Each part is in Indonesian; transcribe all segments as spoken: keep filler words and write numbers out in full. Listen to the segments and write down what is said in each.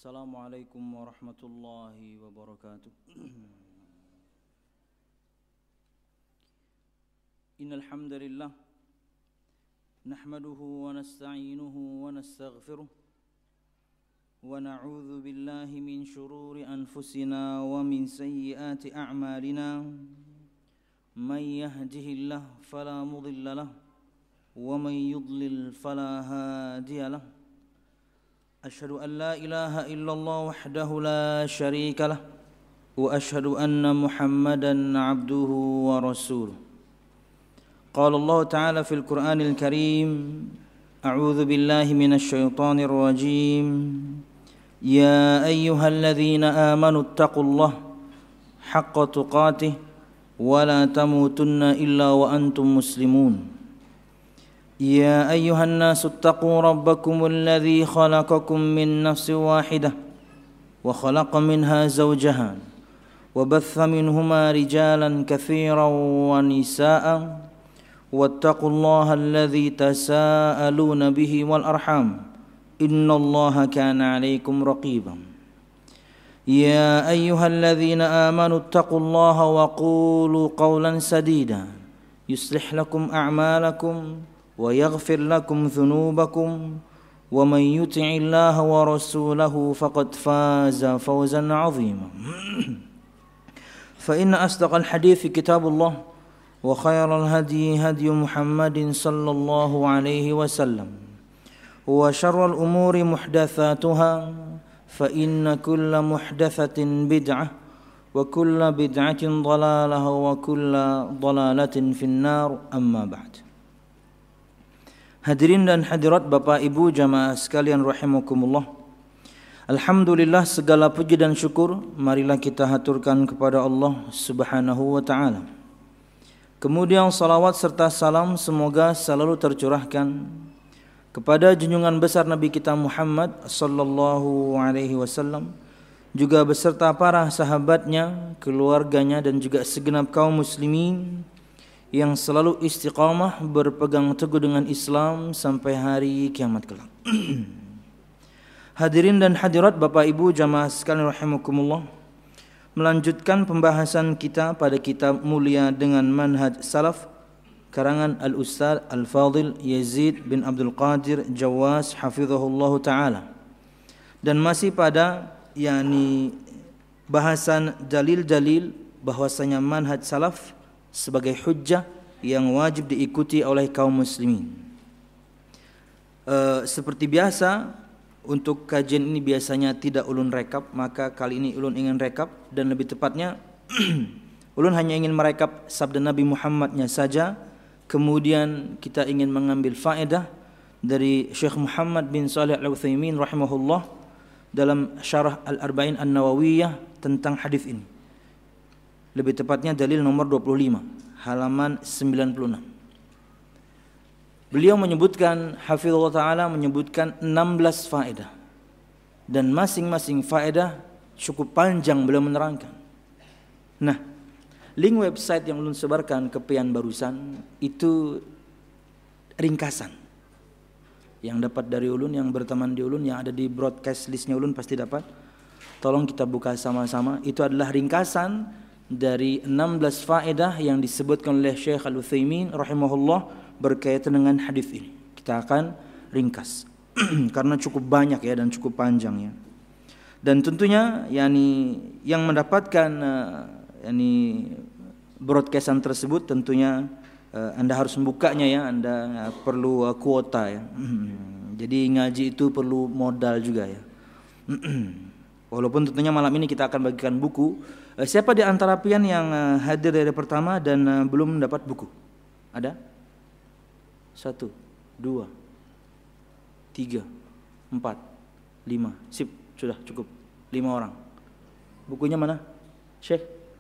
Assalamualaikum warahmatullahi wabarakatuh. Innal hamdalillah nahmaduhu wa nasta'inuhu wa nastaghfiruh wa na'udzu billahi min shururi anfusina wa min sayyiati a'malina. May yahdihillahu fala mudilla lahu wa may yudlil fala hadiya lahu. أشهد أن لا إله إلا الله وحده لا شريك له وأشهد أن محمدا عبده ورسوله. قال الله تعالى في القرآن الكريم: أعوذ بالله من الشيطان الرجيم. يا أيها الذين آمنوا اتقوا الله حق تقاته ولا تموتن إلا وأنتم مسلمون. يا أيها الناس اتقوا ربكم الذي خلقكم من نفس واحدة وخلق منها زوجها وبث منهما رجالا كثيرا ونساء واتقوا الله الذي تساءلون به والأرحام إن الله كان عليكم رقيبا. يا أيها الذين آمنوا اتقوا الله وقولوا قولا سديدا يصلح لكم أعمالكم ويغفر لكم ذنوبكم ومن يطع الله ورسوله فقد فاز فوزا عظيما. فإن أصدق الحديث كتاب الله وخير الهدي هدي محمد صلى الله عليه وسلم وشر الأمور محدثاتها فإن كل محدثة بدعة وكل بدعة ضلالة وكل ضلالة في النار. أما بعد. Hadirin dan hadirat Bapak Ibu jamaah sekalian rahimakumullah. Alhamdulillah, segala puji dan syukur marilah kita haturkan kepada Allah Subhanahu wa taala. Kemudian salawat serta salam semoga selalu tercurahkan kepada junjungan besar Nabi kita Muhammad sallallahu alaihi wasallam, juga beserta para sahabatnya, keluarganya dan juga segenap kaum muslimin yang selalu istiqamah berpegang teguh dengan Islam sampai hari kiamat kelak. Hadirin dan hadirat Bapak Ibu jamaah sekalian rahimakumullah, melanjutkan pembahasan kita pada kitab mulia dengan manhaj salaf karangan Al-Ustaz Al-Fadil Yazid bin Abdul Qadir Jawas hafizahullah taala, dan masih pada yakni bahasan dalil-dalil bahwasanya manhaj salaf sebagai hujjah yang wajib diikuti oleh kaum muslimin. E, seperti biasa, untuk kajian ini biasanya tidak ulun rekap, maka kali ini ulun ingin rekap, dan lebih tepatnya ulun hanya ingin merekap sabda Nabi Muhammadnya saja. Kemudian kita ingin mengambil faedah dari Syekh Muhammad bin Shalih Al-Utsaimin rahimahullah dalam syarah Al-Arba'in An-Nawawiyah tentang hadis ini. Lebih tepatnya dalil nomor dua puluh lima, halaman sembilan puluh enam. Beliau menyebutkan, hafizallahu ta'ala menyebutkan enam belas faedah. Dan masing-masing faedah cukup panjang beliau menerangkan. Nah, link website yang ulun sebarkan ke pian barusan itu ringkasan yang dapat dari ulun, yang berteman di ulun, yang ada di broadcast listnya ulun pasti dapat. Tolong kita buka sama-sama. Itu adalah ringkasan dari enam belas faedah yang disebutkan oleh Syekh Al-Utsaimin rahimahullah berkaitan dengan hadis ini. Kita akan ringkas karena cukup banyak ya dan cukup panjang ya. Dan tentunya yani yang mendapatkan uh, yani broadcastan tersebut tentunya uh, Anda harus membukanya ya, Anda uh, perlu uh, kuota ya. Jadi ngaji itu perlu modal juga ya. Walaupun tentunya malam ini kita akan bagikan buku. Siapa di antara pian yang hadir dari pertama dan belum mendapat buku? Ada? Satu, dua, tiga, empat, lima. Sip, sudah cukup. Lima orang. Bukunya mana? Syekh?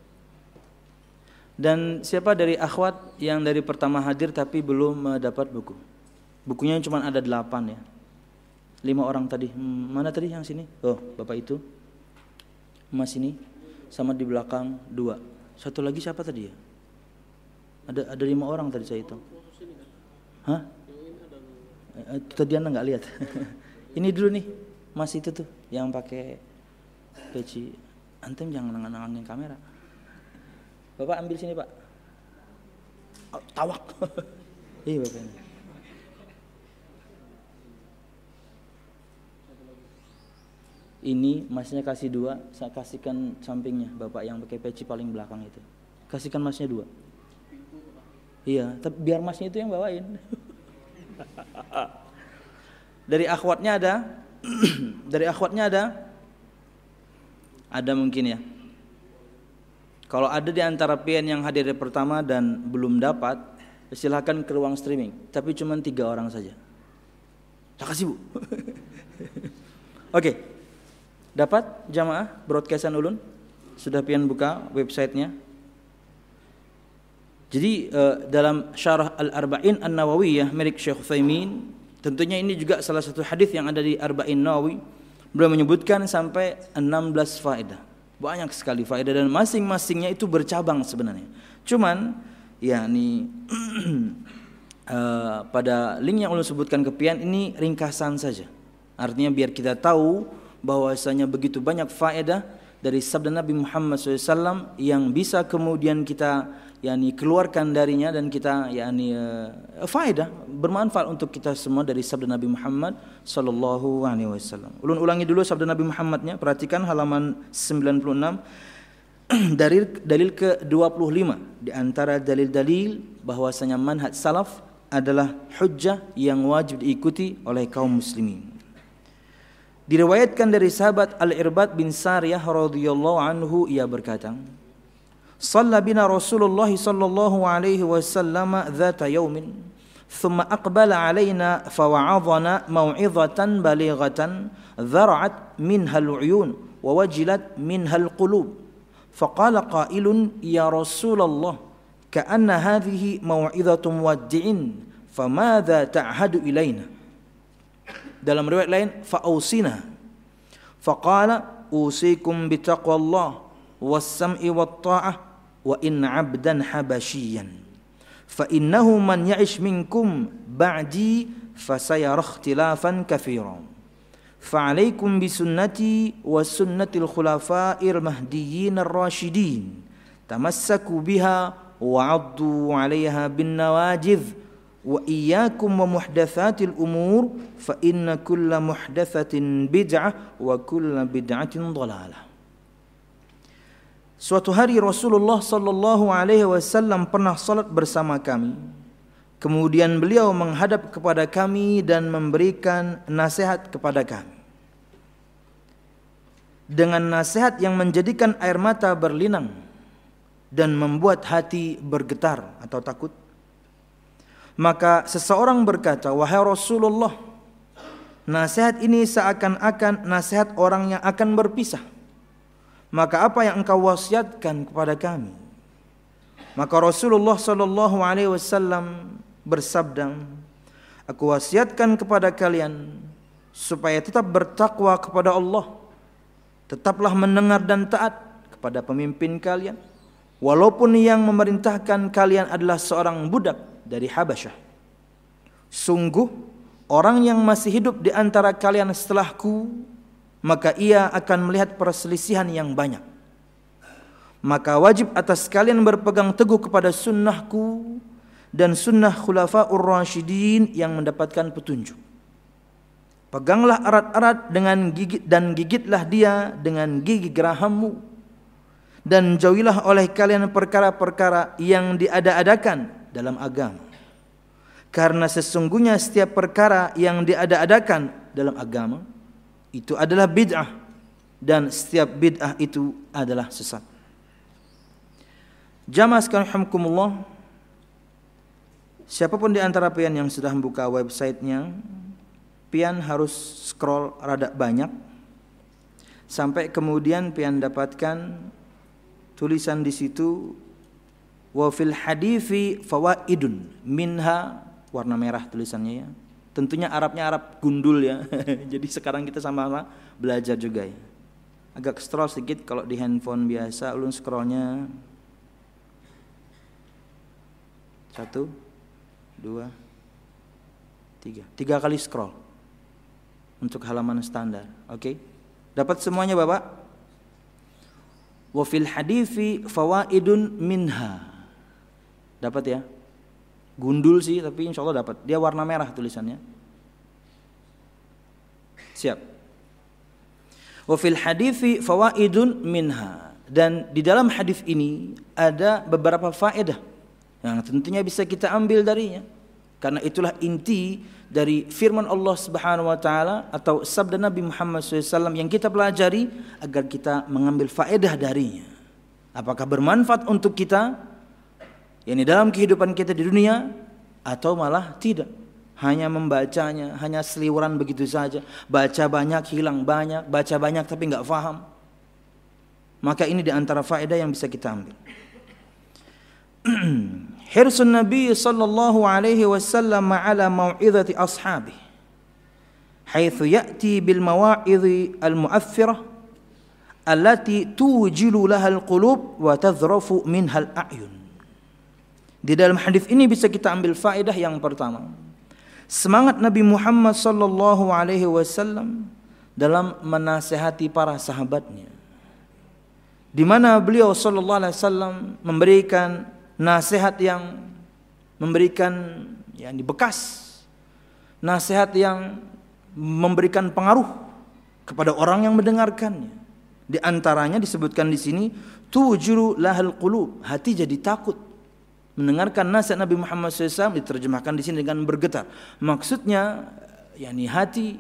Dan siapa dari akhwat yang dari pertama hadir tapi belum dapat buku? Bukunya cuma ada delapan ya. Lima orang tadi. Hmm, mana tadi yang sini? Oh, Bapak itu. Mas ini. Sama di belakang dua. Satu lagi siapa tadi ya? Ada ada lima orang tadi saya hitung. Hah? Tadi Anda nggak lihat. Ini dulu nih. Mas itu tuh yang pakai peci. Antum jangan nangangin kamera. Bapak ambil sini, Pak. Oh, tawak. Iya, Bapak ini. Ini masnya kasih dua, saya kasihkan sampingnya. Bapak yang pakai peci paling belakang itu. Kasihkan masnya dua. Iya, tapi biar masnya itu yang bawain. Dari akhwatnya ada. Dari akhwatnya ada. Ada mungkin ya. Kalau ada di antara pian yang hadir dari pertama dan belum dapat, silakan ke ruang streaming. Tapi cuma tiga orang saja. Terima kasih, Bu. Oke. Dapat jamaah broadcastan ulun? Sudah pian buka websitenya? Jadi uh, dalam Syarah Al-Arba'in An-Nawawiyah milik Syekh Utsaimin, tentunya ini juga salah satu hadis yang ada di Arba'in Nawawi. Beliau menyebutkan sampai enam belas faedah. Banyak sekali faedah dan masing-masingnya itu bercabang sebenarnya. Cuman yakni uh, pada link yang ulun sebutkan ke pian ini ringkasan saja. Artinya biar kita tahu bahwasanya begitu banyak faedah dari sabda Nabi Muhammad shallallahu alaihi wasallam yang bisa kemudian kita yakni keluarkan darinya dan kita yakni uh, faedah bermanfaat untuk kita semua dari sabda Nabi Muhammad sallallahu alaihi wasallam. Ulun ulangi dulu sabda Nabi Muhammadnya, perhatikan halaman sembilan puluh enam. Dalil dalil ke dua puluh lima di antara dalil-dalil bahwasanya manhaj salaf adalah hujjah yang wajib diikuti oleh kaum muslimin. Diriwayatkan dari sahabat Al-Irbad bin Sariyah radhiyallahu anhu, ia berkata, "Shalla bina Rasulullah sallallahu alaihi wasallam dzata yaumin, thumma aqbala alaina fawa'adhana mau'izatan balighatan dhara'at minha al-'uyun wa wajilat minha al-qulub. Faqala qailun ya Rasulullah, ka'anna hadhihi mau'izatu muwaddi'in, famadza ta'hadu ilaina?" Dalam riwayat lain, fa'ausina. Faqala usikum bitaqwallah was-sam'i wat-ta'ah wa in 'abdan habasyian. Fa innahu man ya'ish minkum ba'di fasayara ikhtilafan katsiran. Fa'alaikum bisunnati wa sunnatil khulafa'ir mahdiyyin ar-rasyidin. Tamassaku biha wa 'addu 'alaiha bin nawajidh. Wa iyyakum wa muhdatsatil umur fa inna kulla muhdatsatin bid'ah wa kulla bid'atin dhalalah. Suatu hari Rasulullah sallallahu alaihi wasallam pernah salat bersama kami. Kemudian beliau menghadap kepada kami dan memberikan nasihat kepada kami. Dengan nasihat yang menjadikan air mata berlinang dan membuat hati bergetar atau takut. Maka seseorang berkata, "Wahai Rasulullah, nasihat ini seakan-akan nasihat orang yang akan berpisah. Maka apa yang engkau wasiatkan kepada kami?" Maka Rasulullah sallallahu alaihi wasallam bersabda, "Aku wasiatkan kepada kalian supaya tetap bertakwa kepada Allah. Tetaplah mendengar dan taat kepada pemimpin kalian, walaupun yang memerintahkan kalian adalah seorang budak dari Habasyah. Sungguh orang yang masih hidup di antara kalian setelahku, maka ia akan melihat perselisihan yang banyak. Maka wajib atas kalian berpegang teguh kepada sunnahku dan sunnah khulafa'ur rasyidin yang mendapatkan petunjuk. Peganglah erat-erat dengan gigit dan gigitlah dia dengan gigi gerahammu, dan jauhilah oleh kalian perkara-perkara yang diada-adakan dalam agama. Karena sesungguhnya setiap perkara yang diada-adakan dalam agama itu adalah bid'ah, dan setiap bid'ah itu adalah sesat." Jamaah sekalian rahimakumullah, siapapun di antara pian yang sudah membuka websitenya, pian harus scroll rada banyak sampai kemudian pian dapatkan tulisan di situ, wa fil hadithi fawaidun minha, warna merah tulisannya ya. Tentunya Arabnya Arab gundul ya. Jadi sekarang kita sama-sama belajar juga ya. Agak scroll sedikit kalau di handphone biasa ulun scrollnya satu, dua, tiga, tiga kali scroll. untuk halaman standar. Oke. Okay? Dapat semuanya Bapak? Wa fil hadithi fawaidun minha. Dapat ya? Gundul sih tapi insya Allah dapat. Dia warna merah tulisannya. Siap. Wa fil hadithi fawaidun minha. Dan di dalam hadis ini ada beberapa faedah yang tentunya bisa kita ambil darinya. Karena itulah inti dari firman Allah Subhanahu wa taala atau sabda Nabi Muhammad shallallahu alaihi wasallam yang kita pelajari agar kita mengambil faedah darinya. Apakah bermanfaat untuk kita yakni dalam kehidupan kita di dunia atau malah tidak. Hanya membacanya, hanya seliweran begitu saja. Baca banyak, hilang banyak, baca banyak tapi enggak faham. Maka ini di antara faedah yang bisa kita ambil. Hirsun Nabi sallallahu alaihi wasallam ala mau'izati ashabihi. Haitsu ya'ti bil mawa'idhi al-mu'aththirah allati tujilu laha al-qulub wa tadhrafu minha al-a'yun. Di dalam hadis ini bisa kita ambil faedah yang pertama. Semangat Nabi Muhammad sallallahu alaihi wasallam dalam menasihati para sahabatnya. Di mana beliau sallallahu alaihi wasallam memberikan nasihat yang memberikan yang bekas, nasihat yang memberikan pengaruh kepada orang yang mendengarkannya. Di antaranya disebutkan di sini tujuru lahal qulub, hati jadi takut mendengarkan nasihat Nabi Muhammad shallallahu alaihi wasallam. Diterjemahkan di sini dengan bergetar. Maksudnya yakni hati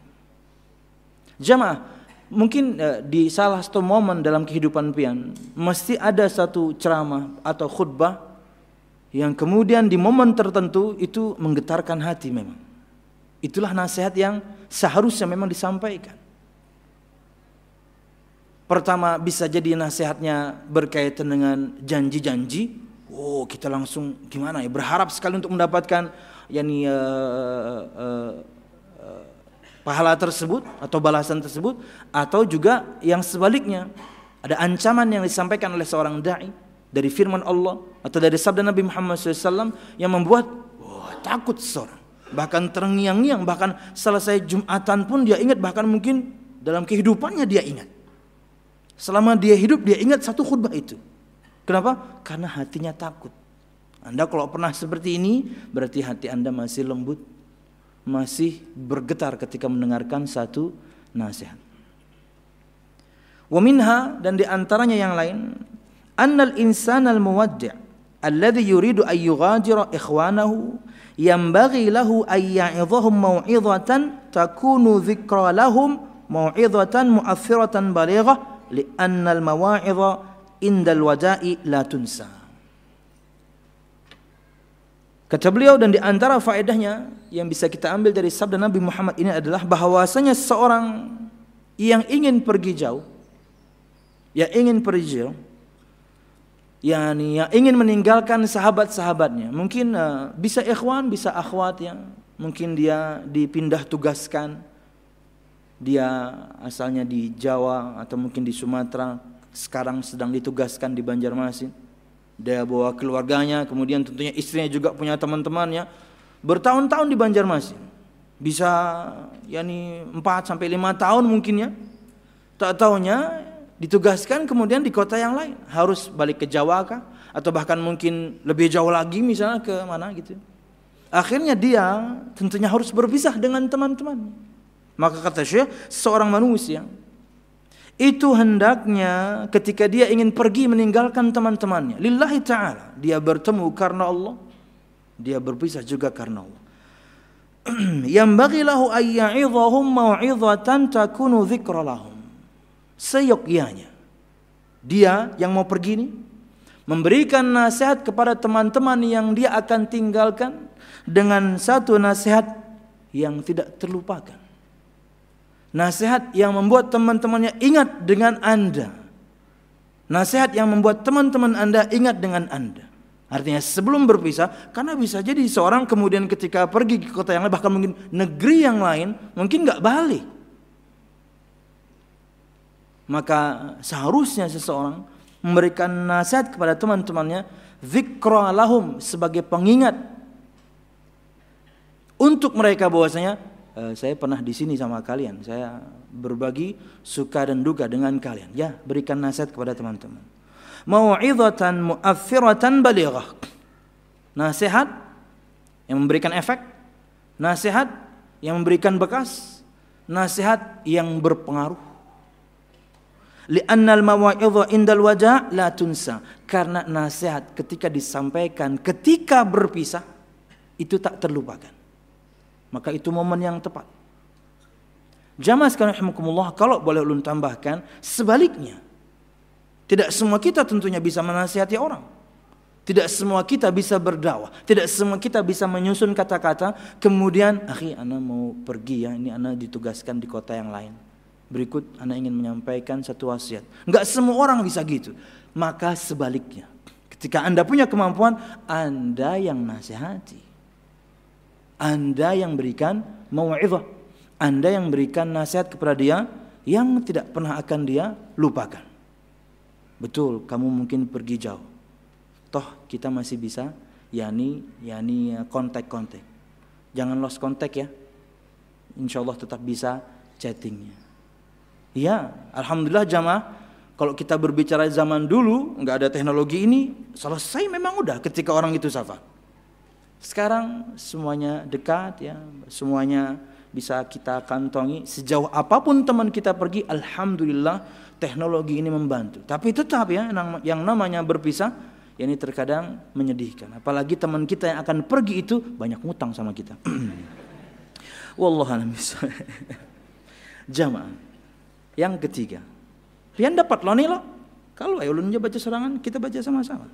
jamaah. Mungkin uh, di salah satu momen dalam kehidupan pian mesti ada satu ceramah atau khutbah yang kemudian di momen tertentu itu menggetarkan hati memang. Itulah nasihat yang seharusnya memang disampaikan. Pertama bisa jadi nasihatnya berkaitan dengan janji-janji. Oh, kita langsung gimana ya, berharap sekali untuk mendapatkan yakni uh, uh, uh, pahala tersebut atau balasan tersebut, atau juga yang sebaliknya ada ancaman yang disampaikan oleh seorang dai dari firman Allah atau dari sabda Nabi Muhammad shallallahu alaihi wasallam yang membuat oh, takut seorang, bahkan terngiang-ngiang, bahkan selesai Jumatan pun dia ingat, bahkan mungkin dalam kehidupannya dia ingat, selama dia hidup dia ingat satu khutbah itu. Kenapa? Karena hatinya takut. Anda kalau pernah seperti ini berarti hati Anda masih lembut, masih bergetar ketika mendengarkan satu nasihat. Wa minha, dan di antaranya yang lain, annal insanal muwaddi' alladhi yuridu an yughadira ikhwanahu yanbaghi lahu an ya'idhahum mau'izatan takunu dhikra lahum mau'izatan mu'aththiratan balighah li'anna al-mawa'idha indal wada'i la tunsa. Kata beliau, dan di antara faedahnya yang bisa kita ambil dari sabda Nabi Muhammad ini adalah bahwasanya seorang yang ingin pergi jauh, yang ingin pergi jauh, yakni yang ingin meninggalkan sahabat-sahabatnya, mungkin uh, bisa ikhwan, bisa akhwat, yang mungkin dia dipindah tugaskan, dia asalnya di Jawa atau mungkin di Sumatera, sekarang sedang ditugaskan di Banjarmasin. Dia bawa keluarganya, kemudian tentunya istrinya juga punya teman-temannya, bertahun-tahun di Banjarmasin, bisa yakni empat sampai lima tahun mungkin ya. Tak taunya ditugaskan kemudian di kota yang lain, harus balik ke Jawa kah, atau bahkan mungkin lebih jauh lagi misalnya ke mana gitu. Akhirnya dia tentunya harus berpisah dengan teman-teman. Maka kata Syekh, seorang manusia itu hendaknya ketika dia ingin pergi meninggalkan teman-temannya, lillahi ta'ala, dia bertemu karena Allah, dia berpisah juga karena Allah. Yambaghi lahu ay ya'idhahum mau'izatan takunu dzikra lahum. Seyogyanya dia yang mau pergi ini memberikan nasihat kepada teman-teman yang dia akan tinggalkan dengan satu nasihat yang tidak terlupakan. Nasihat yang membuat teman-temannya ingat dengan Anda. Nasihat yang membuat teman-teman Anda ingat dengan Anda. Artinya sebelum berpisah, karena bisa jadi seorang kemudian ketika pergi ke kota yang lain, bahkan mungkin negeri yang lain, mungkin gak balik. Maka seharusnya seseorang memberikan nasihat kepada teman-temannya, dzikra lahum, sebagai pengingat untuk mereka bahwasanya uh, saya pernah di sini sama kalian, saya berbagi suka dan duka dengan kalian. Ya, berikan nasihat kepada teman-teman. Mau'izatan mu'affiratan balighah. Nasihat yang memberikan efek, nasihat yang memberikan bekas, nasihat yang berpengaruh. Li'annal mawa'idha indal waja' la tunsa. Karena nasihat ketika disampaikan ketika berpisah itu tak terlupakan. Maka itu momen yang tepat. Jamaah sekalian rahimakumullah, kalau boleh ulun tambahkan, sebaliknya tidak semua kita tentunya bisa menasihati orang. Tidak semua kita bisa berdakwah. Tidak semua kita bisa menyusun kata-kata kemudian, akhi, ana mau pergi ya, ini ana ditugaskan di kota yang lain. Berikut ana ingin menyampaikan satu wasiat. Enggak semua orang bisa gitu. Maka sebaliknya, ketika Anda punya kemampuan, Anda yang nasihati. Anda yang berikan mau'izah. Anda yang berikan nasihat kepada dia yang tidak pernah akan dia lupakan. Betul, kamu mungkin pergi jauh. Toh kita masih bisa yakni yakni kontak-kontak. Jangan lost kontak ya. Insyaallah tetap bisa chattingnya. Ya, alhamdulillah jamaah. Kalau kita berbicara zaman dulu, nggak ada teknologi ini, selesai memang udah ketika orang itu safar. Sekarang semuanya dekat ya, semuanya bisa kita kantongi. Sejauh apapun teman kita pergi, alhamdulillah teknologi ini membantu. Tapi tetap ya, yang namanya berpisah, ya ini terkadang menyedihkan. Apalagi teman kita yang akan pergi itu banyak ngutang sama kita. Wallahualam. Jamaah. Yang ketiga, pian dapat lo nih lo. Kalau ayo ulun baca serangan, kita baca sama-sama.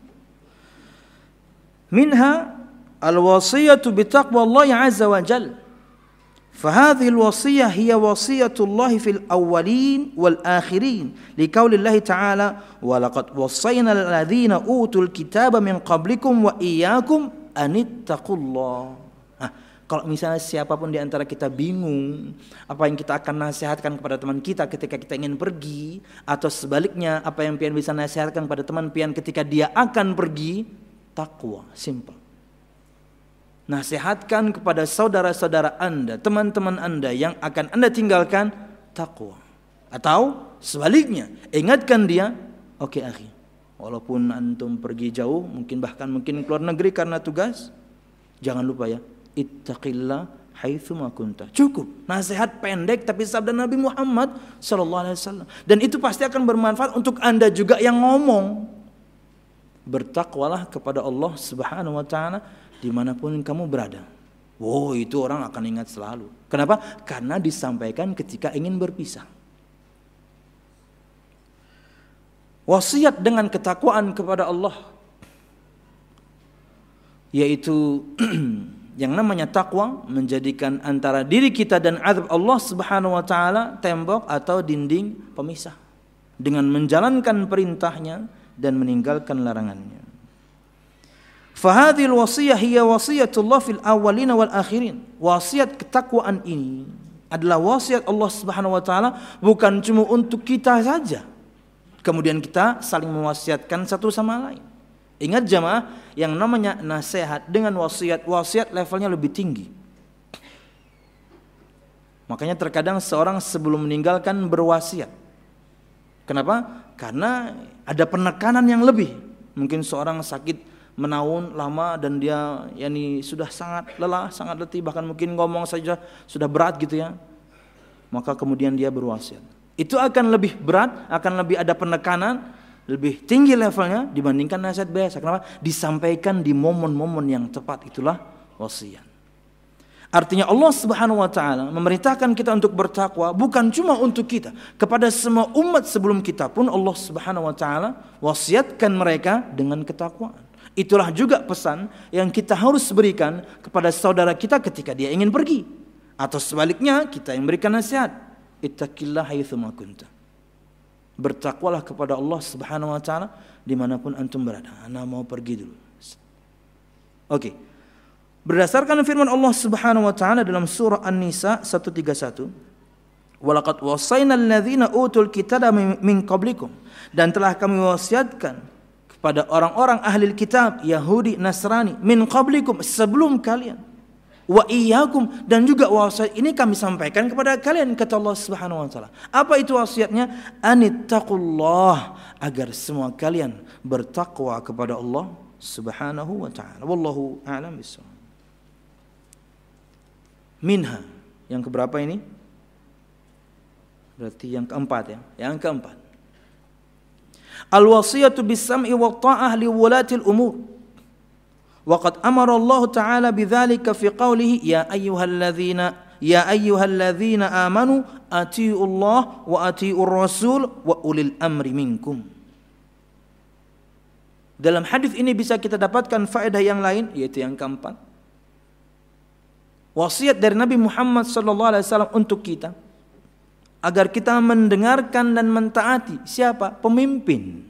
Minha al-wasiyatu bi taqwallahi azza wa jalla. فهذه الوصية هي وصية الله في الأولين والآخرين لقول الله تعالى ولقد وصينا الذين أوتوا الكتاب من قبلكم وإياكم أن اتقوا الله. Kalau misalnya siapapun di antara kita bingung apa yang kita akan nasihatkan kepada teman kita ketika kita ingin pergi, atau sebaliknya apa yang pian bisa nasihatkan kepada teman pian ketika dia akan pergi, takwa, simple. Nasihatkan kepada saudara-saudara Anda, teman-teman Anda yang akan Anda tinggalkan, takwa. Atau sebaliknya, ingatkan dia, oke okay, akhi, walaupun antum pergi jauh, mungkin bahkan mungkin keluar negeri karena tugas, jangan lupa ya, ittaqillah haitsu ma kunta. Cukup nasihat pendek tapi sabda Nabi Muhammad sallallahu alaihi wasallam. Dan itu pasti akan bermanfaat untuk Anda juga yang ngomong. Bertakwalah kepada Allah Subhanahu wa taala dimanapun kamu berada. Wow, itu orang akan ingat selalu. Kenapa? Karena disampaikan ketika ingin berpisah. Wasiat dengan ketakwaan kepada Allah, yaitu yang namanya takwa menjadikan antara diri kita dan azab Allah Subhanahu wa taala tembok atau dinding pemisah dengan menjalankan perintahnya dan meninggalkan larangannya. Fahadhil wasiyah hiya wasiyatullah fil awwalin wal akhirin. Wasiat ketakwaan ini adalah wasiat Allah Subhanahu wa taala bukan cuma untuk kita saja. Kemudian kita saling mewasiatkan satu sama lain. Ingat jamaah, yang namanya nasihat dengan wasiat, wasiat levelnya lebih tinggi. Makanya terkadang seorang sebelum meninggalkan berwasiat. Kenapa? Karena ada penekanan yang lebih. Mungkin seorang sakit menaun lama dan dia yani sudah sangat lelah, sangat letih, bahkan mungkin ngomong saja sudah berat gitu ya. Maka kemudian dia berwasiat. Itu akan lebih berat, akan lebih ada penekanan, lebih tinggi levelnya dibandingkan nasihat biasa. Kenapa? Disampaikan di momen-momen yang tepat, itulah wasiat. Artinya Allah Subhanahu wa taala memerintahkan kita untuk bertakwa bukan cuma untuk kita, kepada semua umat sebelum kita pun Allah Subhanahu wa taala wasiatkan mereka dengan ketakwaan. Itulah juga pesan yang kita harus berikan kepada saudara kita ketika dia ingin pergi, atau sebaliknya kita yang berikan nasihat, ittaqillah haitsu ma kunta. Bertakwalah kepada Allah Subhanahu wa taala dimanapun antum berada. Ana mau pergi dulu. Oke. Okay. Berdasarkan firman Allah Subhanahu wa taala dalam surah An-Nisa seratus tiga puluh satu, "Walaqad wasainal ladzina utul kitaba min qablikum." Dan telah kami wasiatkan kepada orang-orang ahli kitab, Yahudi, Nasrani, min qablikum, sebelum kalian. wa iyyakum, dan juga wasiat ini kami sampaikan kepada kalian, kata Allah Subhanahu wa taala. Apa itu wasiatnya? Anittaqullah, agar semua kalian bertakwa kepada Allah Subhanahu wa taala. Wallahu a'lam bissawab. Minha, yang keberapa ini? Berarti yang keempat ya. Yang keempat. Al-wasiyatu bis-sam'i wa ta'ah li wulatil umur. Wa qad amara Allah Ta'ala bidzalika fi qawlihi ya ayyuhalladzina ya ayyuhalladzina amanu atii'u Allah wa atii'ur rasul wa ulil amri minkum. Dalam hadis ini bisa kita dapatkan faedah yang lain, yaitu yang keempat. Wasiat dari Nabi Muhammad sallallahu alaihi wasallam untuk kita agar kita mendengarkan dan mentaati siapa? Pemimpin.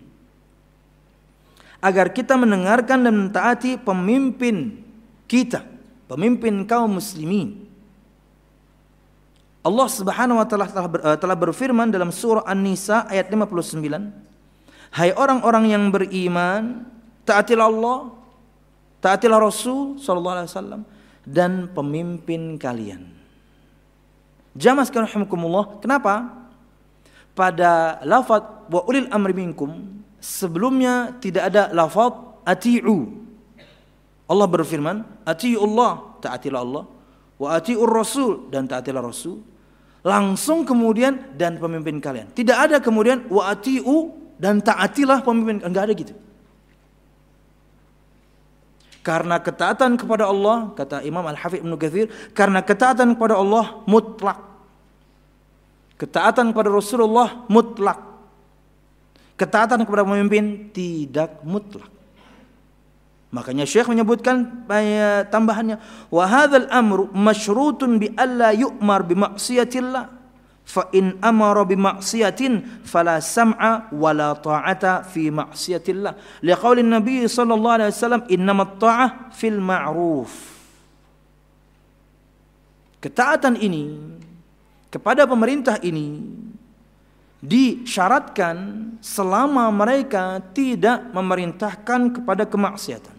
Agar kita mendengarkan dan mentaati pemimpin kita, pemimpin kaum muslimin. Allah Subhanahu wa taala telah berfirman dalam surah An-Nisa ayat lima puluh sembilan, hai orang-orang yang beriman, taatilah Allah, taatilah Rasul sallallahu alaihi wasallam dan pemimpin kalian. Jamaah sekalian rahimakumullah, kenapa? Pada lafaz wa ulil amri minkum sebelumnya tidak ada lafaz ati'u. Allah berfirman, ati'u Allah, taatilah Allah, wa ati'ur rasul, dan taatilah Rasul. Langsung kemudian dan pemimpin kalian. Tidak ada kemudian wa ati'u dan taatilah pemimpin, enggak ada gitu. Karena ketaatan kepada Allah, kata Imam Al-Hafidz Ibnu Katsir, karena ketaatan kepada Allah mutlak. Ketaatan kepada Rasulullah mutlak. Ketaatan kepada pemimpin tidak mutlak. Makanya Syekh menyebutkan eh, tambahannya, wa hadzal amru masyrutun bi alla yu'mar bi ma'siyatillah fa in amara bi ma'siyatin fala sam'a wala ta'ata fi ma'siyatillah liqauli Nabi sallallahu alaihi wasallam innamat ta'ah fil ma'ruf. Ketaatan ini kepada pemerintah ini disyaratkan selama mereka tidak memerintahkan kepada kemaksiatan.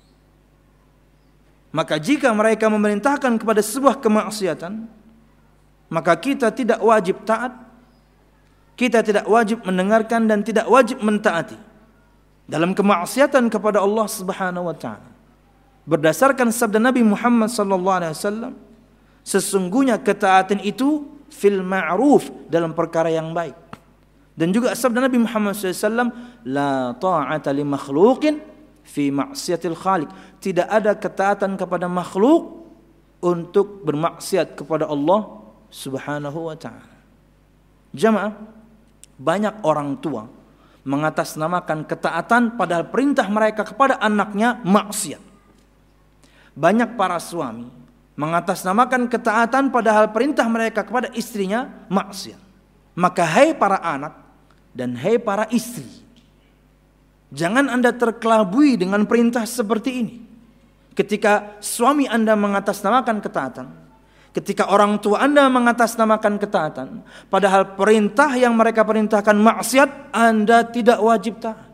Maka jika mereka memerintahkan kepada sebuah kemaksiatan, maka kita tidak wajib taat, kita tidak wajib mendengarkan dan tidak wajib mentaati dalam kemaksiatan kepada Allah Subhanahu wa taala. Berdasarkan sabda Nabi Muhammad sallallahu alaihi wasallam, sesungguhnya ketaatan itu fil ma'ruf, dalam perkara yang baik. Dan juga sabda Nabi Muhammad sallallahu alaihi wasallam, la ta'ata li makhluqin fi ma'siyatil khaliq. Tidak ada ketaatan kepada makhluk untuk bermaksiat kepada Allah Subhanahu wa ta'ala. Jamaah, banyak orang tua mengatasnamakan ketaatan padahal perintah mereka kepada anaknya maksiat. Banyak para suami mengatasnamakan ketaatan padahal perintah mereka kepada istrinya maksiat. Maka hai para anak dan hai para istri, jangan Anda terkelabui dengan perintah seperti ini. Ketika suami Anda mengatasnamakan ketaatan, ketika orang tua Anda mengatasnamakan ketaatan, padahal perintah yang mereka perintahkan maksiat, Anda tidak wajib taat.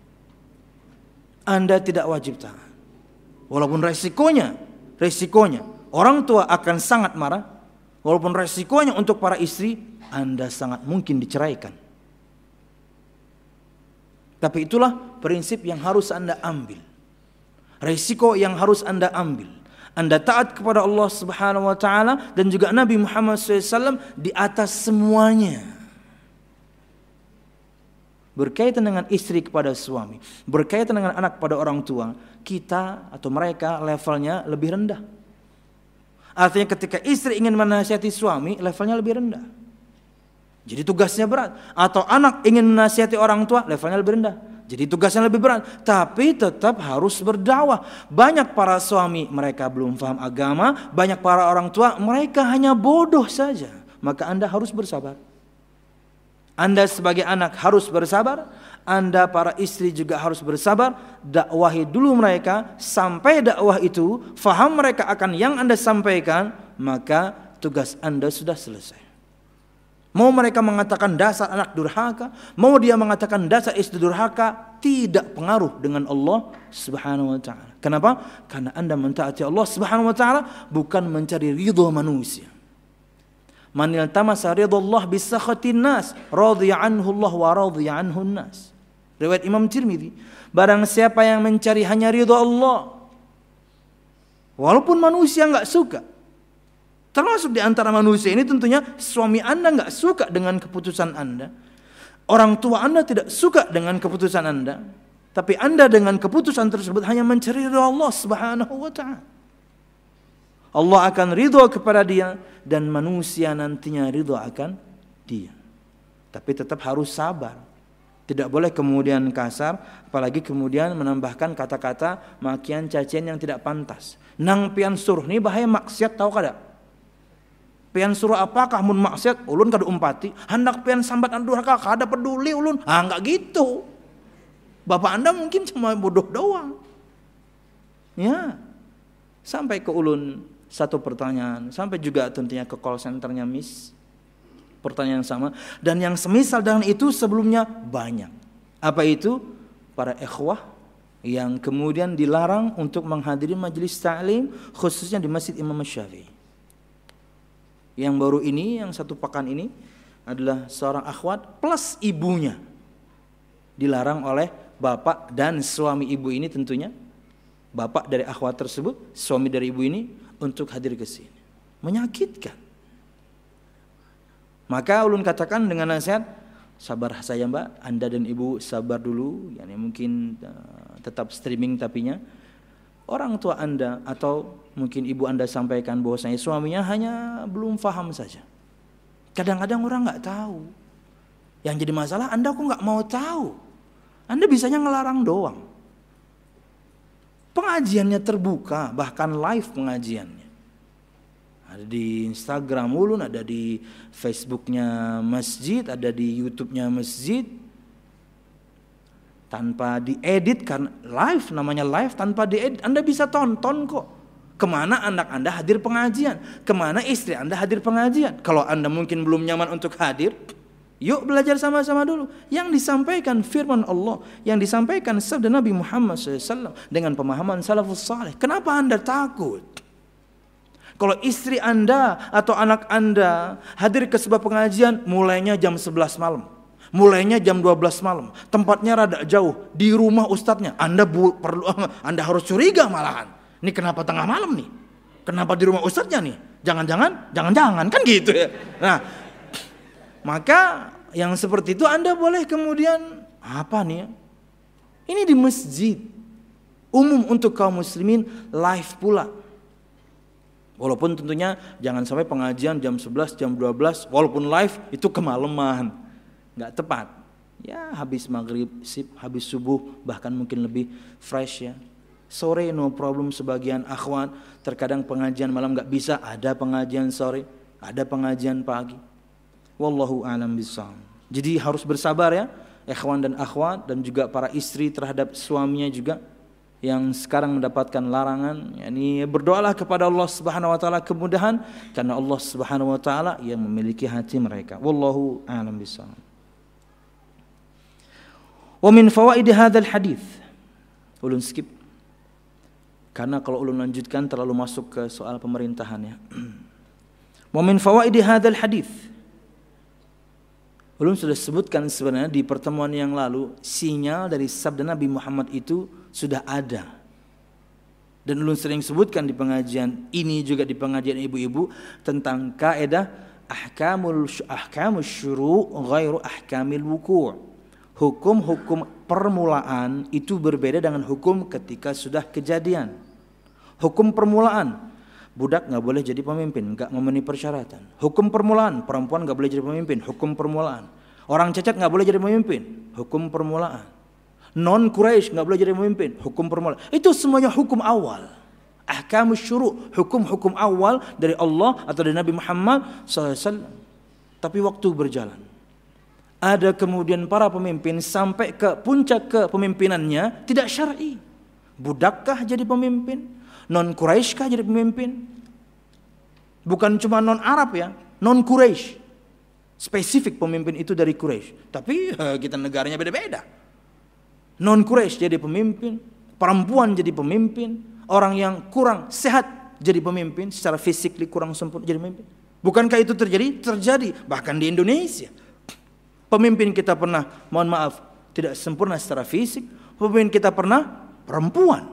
Anda tidak wajib taat. Walaupun resikonya, resikonya orang tua akan sangat marah, walaupun resikonya untuk para istri, Anda sangat mungkin diceraikan. Tapi itulah prinsip yang harus Anda ambil. Resiko yang harus Anda ambil. Anda taat kepada Allah Subhanahu wa taala dan juga Nabi Muhammad shallallahu alaihi wasallam di atas semuanya. Berkaitan dengan istri kepada suami, berkaitan dengan anak kepada orang tua, kita atau mereka levelnya lebih rendah. Artinya ketika istri ingin menasihati suami, levelnya lebih rendah. Jadi tugasnya berat. Atau anak ingin menasihati orang tua, levelnya lebih rendah. Jadi tugasnya lebih berat. Tapi tetap harus berdakwah. Banyak para suami, mereka belum paham agama. Banyak para orang tua, mereka hanya bodoh saja. Maka Anda harus bersabar. Anda sebagai anak harus bersabar. Anda para istri juga harus bersabar. Dakwahi dulu mereka. Sampai dakwah itu, faham mereka akan yang Anda sampaikan, maka tugas Anda sudah selesai. Mau mereka mengatakan dasar anak durhaka, mau dia mengatakan dasar istri durhaka, tidak pengaruh dengan Allah Subhanahu wa taala. Kenapa? Karena Anda mentaati Allah Subhanahu wa taala bukan mencari ridha manusia. Man iltamasa ridallah bisakhatin nas radiya anhu Allah wa radiya anhu nas. Riwayat Imam Tirmidzi, barang siapa yang mencari hanya ridha Allah walaupun manusia enggak suka. Termasuk di antara manusia ini tentunya suami Anda enggak suka dengan keputusan Anda. Orang tua Anda tidak suka dengan keputusan Anda. Tapi Anda dengan keputusan tersebut hanya mencari ridha Allah Subhanahu wa taala. Allah akan ridha kepada dia dan manusia nantinya ridha akan dia. Tapi tetap harus sabar. Tidak boleh kemudian kasar, apalagi kemudian menambahkan kata-kata makian cacian yang tidak pantas. Nang pian suruh ni bahaya maksiat tahu kada? Pian suruh apakah mun maksiat ulun kada umpati, hendak pian sambat anduraka kada peduli ulun. Ah enggak gitu. Bapak Anda mungkin cuma bodoh doang. Ya. Sampai ke ulun satu pertanyaan, sampai juga tentunya ke call centernya Miss. Pertanyaan sama dan yang semisal dengan itu sebelumnya banyak. Apa itu? Para ikhwah yang kemudian dilarang untuk menghadiri majelis ta'lim khususnya di Masjid Imam Syafi'i. Yang baru ini, yang satu pekan ini adalah seorang akhwat plus ibunya dilarang oleh bapak dan suami ibu ini tentunya. Bapak dari akhwat tersebut, suami dari ibu ini untuk hadir ke sini. Menyakitkan. Maka ulun katakan dengan nasihat, sabar saya mbak, Anda dan ibu sabar dulu, yani mungkin uh, tetap streaming tapinya. Orang tua Anda atau mungkin ibu Anda sampaikan bahwasanya suaminya hanya belum paham saja. Kadang-kadang orang nggak tahu. Yang jadi masalah Anda kok nggak mau tahu. Anda bisanya ngelarang doang. Pengajiannya terbuka, bahkan live pengajiannya. Ada di Instagram ulun, ada di Facebooknya masjid, ada di YouTube-nya masjid. Tanpa diedit, karena live, namanya live tanpa diedit. Anda bisa tonton kok. Kemana anak Anda hadir pengajian, kemana istri Anda hadir pengajian. Kalau Anda mungkin belum nyaman untuk hadir, yuk belajar sama-sama dulu. Yang disampaikan firman Allah, yang disampaikan sabda Nabi Muhammad shallallahu alaihi wasallam dengan pemahaman salafus saleh. Kenapa Anda takut? Kalau istri Anda atau anak Anda hadir ke sebuah pengajian mulainya jam sebelas malam, mulainya jam dua belas malam, tempatnya rada jauh, di rumah ustadznya, Anda bu, perlu Anda harus curiga malahan. Ini kenapa tengah malam nih? Kenapa di rumah ustadznya nih? Jangan-jangan, jangan-jangan kan gitu ya. Nah, maka yang seperti itu Anda boleh kemudian apa nih ya? Ini di masjid umum untuk kaum muslimin, live pula. Walaupun tentunya jangan sampai pengajian jam sebelas, jam dua belas, walaupun live itu kemalaman. Enggak tepat. Ya habis maghrib, sip, habis subuh, bahkan mungkin lebih fresh ya. Sore no problem sebagian akhwat, terkadang pengajian malam enggak bisa, ada pengajian sore, ada pengajian pagi. Wallahu a'lam bishawab. Jadi harus bersabar ya, ikhwan dan akhwat dan juga para istri terhadap suaminya juga yang sekarang mendapatkan larangan, yakni berdoalah kepada Allah Subhanahu wa taala kemudahan karena Allah Subhanahu wa taala yang memiliki hati mereka. Wallahu a'lam bishawab. Wa min fawaid hadzal hadis. Ulun skip. Karena kalau ulun lanjutkan terlalu masuk ke soal pemerintahan ya. Wa min fawaid hadzal hadis. Ulun sudah sebutkan sebenarnya di pertemuan yang lalu, sinyal dari sabda Nabi Muhammad itu sudah ada. Dan ulun sering sebutkan di pengajian ini juga di pengajian ibu-ibu tentang kaidah ahkamul ahkamus syuru' ghairu ahkamil wuku'. Hukum-hukum permulaan itu berbeda dengan hukum ketika sudah kejadian. Hukum permulaan, budak nggak boleh jadi pemimpin, nggak memenuhi persyaratan. Hukum permulaan, perempuan nggak boleh jadi pemimpin, hukum permulaan. Orang cacat nggak boleh jadi pemimpin, hukum permulaan. Non Quraisy nggak boleh jadi pemimpin, hukum permulaan. Itu semuanya hukum awal. Ahkamus syuru', hukum-hukum awal dari Allah atau dari Nabi Muhammad shallallahu alaihi wasallam. Tapi waktu berjalan, ada kemudian para pemimpin sampai ke puncak kepemimpinannya tidak syar'i. Budakkah jadi pemimpin? Non Quraisykah jadi pemimpin? Bukan cuma non Arab ya, non Quraisy. Spesifik pemimpin itu dari Quraisy. Tapi kita negaranya beda-beda. Non Quraisy jadi pemimpin, perempuan jadi pemimpin, orang yang kurang sehat jadi pemimpin, secara fisik kurang sempurna jadi pemimpin. Bukankah itu terjadi? Terjadi bahkan di Indonesia. Pemimpin kita pernah, mohon maaf, tidak sempurna secara fisik. Pemimpin kita pernah perempuan.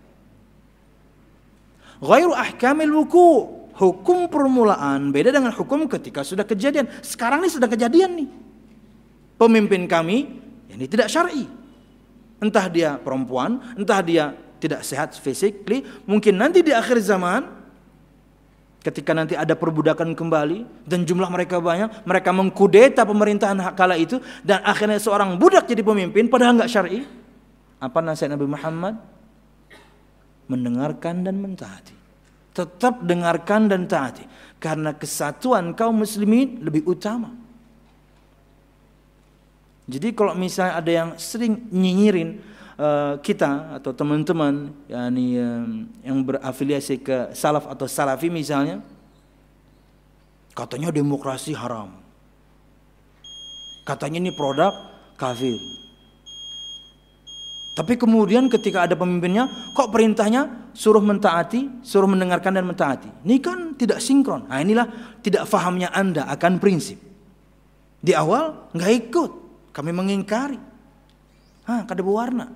Ghairu ahkamil wuku, hukum permulaan beda dengan hukum ketika sudah kejadian. Sekarang ini sudah kejadian nih. Pemimpin kami ini tidak syar'i. Entah dia perempuan, entah dia tidak sehat physically, mungkin nanti di akhir zaman ketika nanti ada perbudakan kembali dan jumlah mereka banyak, mereka mengkudeta pemerintahan kala itu dan akhirnya seorang budak jadi pemimpin padahal enggak syar'i. Apa nasihat Nabi Muhammad? Mendengarkan dan mentaati. Tetap dengarkan dan taati karena kesatuan kaum muslimin lebih utama. Jadi kalau misalnya ada yang sering nyinyirin uh, kita atau teman-teman yakni um, yang berafiliasi ke salaf atau salafi misalnya, katanya demokrasi haram, katanya ini produk kafir. Tapi kemudian ketika ada pemimpinnya, kok perintahnya suruh mentaati, suruh mendengarkan dan mentaati. Ini kan tidak sinkron. Nah inilah tidak fahamnya Anda akan prinsip. Di awal nggak ikut, kami mengingkari. Hah, kada berwarna.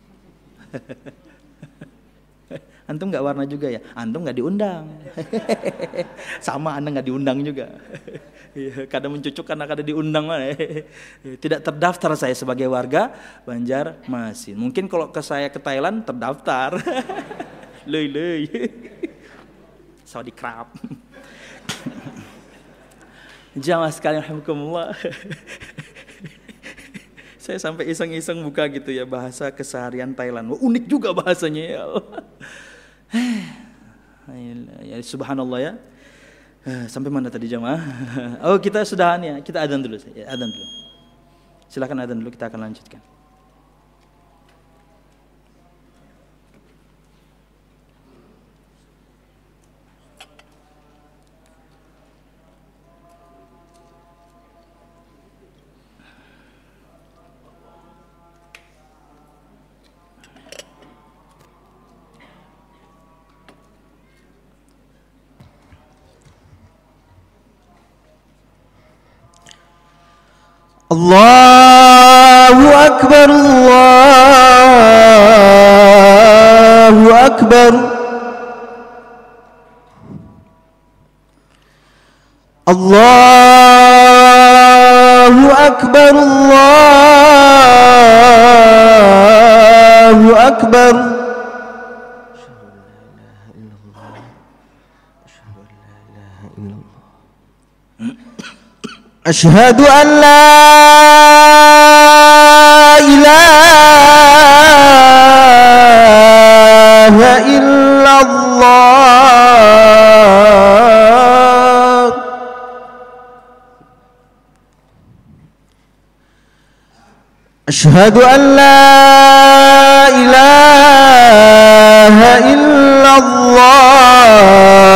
Antum nggak warna juga ya? Antum nggak diundang. Sama Anda nggak diundang juga. Kadang mencucuk karena kada diundang. Tidak terdaftar saya sebagai warga Banjarmasin. Mungkin kalau ke saya ke Thailand terdaftar. Lei lei. Saudi krab. Jamaah sekalian alhamdulillah. Saya sampai iseng-iseng buka gitu ya bahasa keseharian Thailand. Wah, unik juga bahasanya ya Allah. Ya, subhanallah ya. Sampai mana tadi jamaah? Oh kita sudahan ya, kita adzan dulu. Ya, adzan dulu. Silakan adzan dulu, kita akan lanjutkan. Allahu Akbar, Allahu Akbar, Allahu Akbar, Allahu Akbar. أشهد أن لا إله إلا الله أشهد أن لا إله إلا الله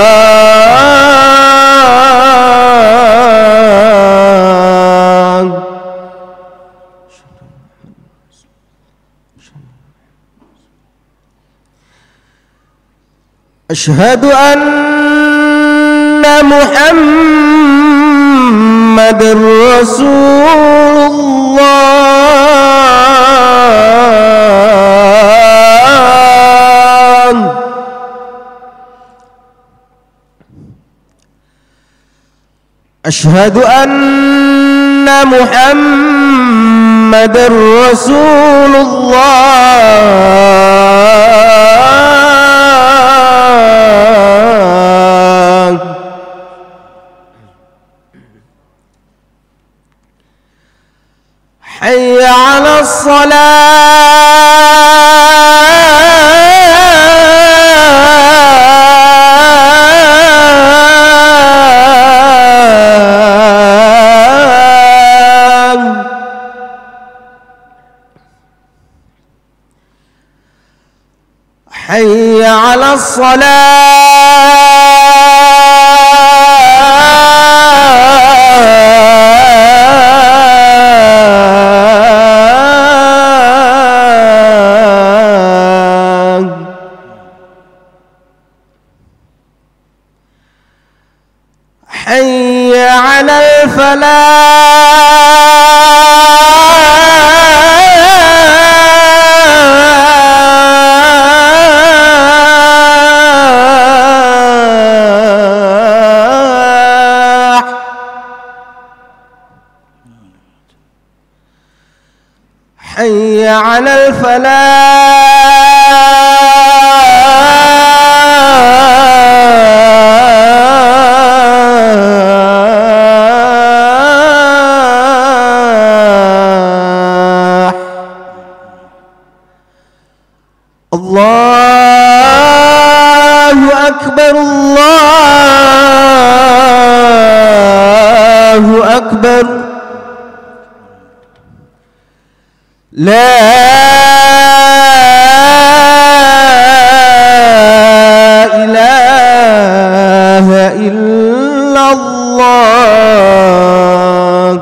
أشهد أن محمد رسول الله أشهد أن محمد رسول الله حي على الصلاة حي على الصلاة حي على الفلاح الله أكبر الله أكبر لا إله إلا الله.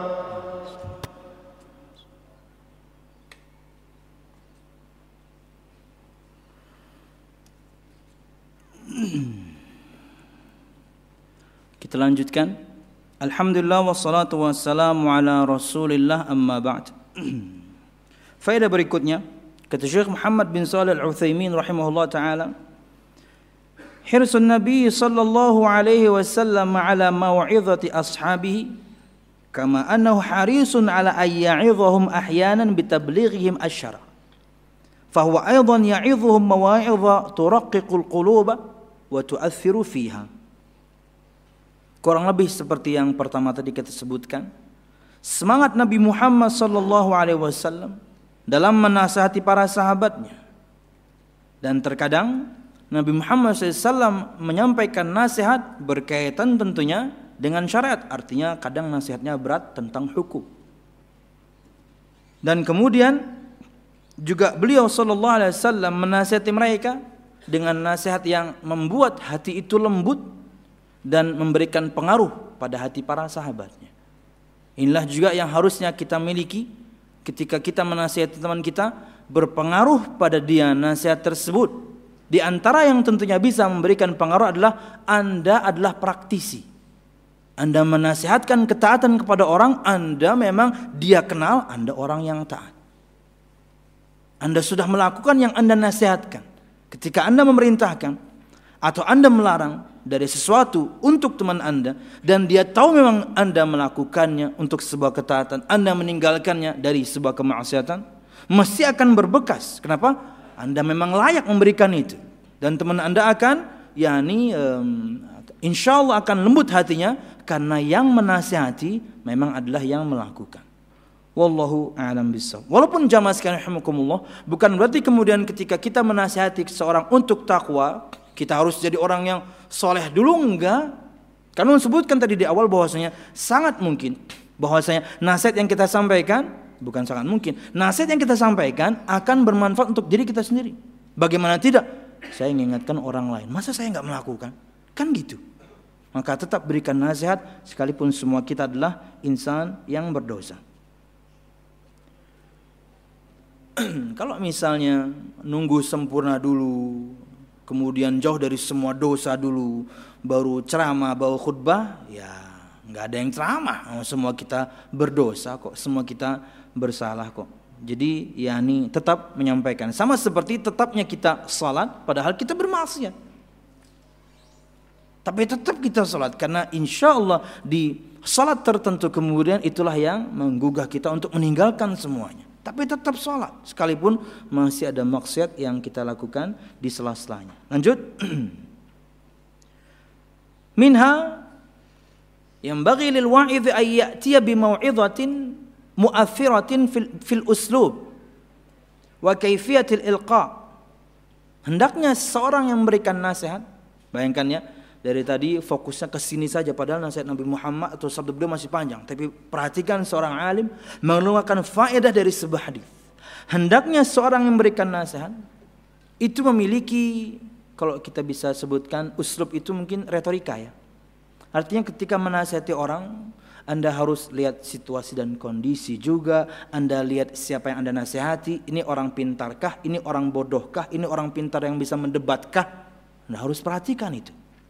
Kita lanjutkan. Alhamdulillah wassalatu wassalamu ala Rasulillah amma ba'd. Faedah berikutnya, kata Syekh Muhammad bin Shalih Al-Utsaimin rahimahullah taala, hirsun Nabi sallallahu alaihi wasallam ala mau'izati ashabihi kama annahu harisun ala ay ya'idhahum ahyanan bitablighihim asy-syara. Fahuwa aidan ya'idhuhum mawa'idha turaqqiqul quluba wa tu'athiru fiha. Kurang lebih seperti yang pertama tadi kita sebutkan. Semangat Nabi Muhammad sallallahu alaihi wasallam dalam menasihati para sahabatnya. Dan terkadang Nabi Muhammad shallallahu alaihi wasallam menyampaikan nasihat berkaitan tentunya dengan syariat. Artinya kadang nasihatnya berat tentang hukum. Dan kemudian juga beliau sallallahu alaihi wasallam menasihati mereka dengan nasihat yang membuat hati itu lembut dan memberikan pengaruh pada hati para sahabatnya. Inilah juga yang harusnya kita miliki ketika kita menasihati teman kita, berpengaruh pada dia nasihat tersebut. Di antara yang tentunya bisa memberikan pengaruh adalah Anda adalah praktisi. Anda menasihatkan ketaatan kepada orang, Anda memang dia kenal Anda orang yang taat. Anda sudah melakukan yang Anda nasihatkan. Ketika Anda memerintahkan atau Anda melarang dari sesuatu untuk teman Anda dan dia tahu memang Anda melakukannya untuk sebuah ketaatan, Anda meninggalkannya dari sebuah kemaksiatan, mesti akan berbekas. Kenapa? Anda memang layak memberikan itu dan teman Anda akan yakni um, insyaallah akan lembut hatinya karena yang menasihati memang adalah yang melakukan. Wallahu a'lam bishawab. Walaupun jamaah sekalian rahimakumullah, bukan berarti kemudian ketika kita menasihati seseorang untuk takwa kita harus jadi orang yang soleh dulu, enggak. Karena disebutkan tadi di awal bahwasanya sangat mungkin bahwasanya nasihat yang kita sampaikan, bukan sangat mungkin, nasihat yang kita sampaikan akan bermanfaat untuk diri kita sendiri. Bagaimana tidak? Saya mengingatkan orang lain. Masa saya enggak melakukan? Kan gitu. Maka tetap berikan nasihat sekalipun semua kita adalah insan yang berdosa. Kalau misalnya nunggu sempurna dulu, kemudian jauh dari semua dosa dulu, baru ceramah, baru khutbah, ya nggak ada yang ceramah. Semua kita berdosa kok, semua kita bersalah kok. Jadi ya ini tetap menyampaikan. Sama seperti tetapnya kita salat, padahal kita bermaksiat. Tapi tetap kita salat karena insya Allah di salat tertentu kemudian itulah yang menggugah kita untuk meninggalkan semuanya. Tapi tetap sholat, sekalipun masih ada maksiat yang kita lakukan di sela-selanya. Lanjut. Minha yang bagi lil wa'idh ay ya'tiya bi mau'idhatin mu'athiratin fil, fil uslub wa kaifiyatil ilqa. Hendaknya seorang yang memberikan nasihat, bayangkan ya, dari tadi fokusnya ke sini saja padahal nasihat Nabi Muhammad atau sabda beliau masih panjang, tapi perhatikan seorang alim mengeluarkan faedah dari sebuah hadis. Hendaknya seorang yang memberikan nasihat itu memiliki, kalau kita bisa sebutkan uslub itu mungkin retorika ya. Artinya ketika menasihati orang, Anda harus lihat situasi dan kondisi juga. Anda lihat siapa yang Anda nasihati, ini orang pintarkah, ini orang bodohkah, ini orang pintar yang bisa mendebatkah. Anda harus perhatikan itu.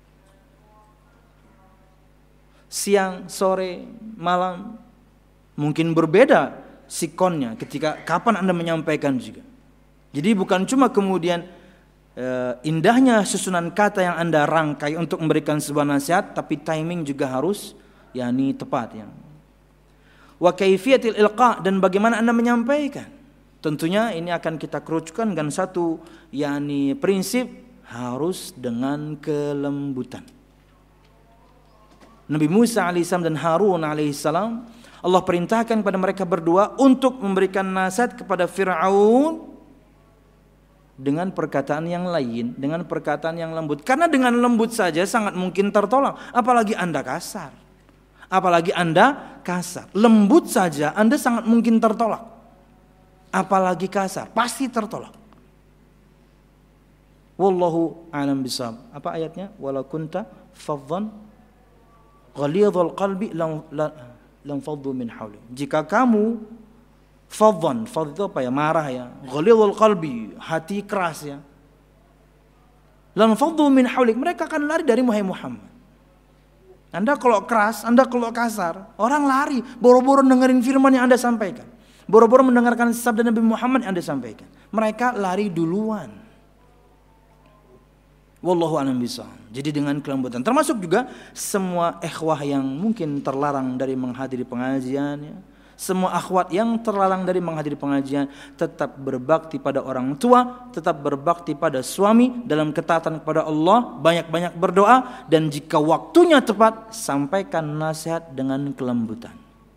Siang, sore, malam mungkin berbeda sikonnya ketika kapan Anda menyampaikan juga. Jadi bukan cuma kemudian uh, indahnya susunan kata yang Anda rangkai untuk memberikan sebuah nasihat, tapi timing juga harus yakni tepat ya. Wa kaifiyatil ilqa, dan bagaimana Anda menyampaikan. tentunya ini akan kita kerucutkan dengan satu yakni prinsip harus dengan kelembutan. Nabi Musa alaihissalam dan Harun alaihissalam, Allah perintahkan kepada mereka berdua untuk memberikan nasihat kepada Fir'aun dengan perkataan yang lain, dengan perkataan yang lembut. Karena dengan lembut saja sangat mungkin tertolong, apalagi Anda kasar. Apalagi Anda kasar. Lembut saja Anda sangat mungkin tertolak. Apalagi kasar, pasti tertolak. Wallahu a'lam bishawab. Apa ayatnya? Wala kunta faddan ghalidhal qalbi lam lam faddu min hawli. Jika kamu faddan, fadd itu apa ya? Marah ya. Ghalidhal qalbi, hati keras ya. Lam faddu min hawli. Mereka akan lari dari Muhammad. Anda kalau keras, Anda kalau kasar, orang lari, boro-boro dengerin firman yang Anda sampaikan. Boro-boro mendengarkan sabda Nabi Muhammad yang Anda sampaikan. Mereka lari duluan. Wallahu a'lam bishawab. Jadi dengan kelembutan. Termasuk juga semua ikhwah yang mungkin terlarang dari menghadiri pengajian ya. Semua akhwat yang terlarang dari menghadiri pengajian tetap berbakti pada orang tua, tetap berbakti pada suami dalam ketaatan kepada Allah, banyak-banyak berdoa, dan jika waktunya tepat sampaikan nasihat dengan kelembutan.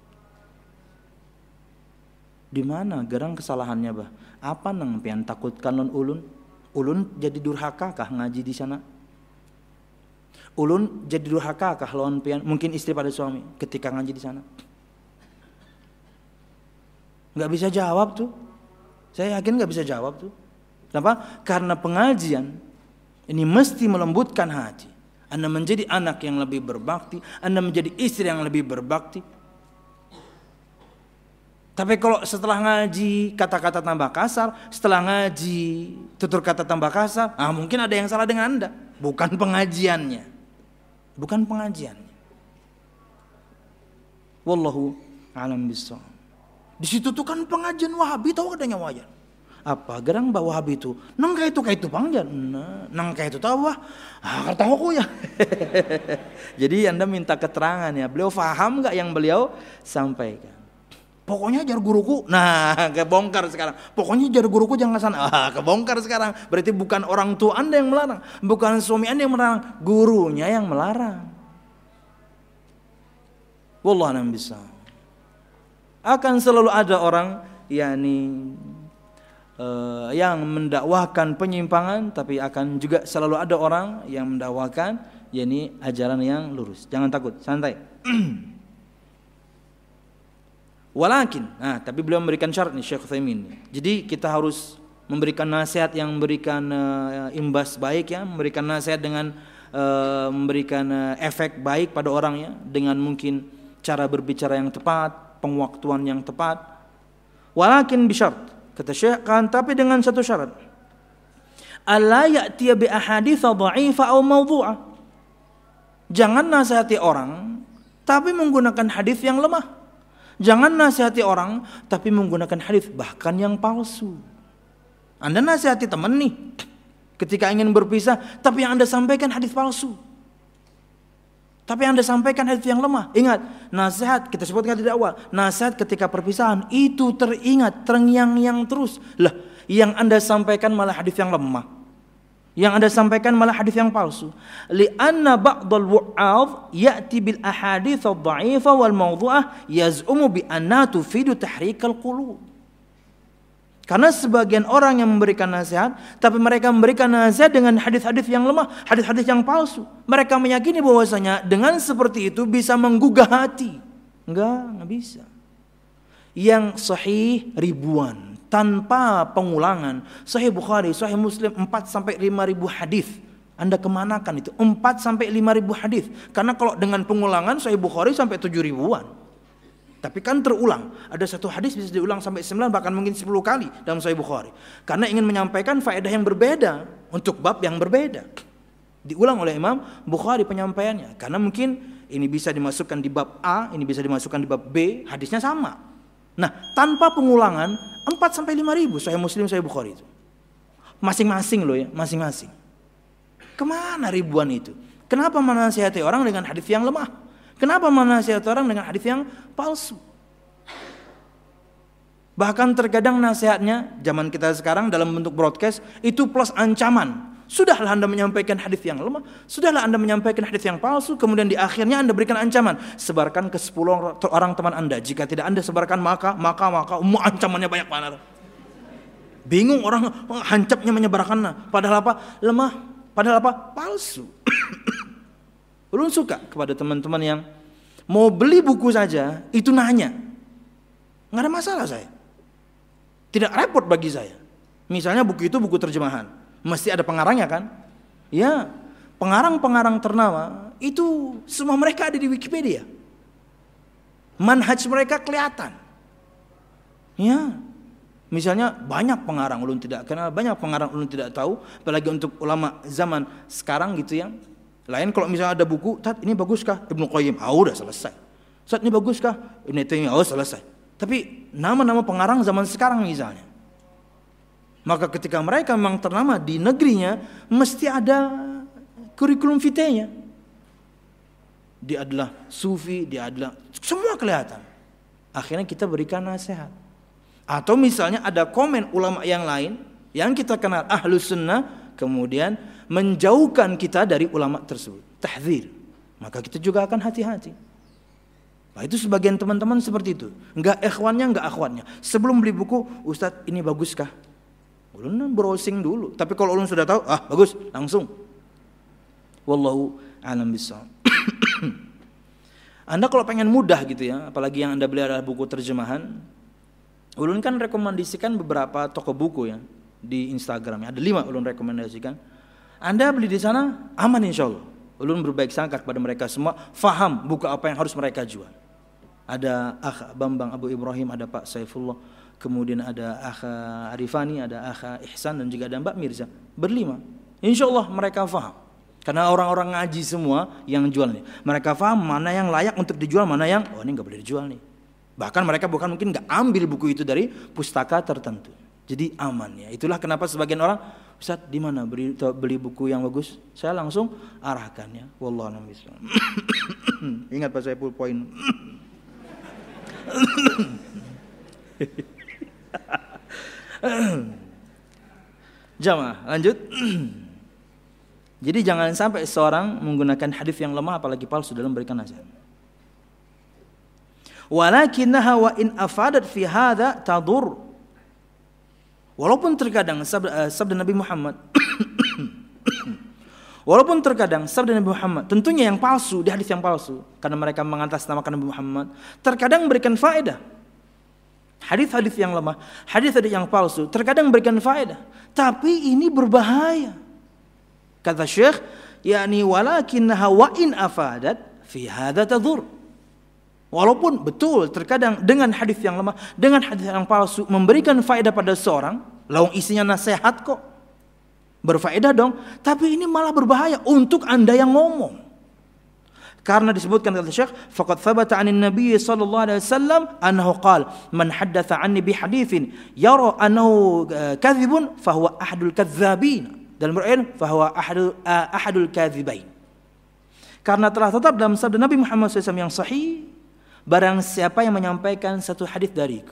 Di mana gerang kesalahannya bah? Apa nang pian takutkan non ulun? Ulun jadi durhaka kah ngaji di sana? Ulun jadi durhaka kah lawan pian? Mungkin istri pada suami ketika ngaji di sana. Nggak bisa jawab tuh. Saya yakin nggak bisa jawab tuh. Kenapa? Karena pengajian ini mesti melembutkan hati. Anda menjadi anak yang lebih berbakti, Anda menjadi istri yang lebih berbakti. Tapi kalau setelah ngaji kata-kata tambah kasar, setelah ngaji tutur kata tambah kasar, ah mungkin ada yang salah dengan Anda, bukan pengajiannya. Bukan pengajiannya. Wallahu a'lam bishawab. Di situ tuh kan pengajian Wahabi, tahu katanya wajar. Apa gerang bawa Wahabi itu? Nang kayak itu kayak itu pangjan. Nah, nang kayak itu tahu wah. Ah tahu aku ya. Jadi Anda minta keterangan ya. Beliau faham enggak yang beliau sampaikan? Pokoknya ajar guruku, nah kebongkar sekarang. Pokoknya ajar guruku jangan ke sana, ah kebongkar sekarang. Berarti bukan orang tua Anda yang melarang, bukan suami Anda yang melarang, gurunya yang melarang. Wallahu a'lam bishawab. Akan selalu ada orang yakni uh, yang mendakwahkan penyimpangan, tapi akan juga selalu ada orang yang mendakwahkan yakni ajaran yang lurus. Jangan takut, santai. Walakin, nah tapi beliau memberikan syarat nih Syekh Utsaimin. Jadi kita harus memberikan nasihat yang memberikan uh, imbas baik ya, memberikan nasihat dengan uh, memberikan uh, efek baik pada orangnya dengan mungkin cara berbicara yang tepat, pengwaktuan yang tepat. Walakin bisyarat, kata Syekh kan, tapi dengan satu syarat. Alla ya'tiya bi ahadits dha'ifa aw mawdhu'ah. Jangan nasihati orang tapi menggunakan hadis yang lemah. Jangan nasihati orang tapi menggunakan hadis bahkan yang palsu. Anda nasihati teman nih ketika ingin berpisah, tapi yang Anda sampaikan hadis palsu. Tapi yang Anda sampaikan hadis yang lemah. Ingat, nasihat kita sebutkan di awal, nasihat ketika perpisahan itu teringat, terngiang-ngiang terus. Lah, yang Anda sampaikan malah hadis yang lemah. Yang Anda sampaikan malah hadis yang palsu. Li'anna ba'dal wu'adh ya'ti bil ahadits adh-dha'ifah wal mawdhu'ah yaz'umu bi anna tufidu tahrikal qulub. Karena sebagian orang yang memberikan nasihat, tapi mereka memberikan nasihat dengan hadis-hadis yang lemah, hadis-hadis yang palsu. Mereka meyakini bahwasanya dengan seperti itu bisa menggugah hati. Enggak, enggak bisa. Yang sahih ribuan tanpa pengulangan. Sahih Bukhari, Sahih Muslim empat sampai lima ribu hadis. Anda kemanakan itu? empat sampai lima ribu hadis. Karena kalau dengan pengulangan Sahih Bukhari sampai tujuh ribuan. Tapi kan terulang. Ada satu hadis bisa diulang sampai sembilan bahkan mungkin sepuluh kali dalam Sahih Bukhari. Karena ingin menyampaikan faedah yang berbeda untuk bab yang berbeda. Diulang oleh Imam Bukhari penyampaiannya. Karena mungkin ini bisa dimasukkan di bab A, ini bisa dimasukkan di bab B, hadisnya sama. Nah, tanpa pengulangan empat sampai lima ribu Sahih Muslim, Sahih Bukhari itu. Masing-masing loh ya, masing-masing. Kemana ribuan itu? Kenapa menasihati orang dengan hadis yang lemah? Kenapa menasihati orang dengan hadis yang palsu? Bahkan terkadang nasihatnya zaman kita sekarang dalam bentuk broadcast itu plus ancaman. Sudahlah Anda menyampaikan hadis yang lemah, sudahlah Anda menyampaikan hadis yang palsu, kemudian di akhirnya Anda berikan ancaman, sebarkan ke sepuluh orang teman Anda. Jika tidak Anda sebarkan maka maka maka umum ancamannya banyak banget. Bingung orang hancapnya menyebarkannya. Padahal apa? Lemah. Padahal apa? Palsu. Ulun suka kepada teman-teman yang mau beli buku saja itu nanya. Nggak ada masalah saya. Tidak repot bagi saya. Misalnya buku itu buku terjemahan, mesti ada pengarangnya kan? Ya, pengarang-pengarang ternama itu semua mereka ada di Wikipedia. Manhaj mereka kelihatan. Ya, misalnya banyak pengarang ulun tidak kenal, banyak pengarang ulun tidak tahu, apalagi untuk ulama zaman sekarang gitu yang lain. Kalau misalnya ada buku, Tat ini baguskah? Ibnu Qayyim, ah udah selesai. Tat ini baguskah? Ibnu Taimiyah, oh selesai. Tapi nama-nama pengarang zaman sekarang misalnya, maka ketika mereka memang ternama di negerinya, mesti ada kurikulum vitae-nya. Dia adalah sufi, dia adalah semua kelihatan. Akhirnya kita berikan nasihat. Atau misalnya ada komen ulama yang lain yang kita kenal ahlus sunnah, kemudian menjauhkan kita dari ulama tersebut, tahdzir, maka kita juga akan hati-hati. Nah, itu sebagian teman-teman seperti itu. Enggak ikhwannya, enggak akhwatnya. Sebelum beli buku, Ustadz ini baguskah? Ulun browsing dulu. Tapi kalau ulun sudah tahu, ah bagus, langsung. Wallahu a'lam bishawab. Anda kalau pengen mudah gitu ya, apalagi yang Anda beli adalah buku terjemahan, ulun kan rekomendasikan beberapa toko buku ya di Instagram. Ada lima ulun rekomendasikan. Anda beli di sana aman insya Allah. Ulun berbaik sangka kepada mereka semua, faham buku apa yang harus mereka jual. Ada Akh Bambang Abu Ibrahim, ada Pak Saifullah, kemudian ada Akh Arifani, ada Akh Ihsan, dan juga ada Mbak Mirza. Berlima. Insya Allah mereka faham. Karena orang-orang ngaji semua yang jual ini. Mereka faham mana yang layak untuk dijual, mana yang, oh ini gak boleh dijual nih. Bahkan mereka bukan mungkin gak ambil buku itu dari pustaka tertentu. Jadi aman ya. Itulah kenapa sebagian orang, Ustaz di mana beli, beli buku yang bagus? Saya langsung arahkan ya. Wallahu a'lam bishawab. Ingat Pak Saiful poin. Jamaah, lanjut. Jadi jangan sampai seorang menggunakan hadis yang lemah apalagi palsu dalam memberikan nasihat. Walakinnaha wa in afadat fi hadza tadur. Walaupun terkadang sabda, uh, sabda Nabi Muhammad Walaupun terkadang sabda Nabi Muhammad tentunya yang palsu, di hadis yang palsu, karena mereka mengatasnamakan Nabi Muhammad, terkadang memberikan faedah. Hadis-hadis yang lemah, hadis-hadis yang palsu terkadang memberikan faedah, tapi ini berbahaya. Kata Syekh, yakni walakinnaha wa in afadat fi hadza tadur. Walaupun betul terkadang dengan hadis yang lemah, dengan hadis yang palsu memberikan faedah pada seorang, lawang isinya nasihat kok, berfaedah dong, tapi ini malah berbahaya untuk Anda yang ngomong. Karena disebutkan kata Syekh, faqad thabata 'anin nabiy sallallahu alaihi wasallam annahu qala man haddatsa 'anni bi haditsin yara annahu kadhibun fa huwa ahadul kadzdzabin. Dalam Al-Qur'an fa huwa ahadul ahadul kadzibain. Karena telah tetap dalam sabda Nabi Muhammad shallallahu alaihi wasallam yang sahih, barang siapa yang menyampaikan satu hadis dariku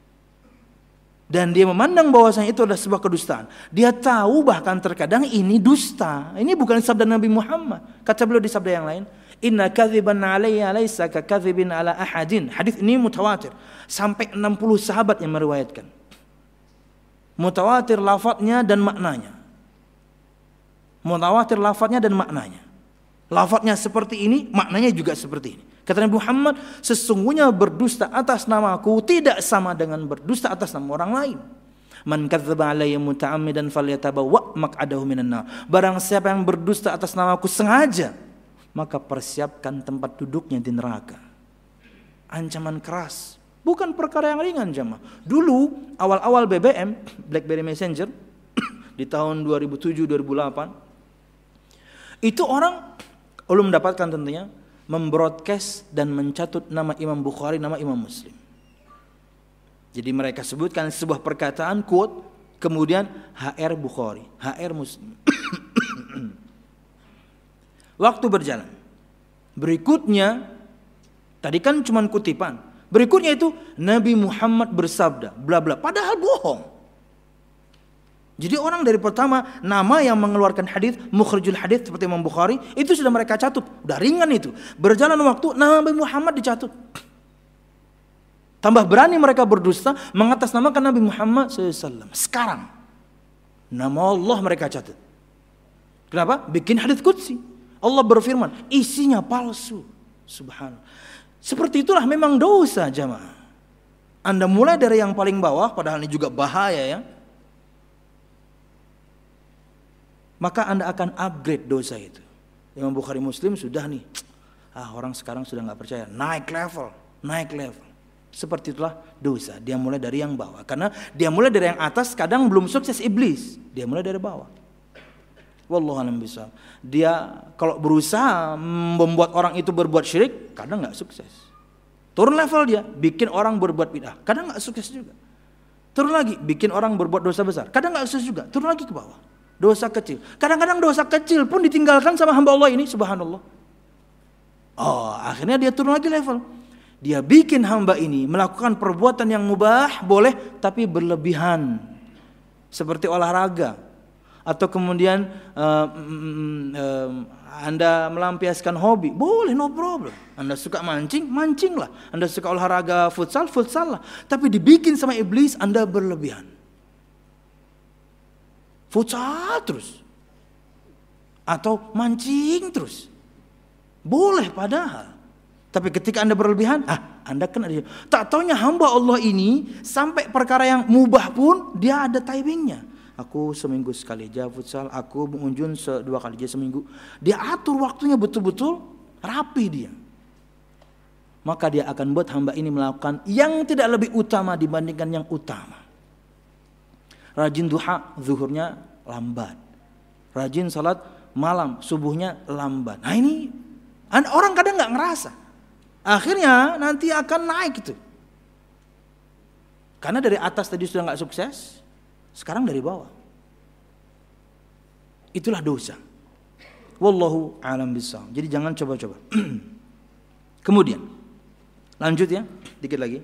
dan dia memandang bahwasanya itu adalah sebuah kedustaan, dia tahu bahkan terkadang ini dusta, ini bukan sabda Nabi Muhammad. Kata beliau di sabda yang lain, inna kadziban alayya laysa ka kadzibin ala ahadin. Hadis ini mutawatir, sampai enam puluh sahabat yang meriwayatkan. Mutawatir lafadznya dan maknanya. Mutawatir lafadznya dan maknanya. Lafadznya seperti ini, maknanya juga seperti ini. Kata Nabi Muhammad, sesungguhnya berdusta atas namaku tidak sama dengan berdusta atas nama orang lain. Man kadzdzaba alayya muta'ammidan falyatabawwa maq'adahu minan nar. Barang siapa yang berdusta atas namaku sengaja, maka persiapkan tempat duduknya di neraka. Ancaman keras, bukan perkara yang ringan jemaah. Dulu awal-awal B B M, BlackBerry Messenger di tahun dua ribu tujuh dua ribu delapan, itu orang belum mendapatkan tentunya membroadcast dan mencatut nama Imam Bukhari, nama Imam Muslim. Jadi mereka sebutkan sebuah perkataan, quote, kemudian H R Bukhari, H R Muslim. Waktu berjalan. Berikutnya, tadi kan cuma kutipan. Berikutnya itu Nabi Muhammad bersabda, bla bla, padahal bohong. Jadi orang dari pertama nama yang mengeluarkan hadis, mukhrijul hadis seperti Imam Bukhari, itu sudah mereka catut, udah ringan itu. Berjalan waktu Nabi Muhammad dicatut. Tambah berani mereka berdusta mengatasnamakan Nabi Muhammad shallallahu alaihi wasallam. Sekarang nama Allah mereka catut. Kenapa? Bikin hadis qudsi. Allah berfirman, isinya palsu. Subhanallah. Seperti itulah memang dosa, jamaah. Anda mulai dari yang paling bawah, padahal ini juga bahaya ya. Maka Anda akan upgrade dosa itu. Imam Bukhari Muslim sudah nih. Ah, orang sekarang sudah nggak percaya. Naik level, naik level. Seperti itulah dosa. Dia mulai dari yang bawah. Karena dia mulai dari yang atas, kadang belum sukses iblis. Dia mulai dari bawah. Wallahu a'lam bishawab. Dia kalau berusaha membuat orang itu berbuat syirik, kadang nggak sukses. Turun level dia, bikin orang berbuat bid'ah, kadang nggak sukses juga. Turun lagi, bikin orang berbuat dosa besar, kadang nggak sukses juga. Turun lagi ke bawah, dosa kecil. Kadang-kadang dosa kecil pun ditinggalkan sama hamba Allah ini, subhanallah. Oh, akhirnya dia turun lagi level. Dia bikin hamba ini melakukan perbuatan yang mubah, boleh, tapi berlebihan. Seperti olahraga. Atau kemudian uh, um, um, Anda melampiaskan hobi, boleh, no problem. Anda suka mancing, mancinglah. Anda suka olahraga futsal, futsal lah. Tapi dibikin sama iblis, Anda berlebihan. Futsal terus. Atau mancing terus. Boleh padahal. Tapi ketika Anda berlebihan, ah, Anda kena dia. Tak taunya hamba Allah ini sampai perkara yang mubah pun dia ada timingnya. Aku seminggu sekali aja futsal, aku mengunjun dua kali aja seminggu. Dia atur waktunya betul-betul rapi dia. Maka dia akan buat hamba ini melakukan yang tidak lebih utama dibandingkan yang utama. Rajin duha, zuhurnya lambat. Rajin salat malam, subuhnya lambat. Nah ini orang kadang nggak ngerasa. Akhirnya nanti akan naik itu. Karena dari atas tadi sudah nggak sukses. Sekarang dari bawah. Itulah dosa. Wallahu a'lam bishawab. Jadi jangan coba-coba. Kemudian lanjut ya, dikit lagi.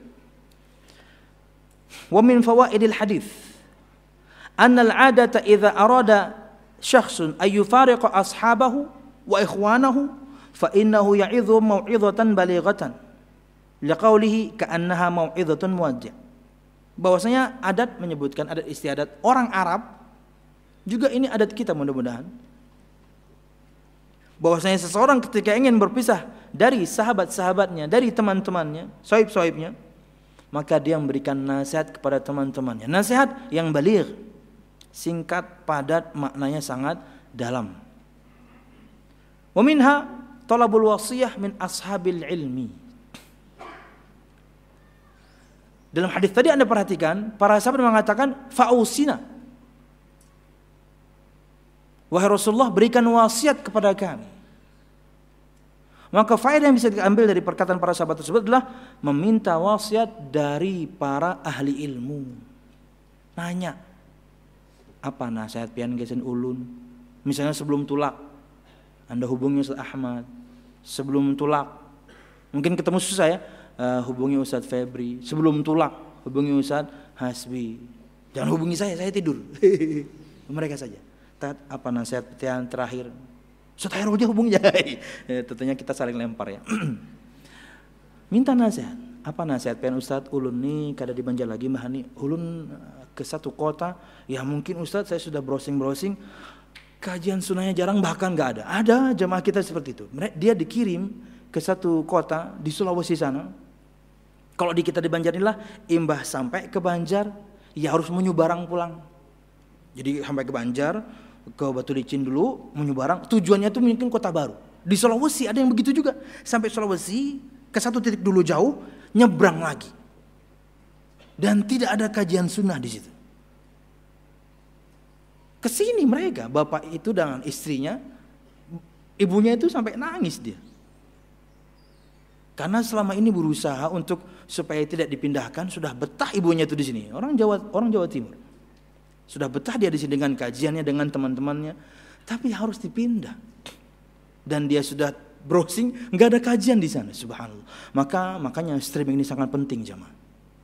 Wa min fawaidil hadits anna al-'adata idza arada syakhsun ay yufariqa ashabahu wa ikhwanahu fa innahu ya'idhu mau'izatan balighatan liqaulihi ka'annaha mau'izatun muwaddi'. Bahwasanya adat menyebutkan, adat istiadat orang Arab, juga ini adat kita mudah-mudahan, bahwasanya seseorang ketika ingin berpisah dari sahabat-sahabatnya, dari teman-temannya, sohib-sohibnya, maka dia memberikan nasihat kepada teman-temannya. Nasihat yang baligh, singkat, padat, maknanya sangat dalam. Wa minha talabul wasiyah min ashabil ilmi. Dalam hadis tadi Anda perhatikan, para sahabat mengatakan fa'usina. Wahai Rasulullah, berikan wasiat kepada kami. Maka faedah yang bisa diambil dari perkataan para sahabat tersebut adalah meminta wasiat dari para ahli ilmu. Nanya, apa nasihat pian gesen ulun? Misalnya sebelum tulak, Anda hubungi Ustaz Ahmad. Sebelum tulak, mungkin ketemu susah ya, Uh, hubungi Ustadz Febri. Sebelum tulak hubungi Ustadz Hasbi. Jangan hubungi saya, saya tidur. Mereka saja. Tat, apa nasihat yang terakhir? Ustadz Hairul aja hubungi aja. Tentunya kita saling lempar ya. Minta nasihat. Apa nasihat pengen Ustadz ulun nih kada di Banjar lagi mah nih. Ulun ke satu kota, ya mungkin Ustadz saya sudah browsing-browsing, kajian sunnahnya jarang, bahkan enggak ada. Ada jamaah kita seperti itu. Dia dikirim ke satu kota di Sulawesi sana. Kalau di kita di Banjar inilah, imbah sampai ke Banjar, ya harus menyubarang pulang. Jadi sampai ke Banjar, ke Batu Licin dulu, menyubarang. Tujuannya itu mungkin Kota Baru. Di Sulawesi ada yang begitu juga. Sampai Sulawesi, ke satu titik dulu jauh, nyebrang lagi. Dan tidak ada kajian sunnah di situ. Kesini mereka, bapak itu dengan istrinya, ibunya itu sampai nangis dia. Karena selama ini berusaha untuk supaya tidak dipindahkan, sudah betah ibunya itu di sini. Orang Jawa, orang Jawa Timur. Sudah betah dia di sini dengan kajiannya, dengan teman-temannya, tapi harus dipindah. Dan dia sudah browsing, nggak ada kajian di sana, subhanallah. Maka makanya streaming ini sangat penting jamaah.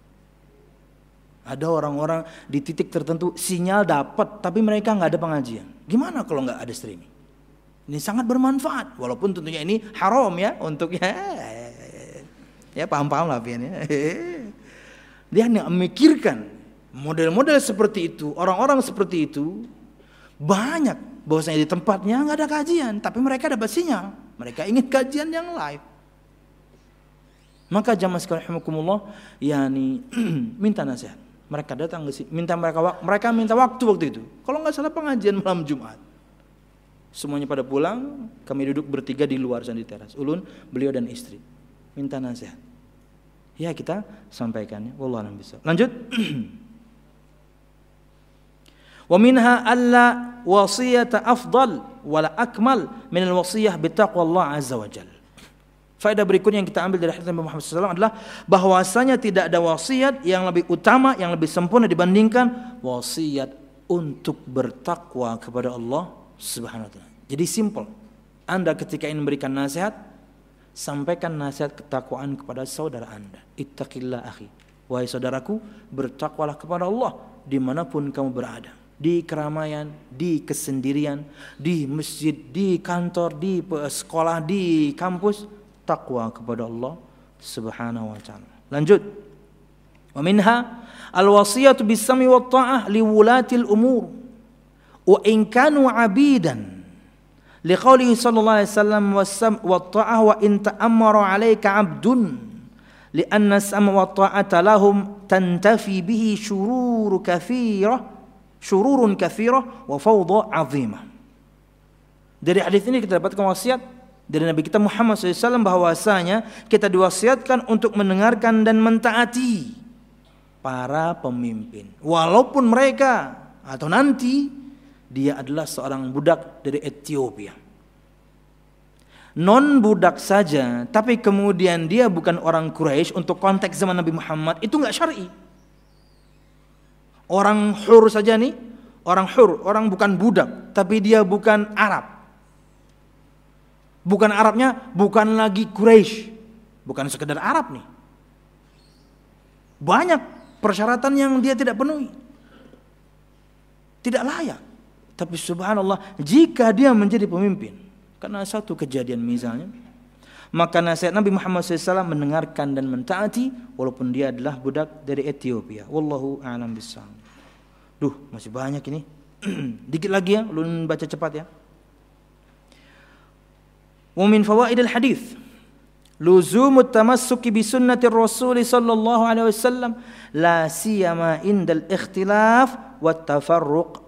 Ada orang-orang di titik tertentu sinyal dapat, tapi mereka nggak ada pengajian. Gimana kalau nggak ada streaming? Ini sangat bermanfaat, walaupun tentunya ini haram ya untuk ya, ya paham-paham lah pian ya. Dia hanya memikirkan model-model seperti itu, orang-orang seperti itu banyak. Bahwasanya di tempatnya nggak ada kajian, tapi mereka dapat sinyal. Mereka ingin kajian yang live. Maka jamaah sekalian rahimakumullah, yakni minta nasihat. Mereka datang ke sini, minta mereka mereka minta waktu waktu itu. Kalau nggak salah pengajian malam Jumat. Semuanya pada pulang, kami duduk bertiga di luar sana di teras. Ulun, beliau dan istri. Minta nasihat. Ya kita sampaikannya. Wallahu a'lam bishawab. Lanjut. Wa minha alla wasiyata afdal wala akmal min al-wasiyah bi taqwallah azza wa jalla. Faedah berikutnya yang kita ambil dari hadis Nabi Muhammad shallallahu alaihi wasallam adalah bahwasanya tidak ada wasiat yang lebih utama, yang lebih sempurna dibandingkan wasiat untuk bertakwa kepada Allah Subhanahu wa taala. Jadi simple. Anda ketika ingin memberikan nasihat, sampaikan nasihat ketakwaan kepada saudara Anda. Ittaqillah akhi. Wahai saudaraku, bertakwalah kepada Allah dimanapun kamu berada. Di keramaian, di kesendirian, di masjid, di kantor, di sekolah, di kampus, takwa kepada Allah Subhanahu wa taala. Lanjut. Wa minha al-wasiyatu bis-sam'i wat ta'ah li wulatil umur wa in kanu 'abidan. Liqaulihi sallallahu alaihi wasallam was-sam' wat ta'ah wa in ta'ammara 'alaika 'abdun li'anna as-sam'a wat ta'ata lahum tantafi bihi shurur katsirah syururun katsirah wa fawdha 'azimah. Dari hadis ini kita dapatkan wasiat dari Nabi kita Muhammad shallallahu alaihi wasallam bahwasanya kita diwasiatkan untuk mendengarkan dan mentaati para pemimpin, walaupun mereka atau nanti dia adalah seorang budak dari Ethiopia, non budak saja, tapi kemudian dia bukan orang Quraisy untuk konteks zaman Nabi Muhammad, itu nggak syar'i. Orang hur saja nih, orang hur, orang bukan budak, tapi dia bukan Arab. Bukan Arabnya, bukan lagi Quraisy, bukan sekedar Arab nih. Banyak persyaratan yang dia tidak penuhi, tidak layak. Tapi subhanallah, jika dia menjadi pemimpin, karena satu kejadian misalnya, maka nasihat Nabi Muhammad shallallahu alaihi wasallam mendengarkan dan mentaati walaupun dia adalah budak dari Ethiopia. Wallahu a'lam bishawab. Duh, masih banyak ini. Dikit lagi ya, ulun baca cepat ya. Wa min fawaidil hadits luzumut tamassuki bi sunnatir rasul sallallahu alaihi wasallam la siyama indal ikhtilaf wat tafarruq.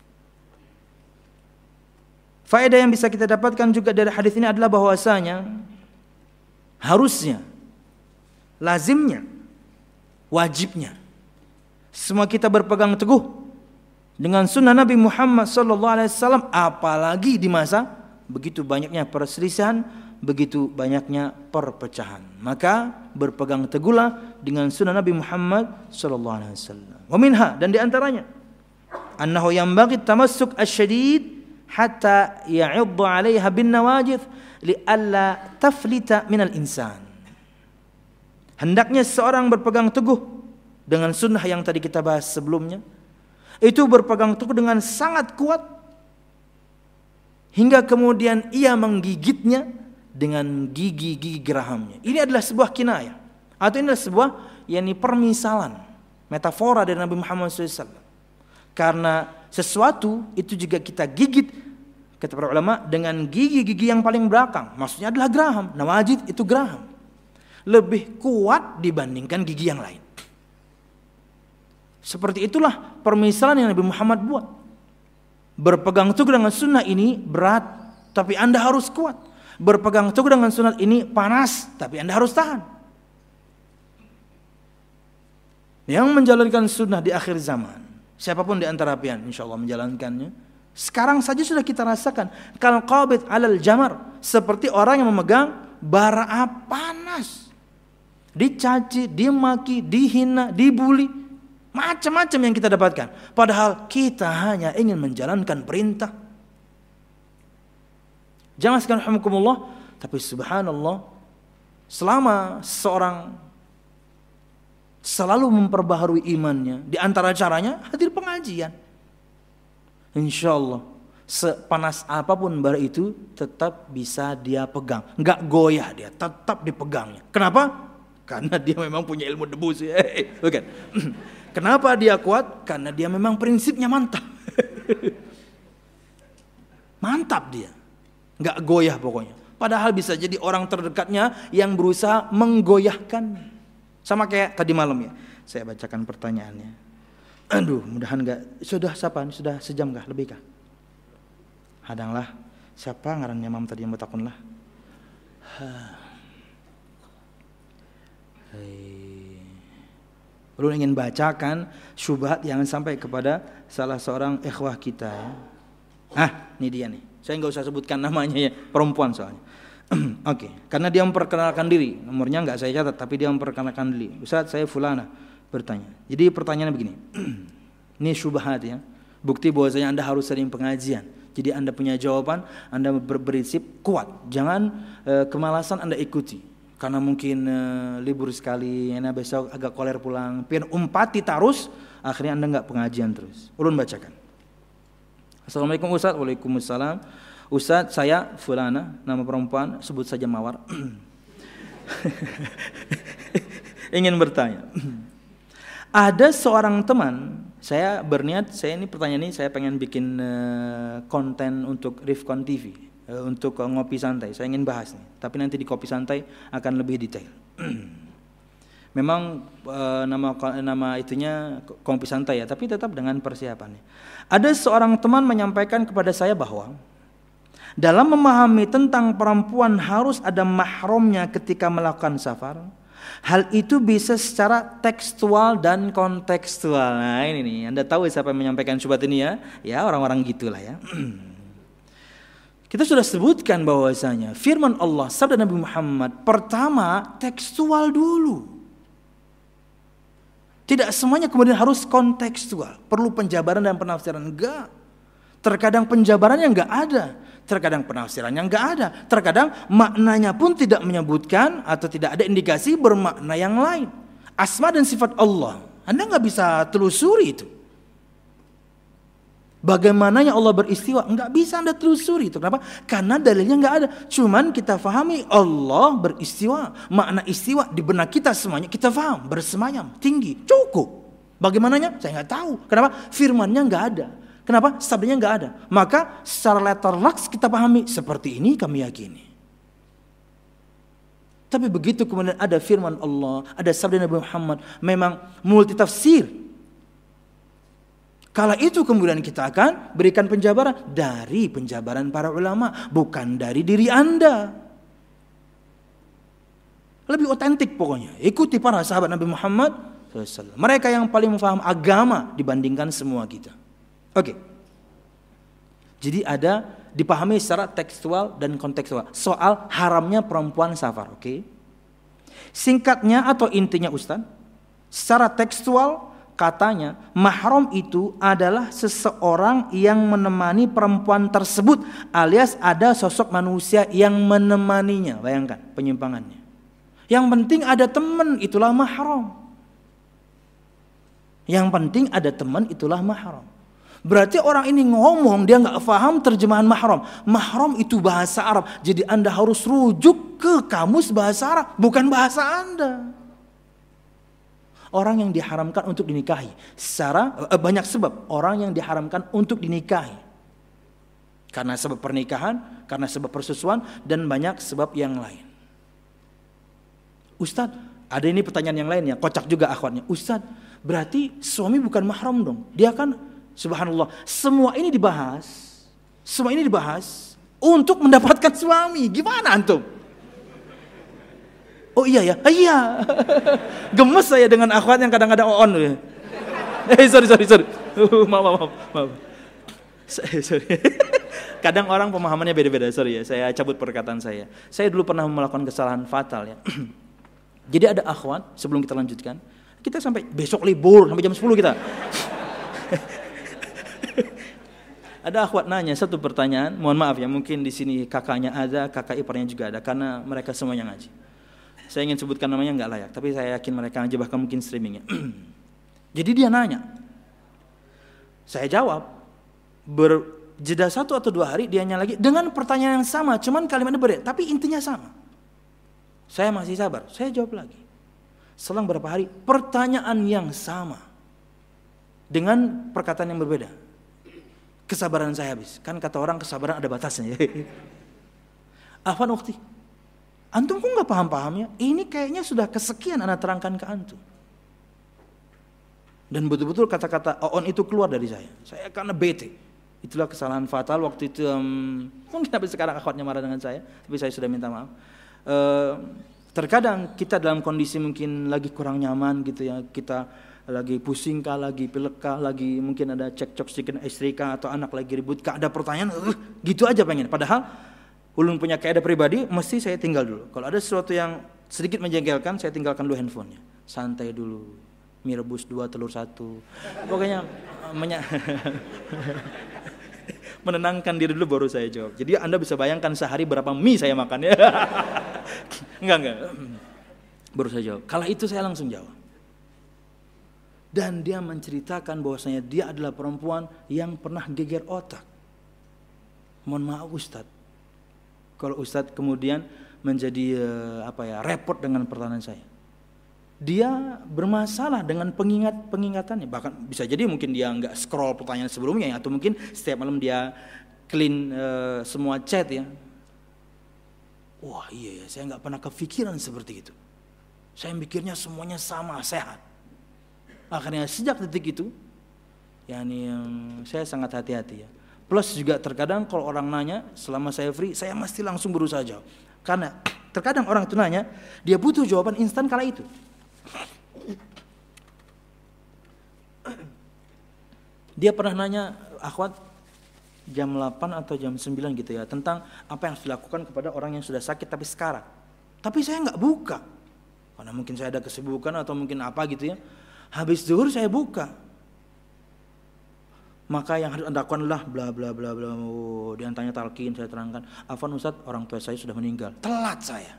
Faedah yang bisa kita dapatkan juga dari hadis ini adalah bahwasanya harusnya, lazimnya, wajibnya semua kita berpegang teguh dengan sunnah Nabi Muhammad sallallahu alaihi wasallam, apalagi di masa begitu banyaknya perselisihan, begitu banyaknya perpecahan. Maka berpegang teguhlah dengan sunnah Nabi Muhammad sallallahu alaihi wasallam. Wa minha, dan di antaranya annahu yanbaghi tamassuk asyadid hatta ya'iddu 'alaiha bin nawajid li'alla taflita minal insan. Hendaknya seorang berpegang teguh dengan sunnah yang tadi kita bahas sebelumnya. Itu berpegang teguh dengan sangat kuat hingga kemudian ia menggigitnya dengan gigi-gigi gerahamnya. Ini adalah sebuah kinayah, atau ini adalah sebuah yakni permisalan, metafora dari Nabi Muhammad shallallahu alaihi wasallam. Karena sesuatu itu juga kita gigit, kata para ulama, dengan gigi-gigi yang paling belakang, maksudnya adalah geraham. Nawajid itu geraham, lebih kuat dibandingkan gigi yang lain. Seperti itulah permisalan yang Nabi Muhammad buat. Berpegang teguh dengan sunnah ini berat, tapi Anda harus kuat. Berpegang teguh dengan sunnah ini panas, tapi Anda harus tahan. Yang menjalankan sunnah di akhir zaman, siapapun di antara pian, insya Allah menjalankannya. Sekarang saja sudah kita rasakan. Kal qabid alal jamar, seperti orang yang memegang bara api panas. Dicaci, dimaki, dihina, dibully, macam-macam yang kita dapatkan. Padahal kita hanya ingin menjalankan perintah. Jangan sekalian rahimakumullah, Tapi subhanallah, selama seorang selalu memperbaharui imannya, di antara caranya hadir pengajian, insya Allah sepanas apapun bara itu tetap bisa dia pegang, nggak goyah dia, tetap dipegangnya. Kenapa? Karena dia memang punya ilmu debu sih, bukan? Kenapa dia kuat? Karena dia memang prinsipnya mantap, mantap dia, nggak goyah pokoknya. Padahal bisa jadi orang terdekatnya yang berusaha menggoyahkan. Sama kayak tadi malam ya, saya bacakan pertanyaannya. Aduh, mudahan nggak. Sudah siapa? Sudah sejam kah? Lebih kah? Hadanglah. Siapa ngarannya mam tadi yang bertakun lah? Hei. Perlu ingin bacakan syubhat yang sampai kepada salah seorang ikhwah kita ya. Ah, ini dia nih. Saya nggak usah sebutkan namanya ya, perempuan soalnya. Oke, okay. Karena dia memperkenalkan diri, nomornya nggak saya catat, tapi dia memperkenalkan diri. Ustaz, saya fulana bertanya. Jadi pertanyaannya begini, ini syubhat ya, bukti bahwasanya Anda harus sering pengajian. Jadi Anda punya jawaban, Anda berprinsip kuat. Jangan e, kemalasan Anda ikuti, karena mungkin e, libur sekali, enak besok agak koler pulang, pian umpati terus, akhirnya Anda nggak pengajian terus. Ulun bacakan. Assalamualaikum Ustaz. Waalaikumsalam. Ustaz, saya fulana, nama perempuan, sebut saja Mawar. Ingin bertanya. Ada seorang teman, saya berniat, saya ini pertanyaan ini saya pengen bikin uh, konten untuk Rifkon T V, uh, untuk uh, ngopi santai. Saya ingin bahas nih, tapi nanti di kopi santai akan lebih detail. Memang uh, nama nama itunya kopi santai ya, tapi tetap dengan persiapannya. Ada seorang teman menyampaikan kepada saya bahwa dalam memahami tentang perempuan harus ada mahramnya ketika melakukan safar. Hal itu bisa secara tekstual dan kontekstual. Nah ini nih, Anda tahu siapa yang menyampaikan syubhat ini ya? Ya orang-orang gitulah ya. Kita sudah sebutkan bahwasanya firman Allah, sabda Nabi Muhammad, pertama tekstual dulu. Tidak semuanya kemudian harus kontekstual, perlu penjabaran dan penafsiran, enggak. Terkadang penjabarannya enggak ada, terkadang penafsirannya enggak ada, terkadang maknanya pun tidak menyebutkan atau tidak ada indikasi bermakna yang lain. Asma dan sifat Allah, Anda enggak bisa telusuri itu. Bagaimananya Allah beristiwa, enggak bisa Anda telusuri itu. Kenapa? Karena dalilnya enggak ada. Cuman kita fahami Allah beristiwa. Makna istiwa di benak kita semuanya kita faham, bersemayam, tinggi, cukup. Bagaimananya? Saya enggak tahu. Kenapa? Firmannya enggak ada. Kenapa? Sabdanya enggak ada. Maka secara letter laks kita pahami, seperti ini kami yakini. Tapi begitu kemudian ada firman Allah, ada sabda Nabi Muhammad, memang multi tafsir. Kala itu kemudian kita akan berikan penjabaran dari penjabaran para ulama, bukan dari diri Anda. Lebih otentik pokoknya. Ikuti para sahabat Nabi Muhammad shallallahu alaihi wasallam. Mereka yang paling memaham agama dibandingkan semua kita. Oke. Jadi ada dipahami secara tekstual dan kontekstual soal haramnya perempuan safar, oke? Singkatnya atau intinya Ustaz, secara tekstual katanya mahram itu adalah seseorang yang menemani perempuan tersebut alias ada sosok manusia yang menemaninya. Bayangkan penyimpangannya. Yang penting ada teman, itulah mahram. Yang penting ada teman, itulah mahram. Berarti orang ini ngomong dia nggak paham terjemahan mahram. Mahram itu bahasa Arab. Jadi Anda harus rujuk ke kamus bahasa Arab, bukan bahasa Anda. Orang yang diharamkan untuk dinikahi secara eh, banyak sebab orang yang diharamkan untuk dinikahi. Karena sebab pernikahan, karena sebab persusuan dan banyak sebab yang lain. Ustadz, ada ini pertanyaan yang lainnya, kocak juga akhwatnya. Ustadz, berarti suami bukan mahram dong. Dia kan subhanallah, semua ini dibahas, semua ini dibahas untuk mendapatkan suami. Gimana antum? Oh iya ya, ah, iya. Gemes saya dengan akhwat yang kadang-kadang on. Eh sorry sorry sorry, uh, maaf maaf maaf. Sorry. Kadang orang pemahamannya beda-beda. Sorry ya, saya cabut perkataan saya. Saya dulu pernah melakukan kesalahan fatal ya. Jadi ada akhwat, sebelum kita lanjutkan, kita sampai besok libur sampai jam sepuluh kita. Ada akhwat nanya satu pertanyaan, mohon maaf ya, mungkin di sini kakaknya ada, kakak iparnya juga ada, karena mereka semuanya ngaji. Saya ingin sebutkan namanya nggak layak, tapi saya yakin mereka ngaji, bahkan mungkin streamingnya. Jadi dia nanya, saya jawab, berjeda satu atau dua hari dia nanya lagi dengan pertanyaan yang sama, cuman kalimatnya berbeda, tapi intinya sama. Saya masih sabar, saya jawab lagi. Selang berapa hari, pertanyaan yang sama dengan perkataan yang berbeda. Kesabaran saya habis. Kan kata orang kesabaran ada batasnya. Afwan ukhti, antum kok nggak paham-pahamnya? Ini kayaknya sudah kesekian ana terangkan ke antum. Dan betul-betul kata-kata Oon itu keluar dari saya. Saya karena bete. Itulah kesalahan fatal waktu itu. Um, mungkin sampai sekarang akhwatnya marah dengan saya, tapi saya sudah minta maaf. Uh, terkadang kita dalam kondisi mungkin lagi kurang nyaman gitu ya, kita lagi pusing kah, lagi pilek kah, lagi mungkin ada cekcok sedikit istri kah, atau anak lagi ribut kah, ada pertanyaan, uh, gitu aja pengen. Padahal ulun punya kaidah pribadi, mesti saya tinggal dulu. Kalau ada sesuatu yang sedikit menjengkelkan, saya tinggalkan dulu handphonenya. Santai dulu, mie rebus dua, telur satu. Pokoknya menya menenangkan diri dulu baru saya jawab. Jadi Anda bisa bayangkan sehari berapa mie saya makan ya. Enggak, enggak. Baru saya jawab. Kala itu saya langsung jawab. Dan dia menceritakan bahwasanya dia adalah perempuan yang pernah geger otak. Mohon maaf Ustadz, kalau Ustadz kemudian menjadi uh, apa ya repot dengan pertanyaan saya. Dia bermasalah dengan pengingat pengingatannya. Bahkan bisa jadi mungkin dia nggak scroll pertanyaan sebelumnya, atau mungkin setiap malam dia clean uh, semua chat ya. Wah iya ya, saya nggak pernah kepikiran seperti itu. Saya mikirnya semuanya sama, sehat. Akhirnya sejak detik itu, yakni saya sangat hati-hati ya. Plus juga terkadang kalau orang nanya, selama saya free, saya mesti langsung berusaha jawab. Karena terkadang orang itu nanya, dia butuh jawaban instan kala itu. Dia pernah nanya, akhwat, jam delapan atau jam sembilan gitu ya, tentang apa yang harus dilakukan kepada orang yang sudah sakit tapi sekarang. Tapi saya nggak buka, karena mungkin saya ada kesibukan atau mungkin apa gitu ya. Habis zuhur saya buka. Maka yang harus Anda lakukan adalah bla bla bla bla. Oh, dia tanya talqin, saya terangkan. Afwan Ustaz, orang tua saya sudah meninggal. Telat saya.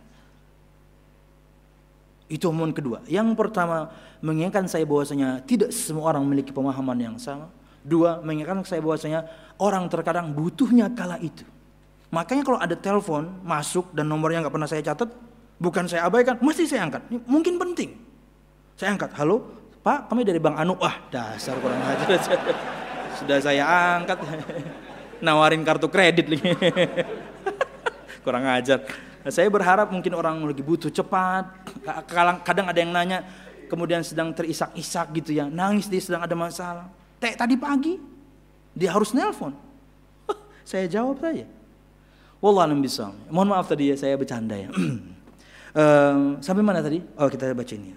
Itu omongan kedua. Yang pertama, mengingatkan saya bahwasanya tidak semua orang memiliki pemahaman yang sama. Dua, mengingatkan saya bahwasanya orang terkadang butuhnya kala itu. Makanya kalau ada telepon masuk dan nomornya nggak pernah saya catat, bukan saya abaikan, mesti saya angkat. Ini mungkin penting. Saya angkat, halo. Pak, kami dari Bang Anu. Wah, dasar kurang ajar. Sudah saya angkat. Nawarin kartu kredit lagi. Kurang ajar. Saya berharap mungkin orang lagi butuh cepat. Kadang ada yang nanya, kemudian sedang terisak-isak gitu ya. Nangis dia sedang ada masalah. Teh tadi pagi dia harus nelpon. Saya jawab saja. Wallahu a'lam bishawab. Mohon maaf tadi ya, saya bercanda ya. uh, sampai mana tadi? Oh, kita baca ini.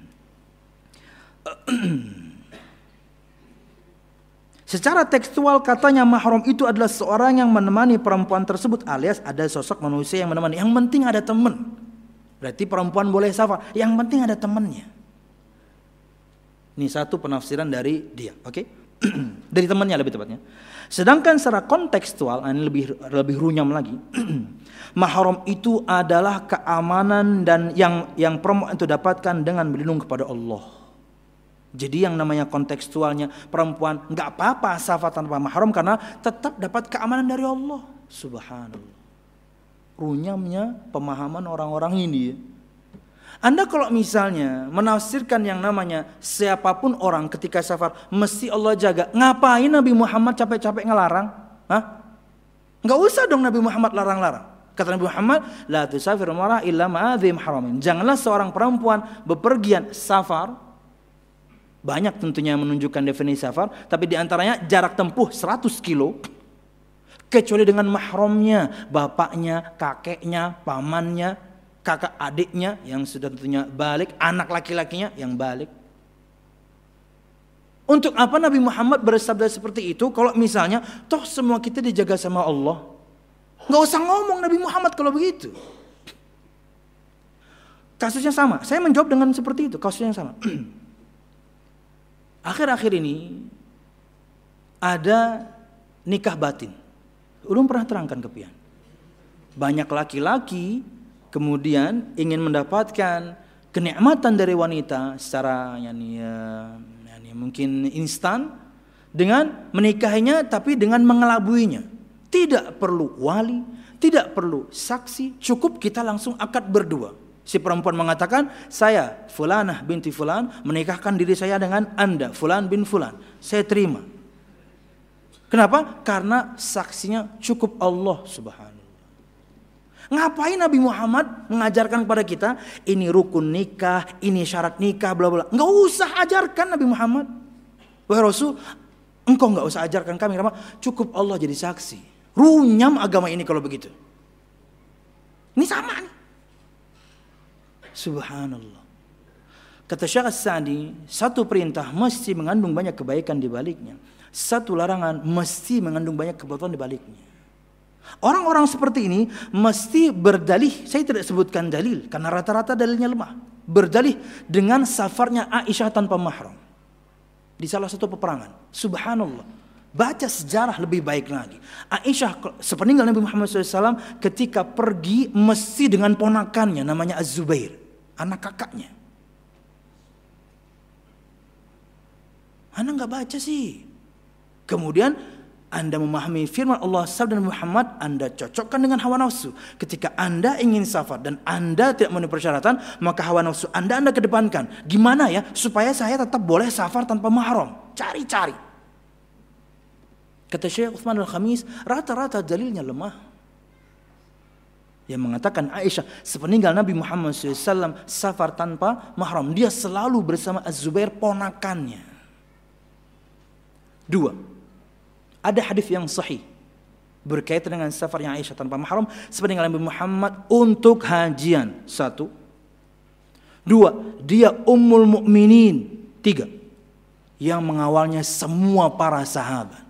Secara tekstual katanya mahram itu adalah seorang yang menemani perempuan tersebut, alias ada sosok manusia yang menemani. Yang penting ada teman. Berarti perempuan boleh safar, yang penting ada temannya. Ini satu penafsiran dari dia, oke? Okay? Dari temannya lebih tepatnya. Sedangkan secara kontekstual, ini lebih lebih runyam lagi. Mahram itu adalah keamanan dan yang yang perempuan itu dapatkan dengan berlindung kepada Allah. Jadi yang namanya kontekstualnya, perempuan nggak apa-apa safar tanpa mahram karena tetap dapat keamanan dari Allah. Subhanallah. Runyamnya pemahaman orang-orang ini. Anda kalau misalnya menafsirkan yang namanya siapapun orang ketika safar mesti Allah jaga, ngapain Nabi Muhammad capek-capek ngelarang? Hah? Nggak usah dong Nabi Muhammad larang-larang. Kata Nabi Muhammad, la tusafir mar'ah illa ma'adhim haramin. Janganlah seorang perempuan bepergian safar. Banyak tentunya yang menunjukkan definisi safar, tapi diantaranya jarak tempuh seratus kilo, kecuali dengan mahramnya, bapaknya, kakeknya, pamannya, kakak adiknya yang sudah tentunya balik, anak laki-lakinya yang balik. Untuk apa Nabi Muhammad bersabda seperti itu? Kalau misalnya, toh semua kita dijaga sama Allah, nggak usah ngomong Nabi Muhammad kalau begitu. Kasusnya sama, saya menjawab dengan seperti itu, kasusnya sama. Akhir-akhir ini ada nikah batin. Ulun pernah terangkan ke pian. Banyak laki-laki kemudian ingin mendapatkan kenikmatan dari wanita secara yani, uh, yani mungkin instan dengan menikahinya tapi dengan mengelabuinya. Tidak perlu wali, tidak perlu saksi, cukup kita langsung akad berdua. Si perempuan mengatakan, saya Fulanah binti Fulan menikahkan diri saya dengan Anda, Fulan bin Fulan. Saya terima. Kenapa? Karena saksinya cukup Allah Subhanahu. Ngapain Nabi Muhammad mengajarkan kepada kita ini rukun nikah, ini syarat nikah, bla bla. Enggak usah ajarkan Nabi Muhammad. Wahai Rasul, engkau enggak usah ajarkan kami, kenapa? Cukup Allah jadi saksi. Runyam agama ini kalau begitu. Ini sama nih. Subhanallah. Kata Syekh As-Sa'di, satu perintah mesti mengandung banyak kebaikan di baliknya. Satu larangan mesti mengandung banyak kebutuhan di baliknya. Orang-orang seperti ini mesti berdalih, saya tidak sebutkan dalil karena rata-rata dalilnya lemah. Berdalih dengan safarnya Aisyah tanpa mahram di salah satu peperangan. Subhanallah. Baca sejarah lebih baik lagi. Aisyah sepeninggal Nabi Muhammad shallallahu alaihi wasallam ketika pergi mesti dengan ponakannya namanya Az-Zubair, anak kakaknya. Anda nggak baca sih. Kemudian Anda memahami firman Allah sabda Muhammad, Anda cocokkan dengan hawa nafsu. Ketika Anda ingin safar dan Anda tidak memenuhi persyaratan, maka hawa nafsu Anda Anda kedepankan. Gimana ya supaya saya tetap boleh safar tanpa mahram? Cari-cari. Kata Syekh Utsman Al-Khamis, rata-rata dalilnya lemah. Yang mengatakan Aisyah sepeninggal Nabi Muhammad shallallahu alaihi wasallam safar tanpa mahram, dia selalu bersama Az-Zubair ponakannya. Dua. Ada hadis yang sahih berkaitan dengan safarnya Aisyah tanpa mahram sepeninggal Nabi Muhammad untuk hajian. Satu. Dua, dia ummul mukminin. Tiga, yang mengawalnya semua para sahabat.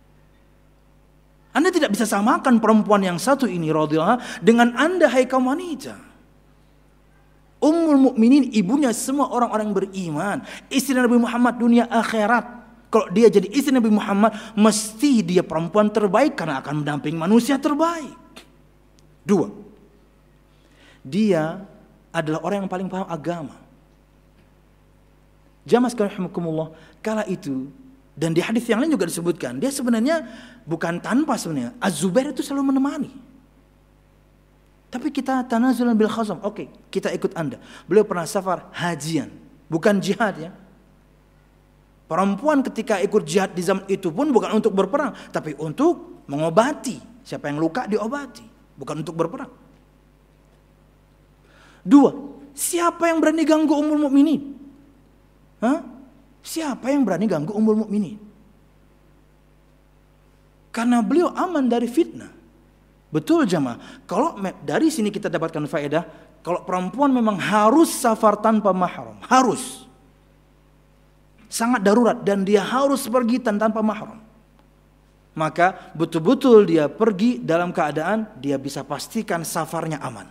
Anda tidak bisa samakan perempuan yang satu ini radhiyallahu anha dengan Anda hai kaum wanita. Ummul mukminin, ibunya semua orang-orang beriman, istri Nabi Muhammad dunia akhirat. Kalau dia jadi istri Nabi Muhammad, mesti dia perempuan terbaik karena akan mendampingi manusia terbaik. Dua, dia adalah orang yang paling paham agama. Jamaah sekalian rahimakumullah, kala itu dan di hadis yang lain juga disebutkan, dia sebenarnya bukan tanpa sebenarnya. Az-Zubair itu selalu menemani. Tapi kita tanazulan bil khazam, oke, kita ikut Anda. Beliau pernah safar hajian, bukan jihad ya. Perempuan ketika ikut jihad di zaman itu pun bukan untuk berperang, tapi untuk mengobati. Siapa yang luka diobati, bukan untuk berperang. Dua, siapa yang berani ganggu ummul mukminin? Hah? Siapa yang berani ganggu ummul mukminin? Karena beliau aman dari fitnah. Betul jamaah. Kalau dari sini kita dapatkan faedah, kalau perempuan memang harus safar tanpa mahram, harus. Sangat darurat dan dia harus pergi tanpa mahram. Maka betul-betul dia pergi dalam keadaan dia bisa pastikan safarnya aman.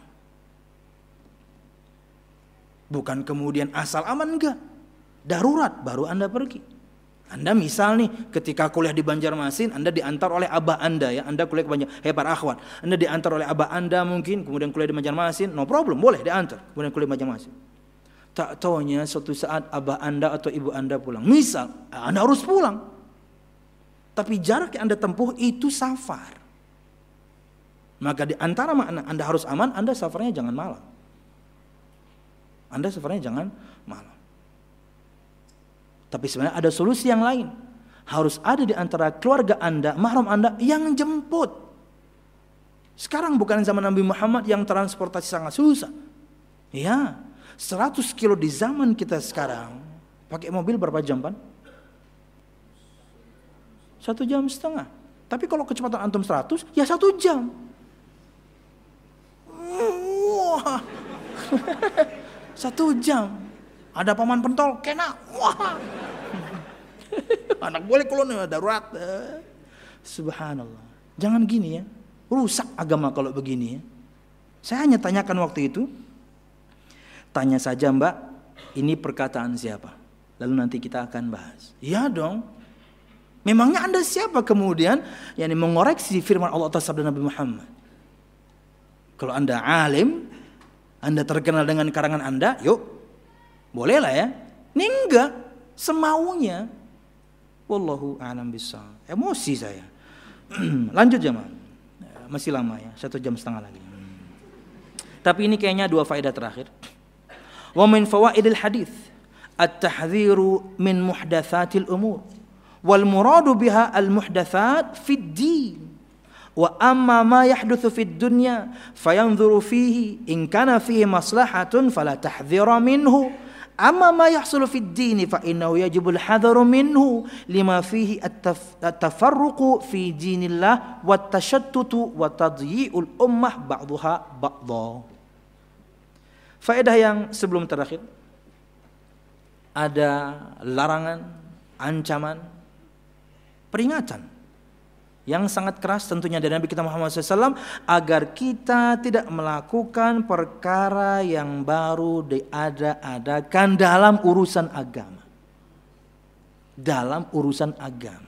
Bukan kemudian asal aman, enggak. Darurat baru Anda pergi. Anda misal nih ketika kuliah di Banjarmasin, Anda diantar oleh abah Anda ya, Anda kuliah ke Banjar, hey para akhwat, Anda diantar oleh abah Anda mungkin, kemudian kuliah di Banjarmasin, no problem, boleh diantar, kemudian kuliah di Banjarmasin. Tak taunya suatu saat abah Anda atau ibu Anda pulang. Misal, Anda harus pulang. Tapi jarak yang Anda tempuh itu safar. Maka di antara makna Anda harus aman, Anda safarnya jangan malam. Anda safarnya jangan malam. Tapi sebenarnya ada solusi yang lain. Harus ada di antara keluarga Anda, mahram Anda yang jemput. Sekarang bukan zaman Nabi Muhammad yang transportasi sangat susah. Ya. seratus kilo di zaman kita sekarang pakai mobil berapa jam Pan? Satu jam setengah. Tapi kalau kecepatan antum seratus ya satu jam. Wah. Satu jam. Ada paman pentol kena. Wah. Anak boleh kolon darurat. Subhanallah. Jangan gini ya. Rusak agama kalau begini ya. Saya hanya tanyakan waktu itu. Tanya saja Mbak, ini perkataan siapa? Lalu nanti kita akan bahas. Iya dong. Memangnya Anda siapa kemudian yang mengoreksi firman Allah atau sabda Nabi Muhammad? Kalau Anda alim, Anda terkenal dengan karangan Anda, yuk, bolehlah ya. Ini enggak, semaunya. Wallahu a'lam bishawab. Emosi saya. Lanjut jemaah. Masih lama ya, satu jam setengah lagi. Tapi ini kayaknya dua faedah terakhir. Wa min fawaidil hadits at-tahdhiru min muhdatsatil umur wal muradu biha al muhdatsat fid din wa amma ma yahdutsu fid dunya fayanzuru fihi in kana fihi maslahatun fala tahdhira minhu amma ma yahsulu fid din fa innahu yajibul hadharu minhu lima fihi at-tafarruqu fi dinillah wat tashattutu wa tadyi'ul ummah ba'daha ba'dha. Faedah yang sebelum terakhir, ada larangan, ancaman, peringatan yang sangat keras tentunya dari Nabi kita Muhammad shallallahu alaihi wasallam agar kita tidak melakukan perkara yang baru diada-adakan dalam urusan agama. Dalam urusan agama.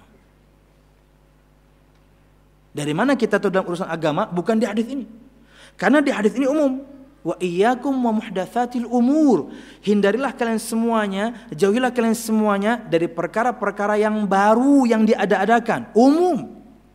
Dari mana kita tahu dalam urusan agama? Bukan di hadis ini. Karena di hadis ini umum. Wa iyyakum wa muhdatsatil umur. Hindarilah kalian semuanya, jauhilah kalian semuanya dari perkara-perkara yang baru yang diada-adakan, umum.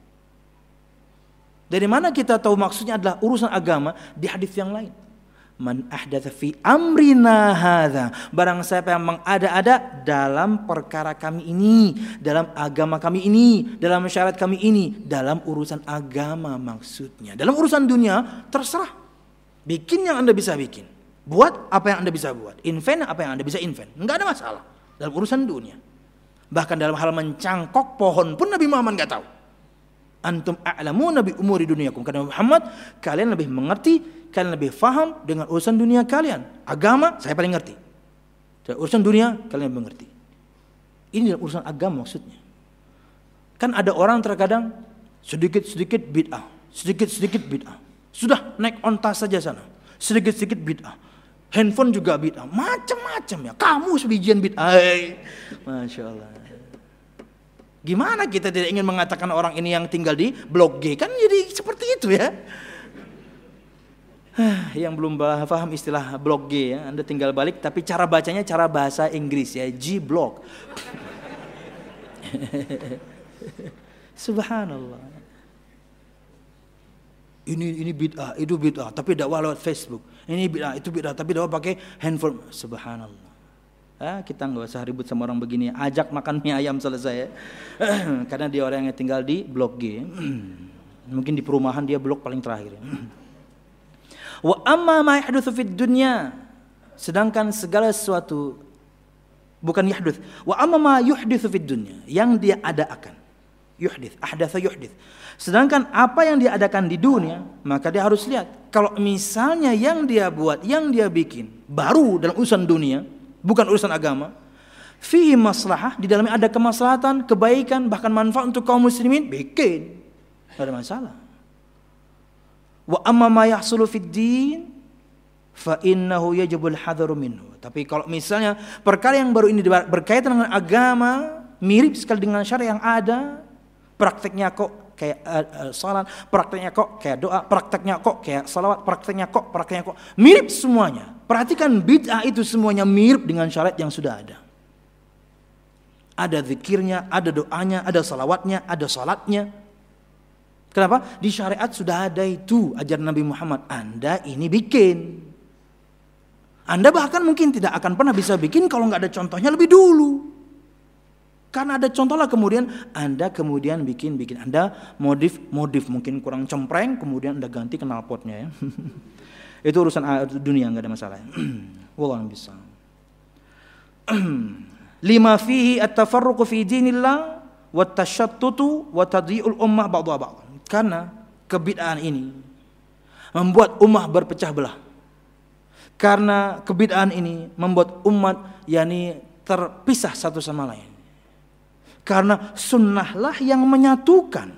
Dari mana kita tahu maksudnya adalah urusan agama? Di hadis yang lain. Man ahdatsa fi amrina hadza, barang siapa yang mengada-ada dalam perkara kami ini, dalam agama kami ini, dalam syariat kami ini, dalam urusan agama maksudnya. Dalam urusan dunia terserah. Bikin yang Anda bisa bikin. Buat apa yang Anda bisa buat. Invent apa yang Anda bisa invent. Enggak ada masalah dalam urusan dunia. Bahkan dalam hal mencangkok pohon pun Nabi Muhammad enggak tahu. Antum a'lamuna bi umuri dunyakum. Karena Muhammad, kalian lebih mengerti, kalian lebih faham dengan urusan dunia kalian. Agama saya paling ngerti. Dalam urusan dunia kalian lebih mengerti. Ini dalam urusan agama maksudnya. Kan ada orang terkadang sedikit-sedikit bid'ah, sedikit-sedikit bid'ah. Sudah naik onta saja sana. Sedikit-sedikit bid'ah. Handphone juga bid'ah. Macam-macam ya. Kamu sebijian bid'ah. Masya Allah. Gimana kita tidak ingin mengatakan orang ini yang tinggal di blok G. Kan jadi seperti itu ya. Yang belum paham istilah blok G ya. Anda tinggal balik. Tapi cara bacanya cara bahasa Inggris ya. G block. Subhanallah. Ini ini bid'ah, itu bid'ah, tapi dakwah lewat Facebook. Ini bid'ah, itu bid'ah, tapi dakwah pakai handphone. Subhanallah. Ah, kita nggak usah ribut sama orang begini. Ajak makan mie ayam selesai ya. Karena dia orang yang tinggal di blok G. Mungkin di perumahan dia blok paling terakhir. Wa amma ma yahdutsu fid dunya. Sedangkan segala sesuatu bukan yahduts. Wa amma ma yuhditsu fid dunya, yang dia adakan. Yuhdits, ahdatsa yuhdits. Sedangkan apa yang dia adakan di dunia, maka dia harus lihat. Kalau misalnya yang dia buat, yang dia bikin baru dalam urusan dunia, bukan urusan agama, fihi maslahah, di dalamnya ada kemaslahatan, kebaikan, bahkan manfaat untuk kaum muslimin, bikin. Tidak ada masalah. Wa amma ma yahsulu fid din fa innahu yajibul hadharu minhu. Tapi kalau misalnya perkara yang baru ini berkaitan dengan agama, mirip sekali dengan syariat yang ada, prakteknya kok kayak uh, uh, salat, prakteknya kok kayak doa, prakteknya kok kayak salawat, prakteknya kok, prakteknya kok mirip semuanya. Perhatikan bid'ah itu semuanya mirip dengan syariat yang sudah ada. Ada zikirnya, ada doanya, ada salawatnya, ada salatnya. Kenapa? Di syariat sudah ada itu ajaran Nabi Muhammad. Anda ini bikin. Anda bahkan mungkin tidak akan pernah bisa bikin kalau nggak ada contohnya lebih dulu. Karena ada contoh lah kemudian Anda kemudian bikin-bikin. Anda modif-modif mungkin kurang cempreng kemudian Anda ganti knalpotnya ya. Itu urusan dunia enggak ada masalah. Wallahu bisa. Lima fihi at-tafarruqu fi dinillah wa tashattutu wa tadyi'ul ummah ba'dha ba'd. Karena kebid'ahan ini membuat ummah berpecah belah. Karena kebid'ahan ini membuat umat yakni terpisah satu sama lain. Karena sunnahlah yang menyatukan.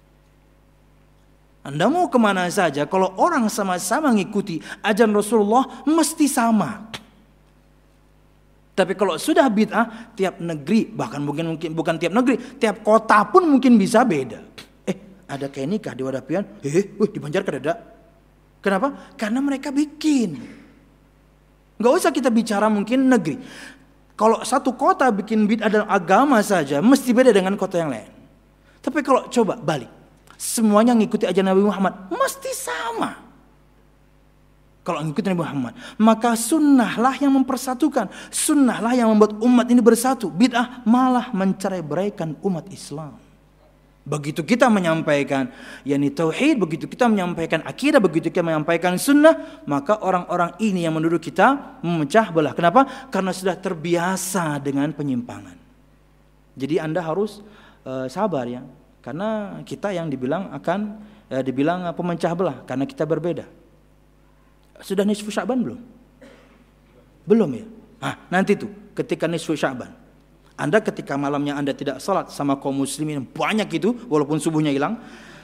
Anda mau kemana saja, kalau orang sama-sama mengikuti ajaran Rasulullah, mesti sama. Tapi kalau sudah bid'ah, tiap negeri, bahkan mungkin mungkin bukan tiap negeri, tiap kota pun mungkin bisa beda. Eh, ada kayak nikah di Wadapian, eh, wih, di Banjar ada. Kenapa? Karena mereka bikin. Gak usah kita bicara mungkin negeri. Kalau satu kota bikin bid'ah dalam agama saja, mesti beda dengan kota yang lain. Tapi kalau coba balik, semuanya ngikuti ajaran Nabi Muhammad, mesti sama. Kalau ngikutin Nabi Muhammad, maka sunnahlah yang mempersatukan, sunnahlah yang membuat umat ini bersatu. Bid'ah malah mencerai-beraikan umat Islam. Begitu kita menyampaikan yakni tauhid, begitu kita menyampaikan akidah, begitu kita menyampaikan sunnah, maka orang-orang ini yang menuduh kita memecah belah. Kenapa? Karena sudah terbiasa dengan penyimpangan. Jadi Anda harus uh, sabar ya, karena kita yang dibilang akan uh, dibilang uh, pemecah belah karena kita berbeda. Sudah nisfu Sya'ban belum? Belum ya? Nah, nanti tuh ketika nisfu Sya'ban, Anda ketika malamnya Anda tidak salat sama kaum muslimin banyak itu, walaupun subuhnya hilang.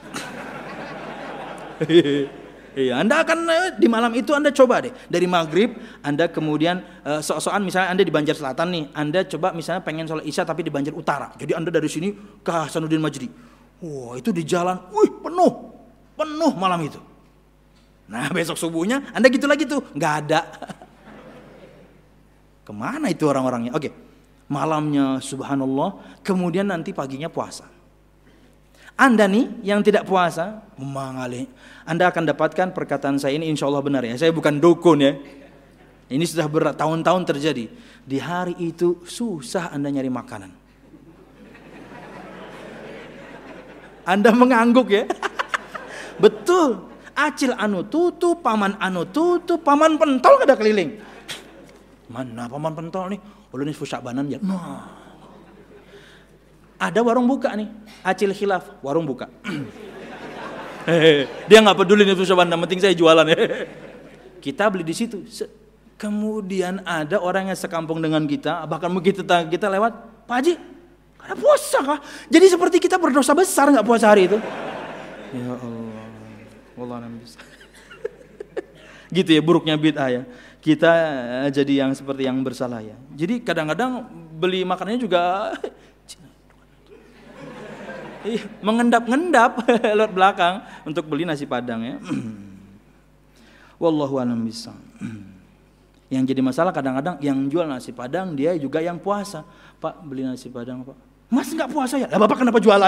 Iya, Anda akan di malam itu Anda coba deh dari maghrib Anda kemudian uh, sok-sokan misalnya Anda di Banjar Selatan nih, Anda coba misalnya pengen sholat Isya tapi di Banjar Utara. Jadi Anda dari sini ke Hasanuddin Majdi. Wah, itu di jalan, wih penuh, penuh malam itu. Nah besok subuhnya Anda gitu lagi tuh, nggak ada. Kemana itu orang-orangnya? Oke, malamnya subhanallah, kemudian nanti paginya puasa. Anda nih yang tidak puasa, memangali, Anda akan dapatkan perkataan saya ini insya Allah benar ya. Saya bukan dukun ya. Ini sudah bertahun-tahun terjadi. Di hari itu susah Anda nyari makanan. Anda mengangguk ya. Betul. Acil anu tutu, paman anu tutu, paman pentol kada keliling. Mana paman pentol nih? Ulun nisfu Sya'banan ya. Nah. Ada warung buka nih, Acil khilaf, warung buka. Dia nggak peduli nisfu Sya'ban, yang penting saya jualan ya. Kita beli di situ. Kemudian ada orang yang sekampung dengan kita, bahkan mungkin tetangga kita lewat, Pak Haji, kada puasa kah? Jadi seperti kita berdosa besar nggak puasa hari itu. Ya Allah. Gitu ya buruknya bid'ah ya. Kita jadi yang seperti yang bersalah ya. Jadi kadang-kadang beli makanannya juga mengendap-ngendap lewat belakang untuk beli nasi padang ya. Wallahu a'lam bishawab. Yang jadi masalah kadang-kadang yang jual nasi padang dia juga yang puasa. Pak beli nasi padang Pak. Mas nggak puasa ya? Lah Bapak kenapa jualan?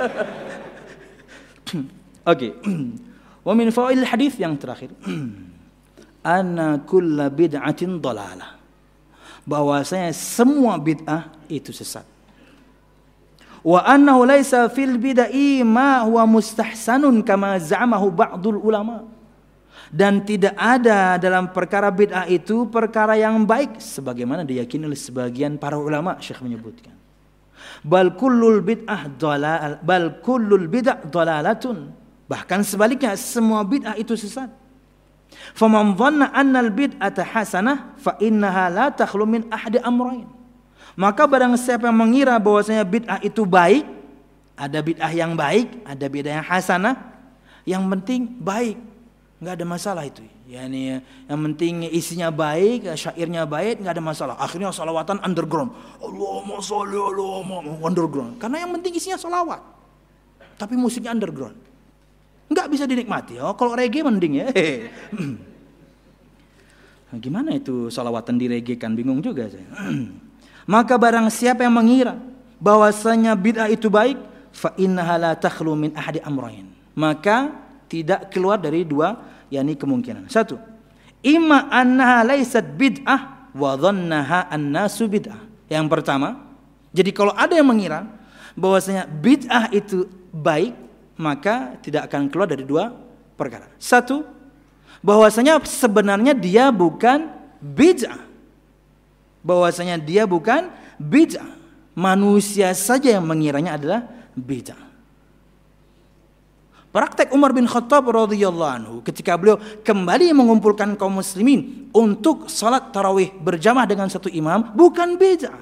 Oke. Wa min fawaidil hadis yang terakhir. Anna kulla bid'atin dhalalah. Bahwasanya semua bid'ah itu sesat. Wa annahu laisa fil bid'i ma huwa mustahsanun kama za'amahu ba'dul ulama. Dan tidak ada dalam perkara bid'ah itu perkara yang baik sebagaimana diyakini oleh sebagian para ulama. Syekh menyebutkan. Bal kullul bid'ah dhalal, bal kullul bid'ah dhalalatun. Bahkan sebaliknya semua bid'ah itu sesat. Faman dhanna anna al-bid'ata hasanah fa innaha la takhlu min ahadi amrayn. Maka barang siapa yang mengira bahwasanya bid'ah itu baik, ada bid'ah yang baik, ada bid'ah yang hasanah, yang penting baik, enggak ada masalah itu. Yani yang penting isinya baik, syairnya baik, enggak ada masalah. Akhirnya salawatan underground. Allahumma sholli ala Muhammad underground. Karena yang penting isinya salawat. Tapi musiknya underground. Enggak bisa dinikmati. Oh, kalau reggae mending ya. Nah, gimana itu salawatan di reggae kan bingung juga saya. Maka barang siapa yang mengira bahwasanya bid'ah itu baik, fa innaha la takhlu min ahadi amrayn. Maka tidak keluar dari dua yakni kemungkinan. Satu, imma annaha laysat bid'ah wa dhannaha annasu bid'ah. Yang pertama, jadi kalau ada yang mengira bahwasanya bid'ah itu baik, maka tidak akan keluar dari dua perkara. Satu, bahwasanya sebenarnya dia bukan bid'ah. Bahwasanya dia bukan bid'ah. Manusia saja yang mengiranya adalah bid'ah. Praktek Umar bin Khattab radhiyallahu anhu ketika beliau kembali mengumpulkan kaum muslimin untuk salat tarawih berjamaah dengan satu imam bukan bid'ah.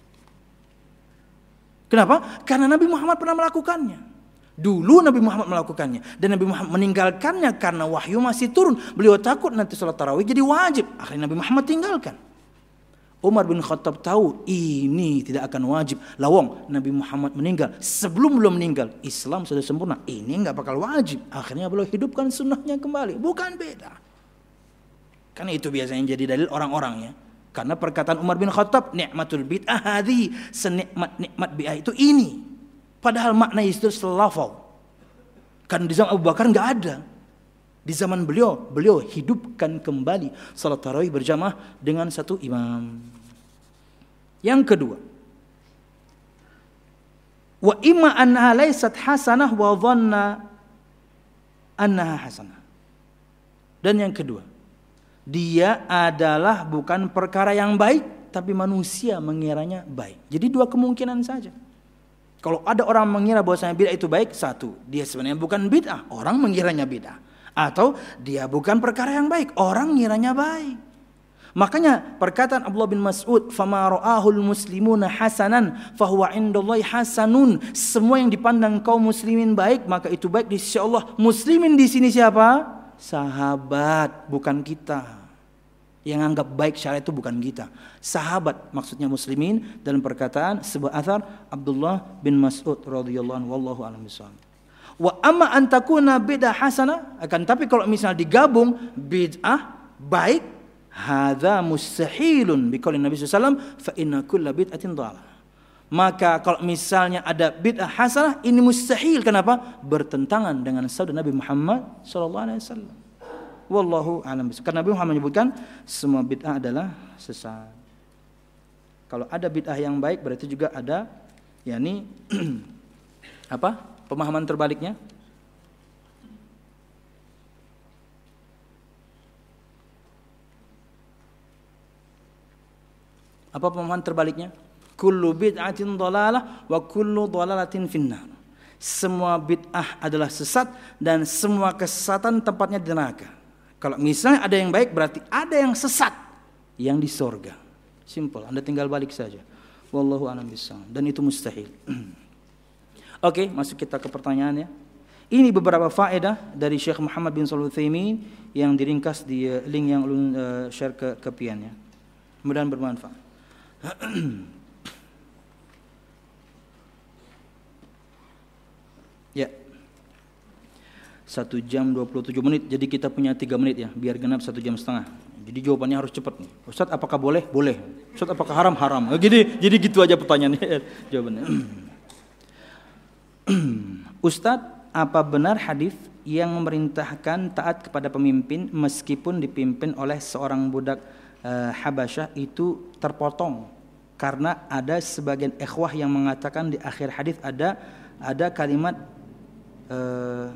Kenapa? Karena Nabi Muhammad pernah melakukannya. Dulu Nabi Muhammad melakukannya dan Nabi Muhammad meninggalkannya karena wahyu masih turun. Beliau takut nanti salat tarawih jadi wajib. Akhirnya Nabi Muhammad tinggalkan. Umar bin Khattab tahu ini tidak akan wajib. Lawang Nabi Muhammad meninggal, sebelum belum meninggal Islam sudah sempurna, ini nggak bakal wajib. Akhirnya beliau hidupkan sunnahnya kembali, bukan beda. Kan itu biasanya jadi dalil orang-orang ya. Karena perkataan Umar bin Khattab, nikmatul bid'ah hadhi, senikmat-nikmat bid'ah itu ini. Padahal makna itu selafal. Kan di zaman Abu Bakar nggak ada. Di zaman beliau, beliau hidupkan kembali salat tarawih berjamaah dengan satu imam. Yang kedua, wa imma annaha laysat hasanah wa dhanna annaha hasanah. Dan yang kedua, dia adalah bukan perkara yang baik, tapi manusia mengiranya baik. Jadi dua kemungkinan saja. Kalau ada orang mengira bahwasanya bid'ah itu baik, satu, dia sebenarnya bukan bid'ah, orang mengiranya bid'ah. Atau dia bukan perkara yang baik, orang ngiranya baik. Makanya perkataan Abdullah bin Mas'ud, "Fama ra'ahul muslimuna hasanan fahuwa indallahi hasanun." Semua yang dipandang kaum muslimin baik, maka itu baik di sisi Allah. Muslimin di sini siapa? Sahabat, bukan kita. Yang anggap baik syariat itu bukan kita. Sahabat maksudnya muslimin, dalam perkataan sebuah athar Abdullah bin Mas'ud radhiyallahu anhu, wallahu a'lam bishawab. Wa amma an takuna bid'ah hasanah, akan tapi kalau misalnya digabung bid'ah baik, hadza mustahilun biqaulin Nabi sallallahu alaihi wasallam fa inna kulla bid'atin dhalalah. Maka kalau misalnya ada bid'ah hasanah, ini mustahil. Kenapa? Bertentangan dengan sabda Nabi Muhammad sallallahu alaihi wasallam. Wallahu a'lam bishawab. Karena Nabi Muhammad menyebutkan semua bid'ah adalah sesat. Kalau ada bid'ah yang baik berarti juga ada yakni apa? Pemahaman terbaliknya. Apa pemahaman terbaliknya? Kullu bid'atin dhalalah wa kullu dhalalatin finnar. Semua bid'ah adalah sesat dan semua kesesatan tempatnya di neraka. Kalau misalnya ada yang baik berarti ada yang sesat yang di surga. Simple, Anda tinggal balik saja. Wallahu a'lam bishawab. Dan itu mustahil. Oke, masuk kita ke pertanyaannya. Ini beberapa faedah dari Syekh Muhammad bin Shalih Al-Utsaimin yang diringkas di link yang ulun uh, share ke ke piannya. Mudah-mudahan bermanfaat. Ya. Satu jam dua puluh tujuh menit. Jadi kita punya tiga menit ya, biar genap satu jam setengah. Jadi jawabannya harus cepat nih. Ustaz, apakah boleh? Boleh. Ustaz, apakah haram? Haram. Jadi jadi gitu aja pertanyaannya jawabannya. Ustadz, apa benar hadis yang memerintahkan taat kepada pemimpin meskipun dipimpin oleh seorang budak uh, Habasyah itu terpotong karena ada sebagian ikhwah yang mengatakan di akhir hadis ada ada kalimat uh,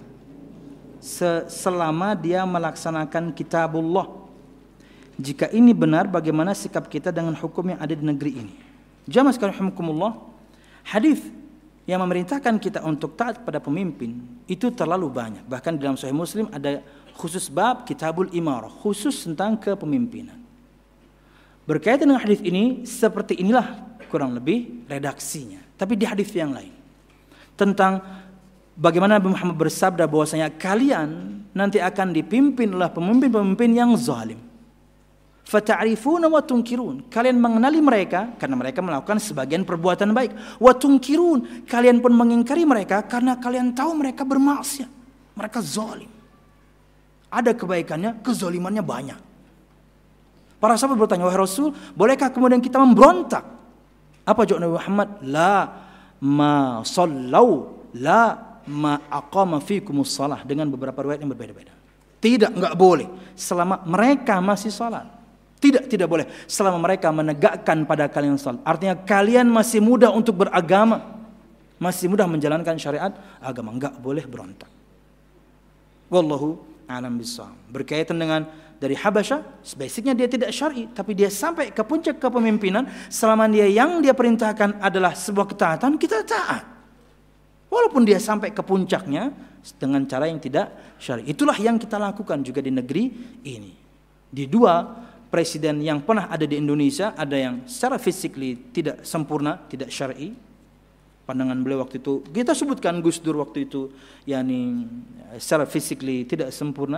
selama dia melaksanakan kitabullah. Jika ini benar, bagaimana sikap kita dengan hukum yang ada di negeri ini? Jamaah sekalian rahimakumullah, hadis yang memerintahkan kita untuk taat pada pemimpin itu terlalu banyak. Bahkan dalam Sahih Muslim ada khusus bab Kitabul Imarah, khusus tentang kepemimpinan. Berkaitan dengan hadis ini, seperti inilah kurang lebih redaksinya. Tapi di hadis yang lain tentang bagaimana Nabi Muhammad bersabda bahwasanya kalian nanti akan dipimpin oleh pemimpin-pemimpin yang zalim. Fata'rifuna wa tunkirun. Kalian mengenali mereka karena mereka melakukan sebagian perbuatan baik. Wa tunkirun. Kalian pun mengingkari mereka karena kalian tahu mereka bermaksiat. Mereka zalim. Ada kebaikannya, kezalimannya banyak. Para sahabat bertanya, wahai Rasul, bolehkah kemudian kita memberontak? Apa jawab Nabi Muhammad? La ma sallau la ma aqama fikumus salah, dengan beberapa riwayat yang berbeda-beda. Tidak, enggak boleh selama mereka masih salat. Tidak, tidak boleh selama mereka menegakkan pada kalian salat. Artinya kalian masih muda untuk beragama, masih mudah menjalankan syariat agama, enggak boleh berontak. Wallahu a'lam bishawab. Berkaitan dengan dari Habasyah, basicnya dia tidak syar'i, tapi dia sampai ke puncak kepemimpinan, selama dia yang dia perintahkan adalah sebuah ketaatan, kita taat. Walaupun dia sampai ke puncaknya dengan cara yang tidak syar'i. Itulah yang kita lakukan juga di negeri ini. Di dua presiden yang pernah ada di Indonesia, ada yang secara physically tidak sempurna, tidak syar'i. Pandangan beliau waktu itu, kita sebutkan Gus Dur waktu itu, yakni secara physically tidak sempurna,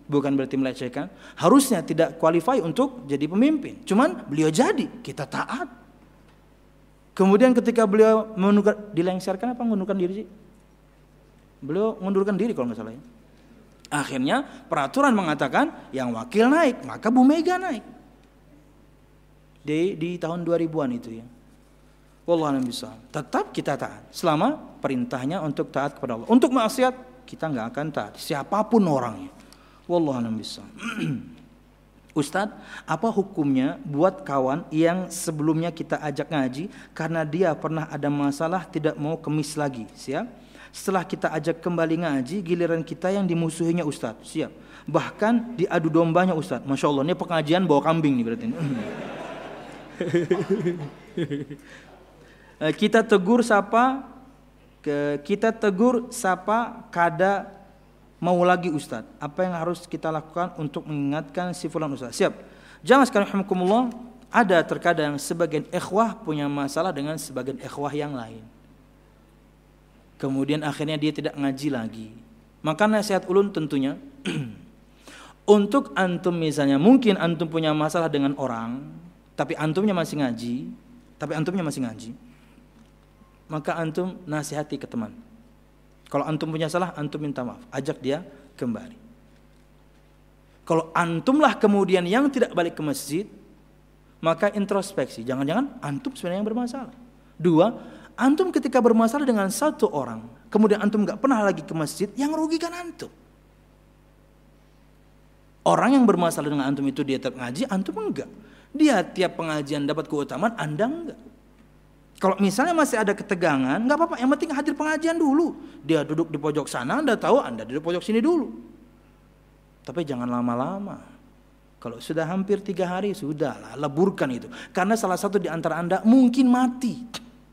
bukan berarti melecehkan. Harusnya tidak qualify untuk jadi pemimpin. Cuman beliau jadi, kita taat. Kemudian ketika beliau mengundurkan, dilengsarkan apa mengundurkan diri sih? Beliau mengundurkan diri kalau nggak salah ya. Akhirnya peraturan mengatakan yang wakil naik, maka Bu Mega naik. Di, di tahun dua ribuan itu ya. Wallahu a'lam bishawab. Tetap kita taat selama perintahnya untuk taat kepada Allah. Untuk maksiat kita nggak akan taat, siapapun orangnya. Wallahu a'lam bishawab. Ustadz, apa hukumnya buat kawan yang sebelumnya kita ajak ngaji karena dia pernah ada masalah tidak mau kemis lagi, siap? Setelah kita ajak kembali ngaji, giliran kita yang dimusuhinya Ustadz, siap? Bahkan diadu dombanya Ustadz. Masya Allah, ini pengajian bawa kambing nih berarti. Kita tegur sapa, kita tegur sapa kada mau lagi Ustadz. Apa yang harus kita lakukan untuk mengingatkan si fulan Ustadz? Siap. Jangan sekalian rahimakumullah, ada terkadang sebagian ikhwah punya masalah dengan sebagian ikhwah yang lain. Kemudian akhirnya dia tidak ngaji lagi. Maka nasihat ulun tentunya untuk antum misalnya, mungkin antum punya masalah dengan orang, tapi antumnya masih ngaji, tapi antumnya masih ngaji. Maka antum nasihati ke teman. Kalau antum punya salah, antum minta maaf, ajak dia kembali. Kalau antumlah kemudian yang tidak balik ke masjid, maka introspeksi. Jangan-jangan antum sebenarnya yang bermasalah. Dua, antum ketika bermasalah dengan satu orang, kemudian antum gak pernah lagi ke masjid, yang rugikan antum. Orang yang bermasalah dengan antum itu dia tetap ngaji, antum enggak. Dia tiap pengajian dapat keutamaan, Anda enggak. Kalau misalnya masih ada ketegangan, nggak apa-apa. Yang penting hadir pengajian dulu. Dia duduk di pojok sana, Anda tahu, Anda duduk di pojok sini dulu. Tapi jangan lama-lama. Kalau sudah hampir tiga hari, sudahlah, leburkan itu. Karena salah satu di antara Anda mungkin mati.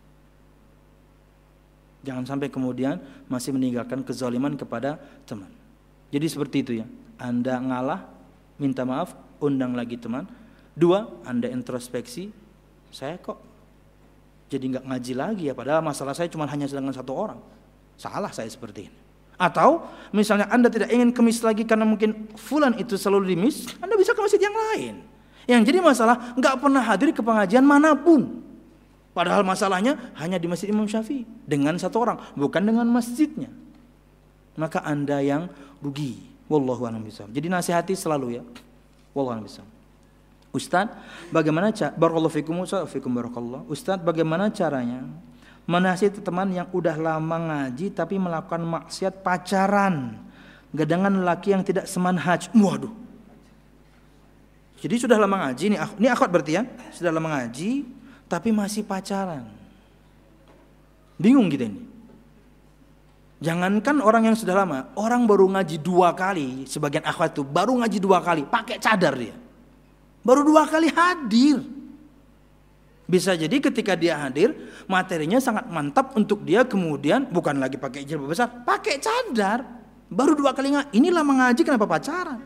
Jangan sampai kemudian masih meninggalkan kezaliman kepada teman. Jadi seperti itu ya. Anda ngalah, minta maaf, undang lagi teman. Dua, Anda introspeksi. Saya kok jadi nggak ngaji lagi ya, padahal masalah saya cuma hanya dengan satu orang. Salah saya seperti ini. Atau misalnya Anda tidak ingin kemis lagi karena mungkin fulan itu selalu dimis, Anda bisa ke masjid yang lain. Yang jadi masalah nggak pernah hadir ke pengajian manapun. Padahal masalahnya hanya di Masjid Imam Syafi'i dengan satu orang, bukan dengan masjidnya. Maka Anda yang rugi. Wallahu a'lam bishawab. Jadi nasihati selalu ya. Wallahu a'lam bishawab. Ustaz, bagaimana cara barakallahu fikum fikum barakallah. Ustaz, bagaimana caranya menasihati teman yang udah lama ngaji tapi melakukan maksiat pacaran dengan lelaki yang tidak semanhaj? Waduh. Jadi sudah lama ngaji nih, ini akhwat berarti ya, sudah lama ngaji tapi masih pacaran. Bingung kita ini. Jangankan orang yang sudah lama, orang baru ngaji dua kali, sebagian akhwat itu baru ngaji dua kali, pakai cadar dia. Baru dua kali hadir. Bisa jadi ketika dia hadir, materinya sangat mantap untuk dia kemudian bukan lagi pakai jilbab besar, pakai cadar. Baru dua kali ngaji. Ini lama ngaji kenapa pacaran?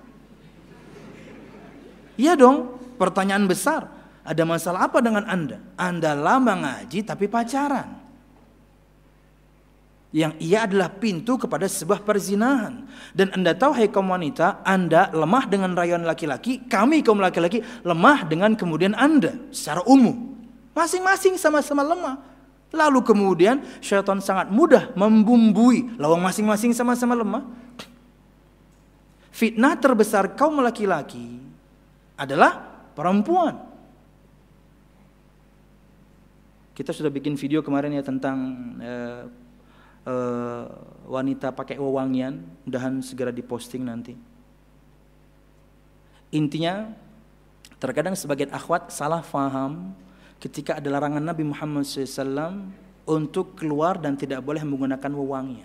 Iya dong, pertanyaan besar. Ada masalah apa dengan Anda? Anda lama ngaji tapi pacaran. Yang ia adalah pintu kepada sebuah perzinahan. Dan Anda tahu hai kaum wanita, Anda lemah dengan rayuan laki-laki, kami kaum laki-laki lemah dengan kemudian Anda secara umum. Masing-masing sama-sama lemah. Lalu kemudian syaitan sangat mudah membumbui, lawang masing-masing sama-sama lemah. Fitnah terbesar kaum laki-laki adalah perempuan. Kita sudah bikin video kemarin ya tentang eh, Uh, wanita pakai wewangian, mudahan segera diposting nanti. Intinya terkadang sebagian akhwat salah faham ketika ada larangan Nabi Muhammad shallallahu alaihi wasallam untuk keluar dan tidak boleh menggunakan wewangian.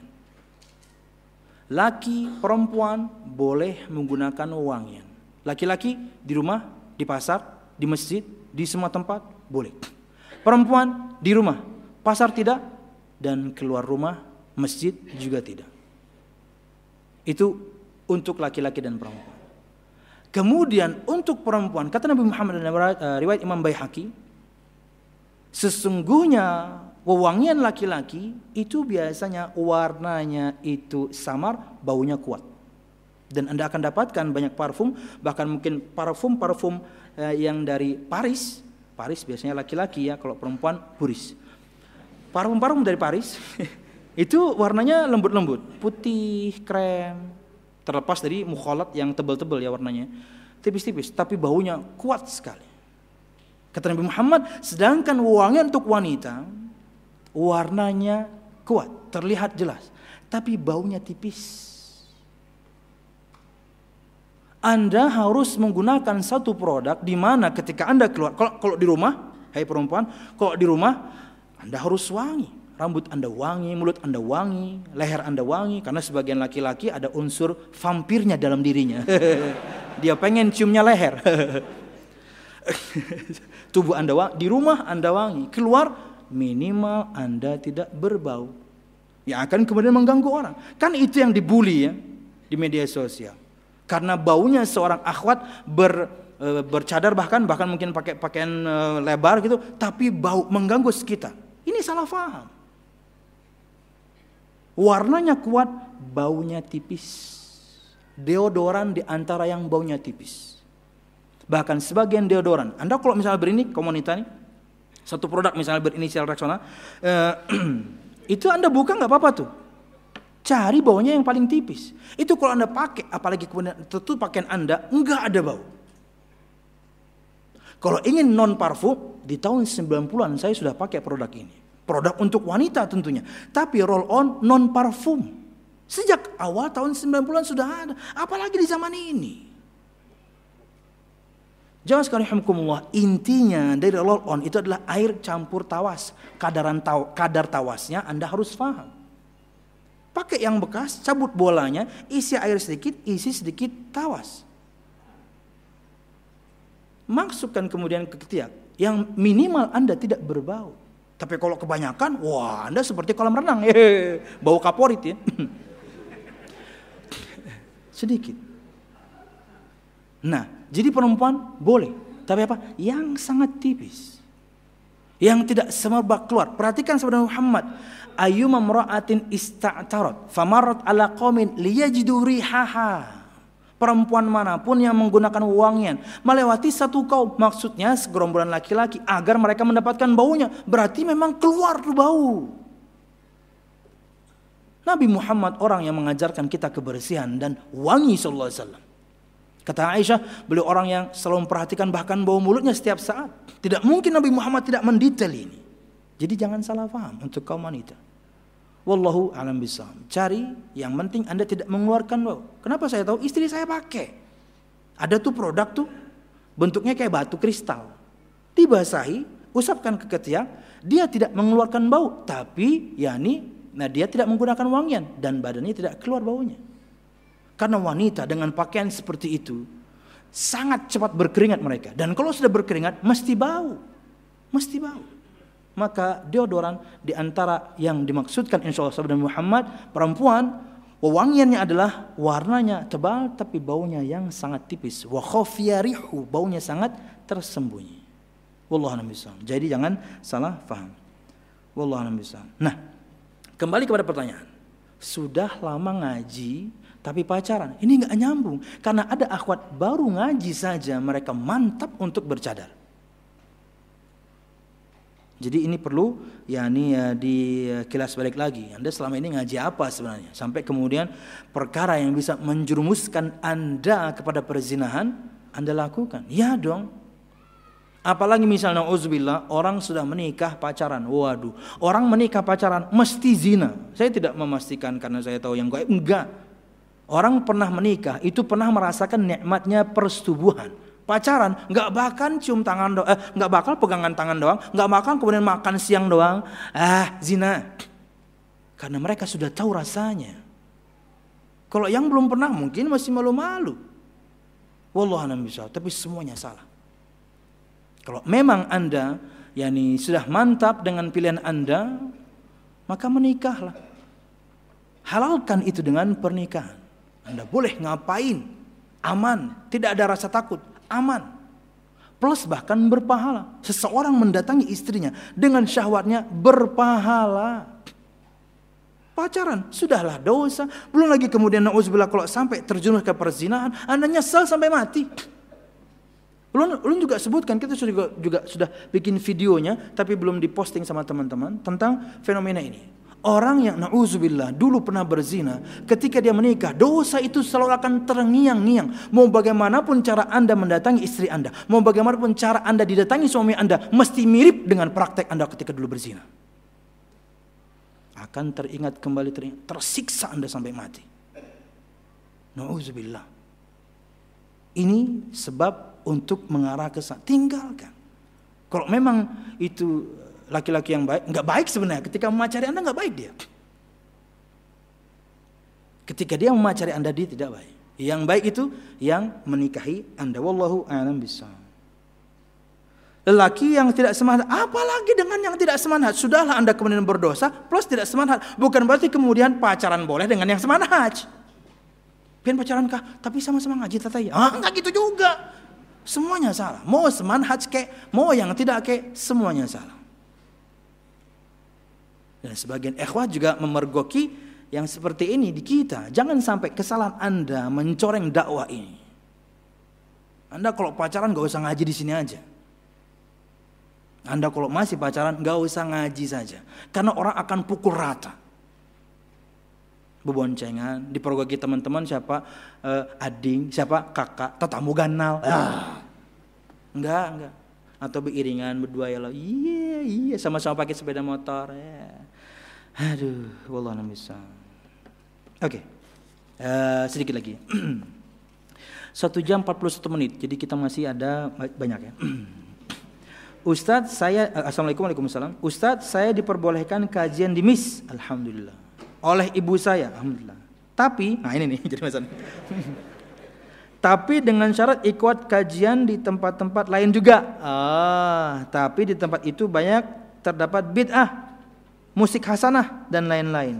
Laki perempuan boleh menggunakan wewangian. Laki-laki di rumah, di pasar, di masjid, di semua tempat boleh. Perempuan di rumah, pasar tidak, dan keluar rumah, masjid juga tidak. Itu untuk laki-laki dan perempuan. Kemudian untuk perempuan, kata Nabi Muhammad dalam riwayat Imam Baihaqi, sesungguhnya wewangian laki-laki itu biasanya warnanya itu samar, baunya kuat. Dan Anda akan dapatkan banyak parfum, bahkan mungkin parfum-parfum eh, yang dari Paris. Paris biasanya laki-laki ya, kalau perempuan puris. Parfum-parfum dari Paris itu warnanya lembut-lembut, putih, krem, terlepas dari mukhalat yang tebal-tebal ya warnanya, tipis-tipis, tapi baunya kuat sekali. Kata Nabi Muhammad, sedangkan wangian untuk wanita warnanya kuat, terlihat jelas, tapi baunya tipis. Anda harus menggunakan satu produk di mana ketika Anda keluar, kalau, kalau di rumah, hai perempuan, kalau di rumah Anda harus wangi. Rambut Anda wangi, mulut Anda wangi, leher Anda wangi, karena sebagian laki-laki ada unsur vampirnya dalam dirinya. Dia pengen ciumnya leher. Tubuh Anda wangi, di rumah Anda wangi, keluar minimal Anda tidak berbau. Yang akan kemudian mengganggu orang. Kan itu yang dibully ya di media sosial. Karena baunya seorang akhwat ber, e, bercadar bahkan bahkan mungkin pakai pakaian e, lebar gitu, tapi bau mengganggu sekitar. Ini salah paham. Warnanya kuat, baunya tipis. Deodoran di antara yang baunya tipis. Bahkan sebagian deodoran, Anda kalau misalnya berini komunitas nih, satu produk misalnya berinisial Rexona, e, itu Anda buka nggak apa-apa tuh. Cari baunya yang paling tipis. Itu kalau Anda pakai, apalagi kemudian tentu pakaian Anda enggak ada bau. Kalau ingin non parfum, di tahun sembilan puluhan saya sudah pakai produk ini. Produk untuk wanita tentunya, tapi roll on non parfum. Sejak awal tahun sembilan puluhan sudah ada, apalagi di zaman ini. Jangan sekali hamkumullah, intinya dari roll on itu adalah air campur tawas. Kadaran taw, kadar tawasnya Anda harus paham. Pakai yang bekas, cabut bolanya, isi air sedikit, isi sedikit tawas. Masukkan kemudian ke ketiak, yang minimal Anda tidak berbau. Tapi kalau kebanyakan, wah Anda seperti kolam renang, Hehehe. Bau kaporit ya. Sedikit. Nah, jadi perempuan boleh, tapi apa? Yang sangat tipis, yang tidak semerbak keluar. Perhatikan sabda Muhammad, ayyuma mra'atin ista'tarat famarat ala qaumin liyajidu rihaha. Perempuan manapun yang menggunakan wangian melewati satu kaum, maksudnya segerombolan laki-laki agar mereka mendapatkan baunya, berarti memang keluar tuh bau. Nabi Muhammad orang yang mengajarkan kita kebersihan dan wangi sallallahu alaihi wasallam. Kata Aisyah, beliau orang yang selalu memperhatikan bahkan bau mulutnya setiap saat. Tidak mungkin Nabi Muhammad tidak mendetail ini. Jadi jangan salah paham untuk kaum wanita. Wallahu a'lam bishawab. Cari yang penting Anda tidak mengeluarkan bau. Kenapa saya tahu? Istri saya pakai. Ada tuh produk tuh bentuknya kayak batu kristal. Dibasahi, usapkan ke ketiak, dia tidak mengeluarkan bau, tapi yakni nah dia tidak menggunakan wangian dan badannya tidak keluar baunya. Karena wanita dengan pakaian seperti itu sangat cepat berkeringat mereka, dan kalau sudah berkeringat mesti bau. Mesti bau. Maka deodoran diantara yang dimaksudkan insya Allah sabda Muhammad, perempuan wewangiannya adalah warnanya tebal tapi baunya yang sangat tipis. Wa khafiya rihu, baunya sangat tersembunyi. Wallahu a'lam bishawab. Jadi jangan salah paham. Wallahu a'lam bishawab. Nah, kembali kepada pertanyaan. Sudah lama ngaji tapi pacaran. Ini enggak nyambung karena ada akhwat baru ngaji saja mereka mantap untuk bercadar. Jadi ini perlu ya ini ya dikilas balik lagi. Anda selama ini ngaji apa sebenarnya? Sampai kemudian perkara yang bisa menjerumuskan Anda kepada perzinahan Anda lakukan. Ya dong. Apalagi misalnya auzubillah orang sudah menikah pacaran. Waduh, orang menikah pacaran mesti zina. Saya tidak memastikan karena saya tahu yang gaib, enggak. Orang pernah menikah itu pernah merasakan nikmatnya persetubuhan. Pacaran nggak bakal cium tangan doang, eh, nggak bakal pegangan tangan doang, nggak bakal kemudian makan siang doang, ah zina. Karena mereka sudah tahu rasanya. Kalau yang belum pernah mungkin masih malu-malu. Wallahu a'lam bishawab. Tapi semuanya salah. Kalau memang Anda yakni sudah mantap dengan pilihan Anda, maka menikahlah. Halalkan itu dengan pernikahan. Anda boleh ngapain, aman, tidak ada rasa takut. Aman, plus bahkan berpahala. Seseorang mendatangi istrinya dengan syahwatnya berpahala. Pacaran, sudahlah dosa. Belum lagi kemudian na'udzubillah kalau sampai terjerumus ke perzinahan, Anda nyesal sampai mati. Ulun, ulun juga sebutkan, kita sudah juga, juga sudah bikin videonya, tapi belum diposting sama teman-teman tentang fenomena ini. Orang yang na'udzubillah dulu pernah berzina, ketika dia menikah, dosa itu selalu akan terngiang-ngiang. Mau bagaimanapun cara Anda mendatangi istri Anda, mau bagaimanapun cara Anda didatangi suami Anda, mesti mirip dengan praktek Anda ketika dulu berzina. Akan teringat kembali, teringat, tersiksa Anda sampai mati. Na'udzubillah. Ini sebab untuk mengarah ke sana. Tinggalkan. Kalau memang itu laki-laki yang baik, nggak baik sebenarnya. Ketika memacari Anda nggak baik dia. Ketika dia memacari Anda dia tidak baik. Yang baik itu yang menikahi Anda. Wallahu a'lam bishawab. Lelaki yang tidak semangat, apalagi dengan yang tidak semangat. Sudahlah Anda kemudian berdosa plus tidak semangat. Bukan berarti kemudian pacaran boleh dengan yang semangat. Pian pacaran kah? Tapi sama-sama ngaji tatay. Ah, enggak gitu juga. Semuanya salah. Mau semanhat kek, mau yang tidak kek, semuanya salah. Dan sebagian ikhwah juga memergoki yang seperti ini di kita. Jangan sampai kesalahan Anda mencoreng dakwah ini. Anda kalau pacaran gak usah ngaji di sini aja. Anda kalau masih pacaran gak usah ngaji saja. Karena orang akan pukul rata. Beboncengan, dipergoki teman-teman siapa uh, ading, siapa kakak, tetamu ganal. Ah. Enggak, enggak. Atau beriringan berdua ya lo. Iya, iya sama-sama pakai sepeda motor ya. Aduh, wallahu a'lam bishawab. Oke. Okay. Uh, sedikit lagi. Satu jam empat puluh satu menit. Jadi kita masih ada banyak ya. Ustadz saya uh, Assalamualaikum warahmatullahi wabarakatuh. Ustadz saya diperbolehkan kajian di M I S. Alhamdulillah. Oleh ibu saya, alhamdulillah. Tapi, nah ini nih jadi masalah. Tapi dengan syarat ikut kajian di tempat-tempat lain juga. Ah, tapi di tempat itu banyak terdapat bid'ah, musik hasanah dan lain-lain.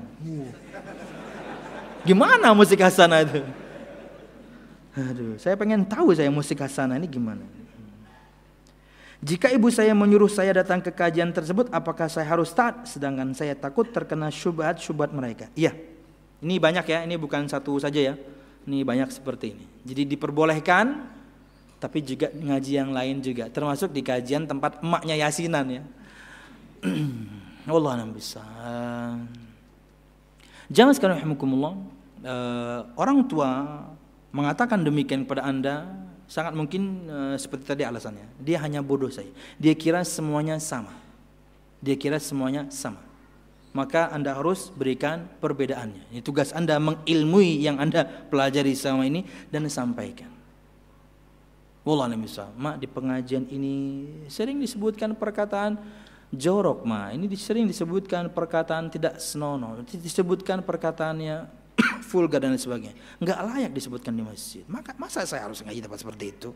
Gimana musik hasanah itu? Aduh, saya pengen tahu saya musik hasanah ini gimana. Jika ibu saya menyuruh saya datang ke kajian tersebut, apakah saya harus taat? Sedangkan saya takut terkena syubhat-syubhat mereka. Iya, ini banyak ya, ini bukan satu saja ya. Ini banyak seperti ini. Jadi diperbolehkan, tapi juga ngaji yang lain juga. Termasuk di kajian tempat emaknya yasinan ya. Wallahu a'lam bishawab. Jangan sekali rahimakumullah, uh, orang tua mengatakan demikian kepada Anda, sangat mungkin uh, seperti tadi alasannya. Dia hanya bodoh saja. Dia kira semuanya sama. Dia kira semuanya sama. Maka Anda harus berikan perbedaannya. Ini tugas Anda mengilmui yang Anda pelajari selama ini dan sampaikan. Wallahu a'lam bishawab. Mak, di pengajian ini sering disebutkan perkataan jorok, ma. Ini sering disebutkan perkataan tidak senonoh. Disebutkan perkataannya vulgar dan sebagainya. Enggak layak disebutkan di masjid. Maka masa saya harus ngaji tempat seperti itu?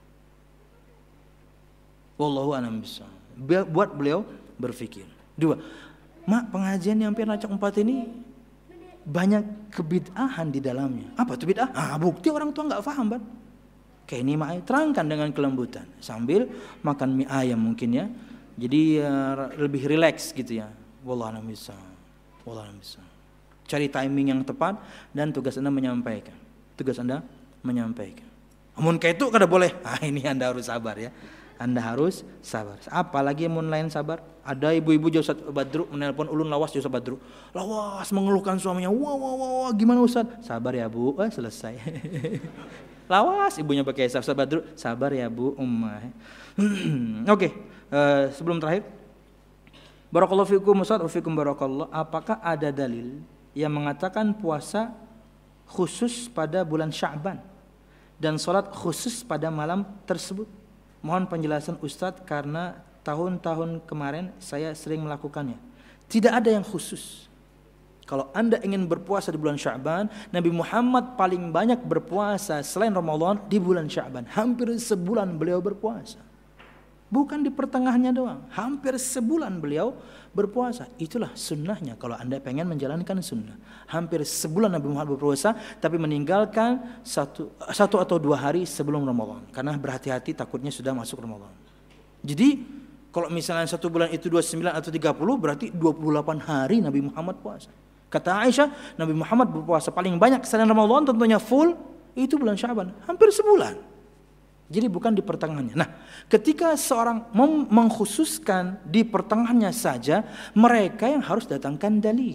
Wallahu a'lam bishawab. Buat beliau berpikir. Dua, mak, pengajian yang Pian Acak empat ini banyak kebid'ahan di dalamnya. Apa itu bid'ah? Ah, bukti orang tua enggak paham, Ban. Kayak ini mak terangkan dengan kelembutan sambil makan mie ayam mungkin ya. Jadi uh, lebih rileks gitu ya. Wallahu a'lam bishawab. Wallahu a'lam bishawab. Cari timing yang tepat dan tugas Anda menyampaikan. Tugas Anda menyampaikan. Amun kayak itu kada boleh. Ah, ini Anda harus sabar ya. Anda harus sabar. Apalagi mun lain sabar. Ada ibu-ibu jauh Ustaz Badru menelpon ulun lawas jauh Ustaz Badru. Lawas mengeluhkan suaminya. Wah wah wah gimana Ustaz? Sabar ya Bu. Eh, selesai. Lawas ibunya pakai Ustaz Badru. Sabar ya Bu. Ummah. Oke, okay. uh, sebelum terakhir. Barakallahu fikum Ustaz wa fikum barakallah. Apakah ada dalil yang mengatakan puasa khusus pada bulan Sya'ban dan salat khusus pada malam tersebut? Mohon penjelasan Ustadz karena tahun-tahun kemarin saya sering melakukannya. Tidak ada yang khusus. Kalau Anda ingin berpuasa di bulan Sya'ban, Nabi Muhammad paling banyak berpuasa selain Ramadan di bulan Sya'ban. Hampir sebulan beliau berpuasa. Bukan di pertengahannya doang. Hampir sebulan beliau berpuasa. Itulah sunnahnya kalau Anda pengen menjalankan sunnah. Hampir sebulan Nabi Muhammad berpuasa, tapi meninggalkan satu, satu atau dua hari sebelum Ramadan. Karena berhati-hati takutnya sudah masuk Ramadan. Jadi kalau misalnya satu bulan itu dua puluh sembilan atau tiga puluh, berarti dua puluh delapan hari Nabi Muhammad puasa. Kata Aisyah, Nabi Muhammad berpuasa paling banyak selain Ramadan tentunya full itu bulan Sya'ban, hampir sebulan. Jadi bukan di pertengahannya. Nah, ketika seorang mengkhususkan di pertengahannya saja, mereka yang harus datangkan dalil.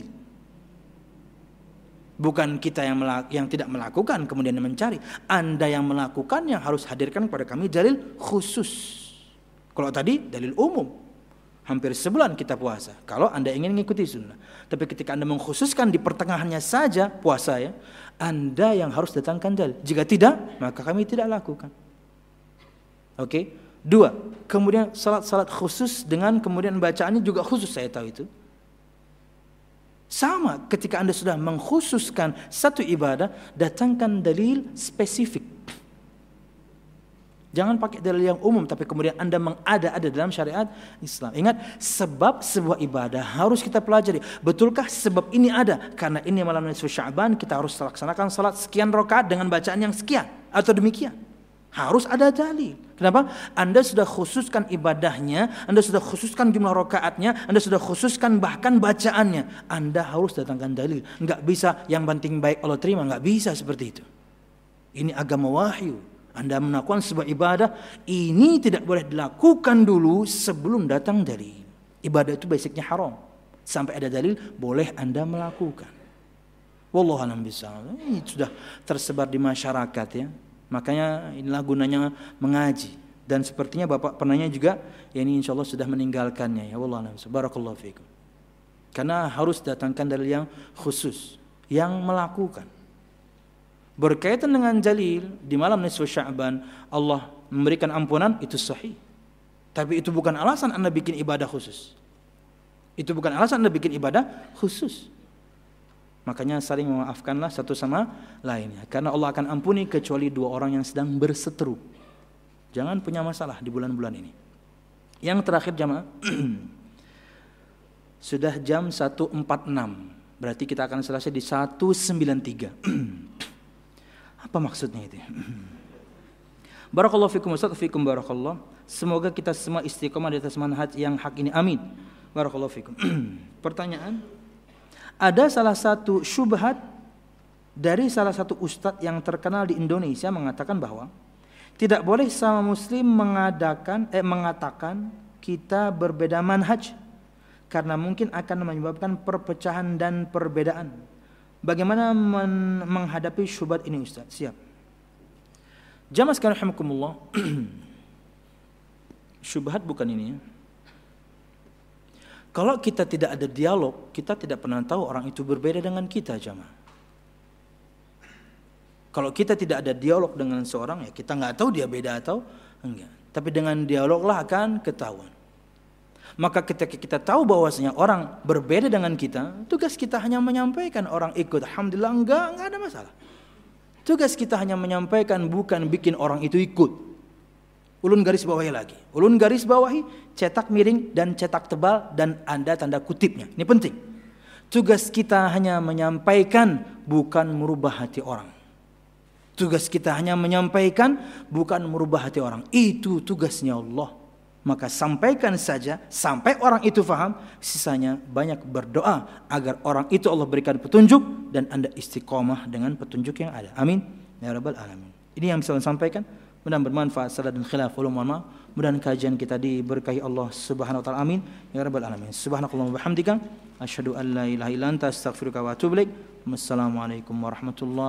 Bukan kita yang melak- yang tidak melakukan kemudian mencari. Anda yang melakukan yang harus hadirkan kepada kami dalil khusus. Kalau tadi dalil umum, hampir sebulan kita puasa. Kalau Anda ingin mengikuti sunnah. Tapi ketika Anda mengkhususkan di pertengahannya saja puasa ya, Anda yang harus datangkan dalil. Jika tidak, maka kami tidak lakukan. Oke. Okay? Dua, kemudian salat-salat khusus dengan kemudian bacaannya juga khusus, saya tahu itu. Sama ketika Anda sudah mengkhususkan satu ibadah, datangkan dalil spesifik. Jangan pakai dalil yang umum tapi kemudian Anda mengada-ada dalam syariat Islam. Ingat, sebab sebuah ibadah harus kita pelajari. Betulkah sebab ini ada? Karena ini malam nisfu Sya'ban kita harus laksanakan salat sekian rakaat dengan bacaan yang sekian atau demikian. Harus ada dalil. Kenapa? Anda sudah khususkan ibadahnya, Anda sudah khususkan jumlah rakaatnya, Anda sudah khususkan bahkan bacaannya. Anda harus datangkan dalil. Enggak bisa yang penting baik Allah terima, enggak bisa seperti itu. Ini agama wahyu. Anda melakukan sebuah ibadah, ini tidak boleh dilakukan dulu sebelum datang dalil. Ibadah itu basicnya haram. Sampai ada dalil, boleh Anda melakukan. Wallahu a'lam bishawab. Ini sudah tersebar di masyarakat ya. Makanya inilah gunanya mengaji. Dan sepertinya Bapak penanya juga, ya ini insya Allah sudah meninggalkannya. Ya wallahu a'lam. Barakallahu fiikum. Karena harus datangkan dalil yang khusus, yang melakukan. Berkaitan dengan dalil di malam nisfu Sya'ban Allah memberikan ampunan, itu sahih. Tapi itu bukan alasan Anda bikin ibadah khusus. Itu bukan alasan Anda bikin ibadah khusus. Makanya saling memaafkanlah satu sama lainnya. Karena Allah akan ampuni kecuali dua orang yang sedang berseteru. Jangan punya masalah di bulan-bulan ini. Yang terakhir jamaah. Sudah jam satu empat puluh enam. Berarti kita akan selesai di satu sembilan tiga. Apa maksudnya itu? Barakallahu fikum wa fikum barakallah. Semoga kita semua istiqomah di atas manhaj yang hak ini. Amin. Barakallahu fikum. Pertanyaan. Ada salah satu syubhat dari salah satu ustadz yang terkenal di Indonesia mengatakan bahwa tidak boleh sama muslim mengadakan eh, mengatakan kita berbeda manhaj karena mungkin akan menyebabkan perpecahan dan perbedaan. Bagaimana men- menghadapi syubhat ini Ustaz? Siap. Jamaah sekalian rahimakumullah. Syubhat bukan ini ya. Kalau kita tidak ada dialog, kita tidak pernah tahu orang itu berbeda dengan kita, jamaah. Kalau kita tidak ada dialog dengan seorang, ya kita nggak tahu dia beda atau enggak. Tapi dengan dialoglah akan ketahuan. Maka ketika kita tahu bahwasanya orang berbeda dengan kita, tugas kita hanya menyampaikan, orang ikut, alhamdulillah enggak, enggak ada masalah. Tugas kita hanya menyampaikan, bukan bikin orang itu ikut. Ulun garis bawahi lagi. Ulun garis bawahi, cetak miring dan cetak tebal dan ada tanda kutipnya. Ini penting. Tugas kita hanya menyampaikan, bukan merubah hati orang. Tugas kita hanya menyampaikan, bukan merubah hati orang. Itu tugasnya Allah. Maka sampaikan saja sampai orang itu faham. Sisanya banyak berdoa agar orang itu Allah berikan petunjuk dan Anda istiqomah dengan petunjuk yang ada. Amin ya rabbal alamin. Ini yang bisa saya sampaikan. Mudah bermanfaat, salat dan khilaf, ulum wa mudah kajian kita diberkahi Allah Subhanahu wa taala. Amin ya rabbal alamin. Subhanakallahumma wa bihamdika asyhadu an la ilaha illa anta astaghfiruka wa atubu ilaik. Wassalamualaikum warahmatullahi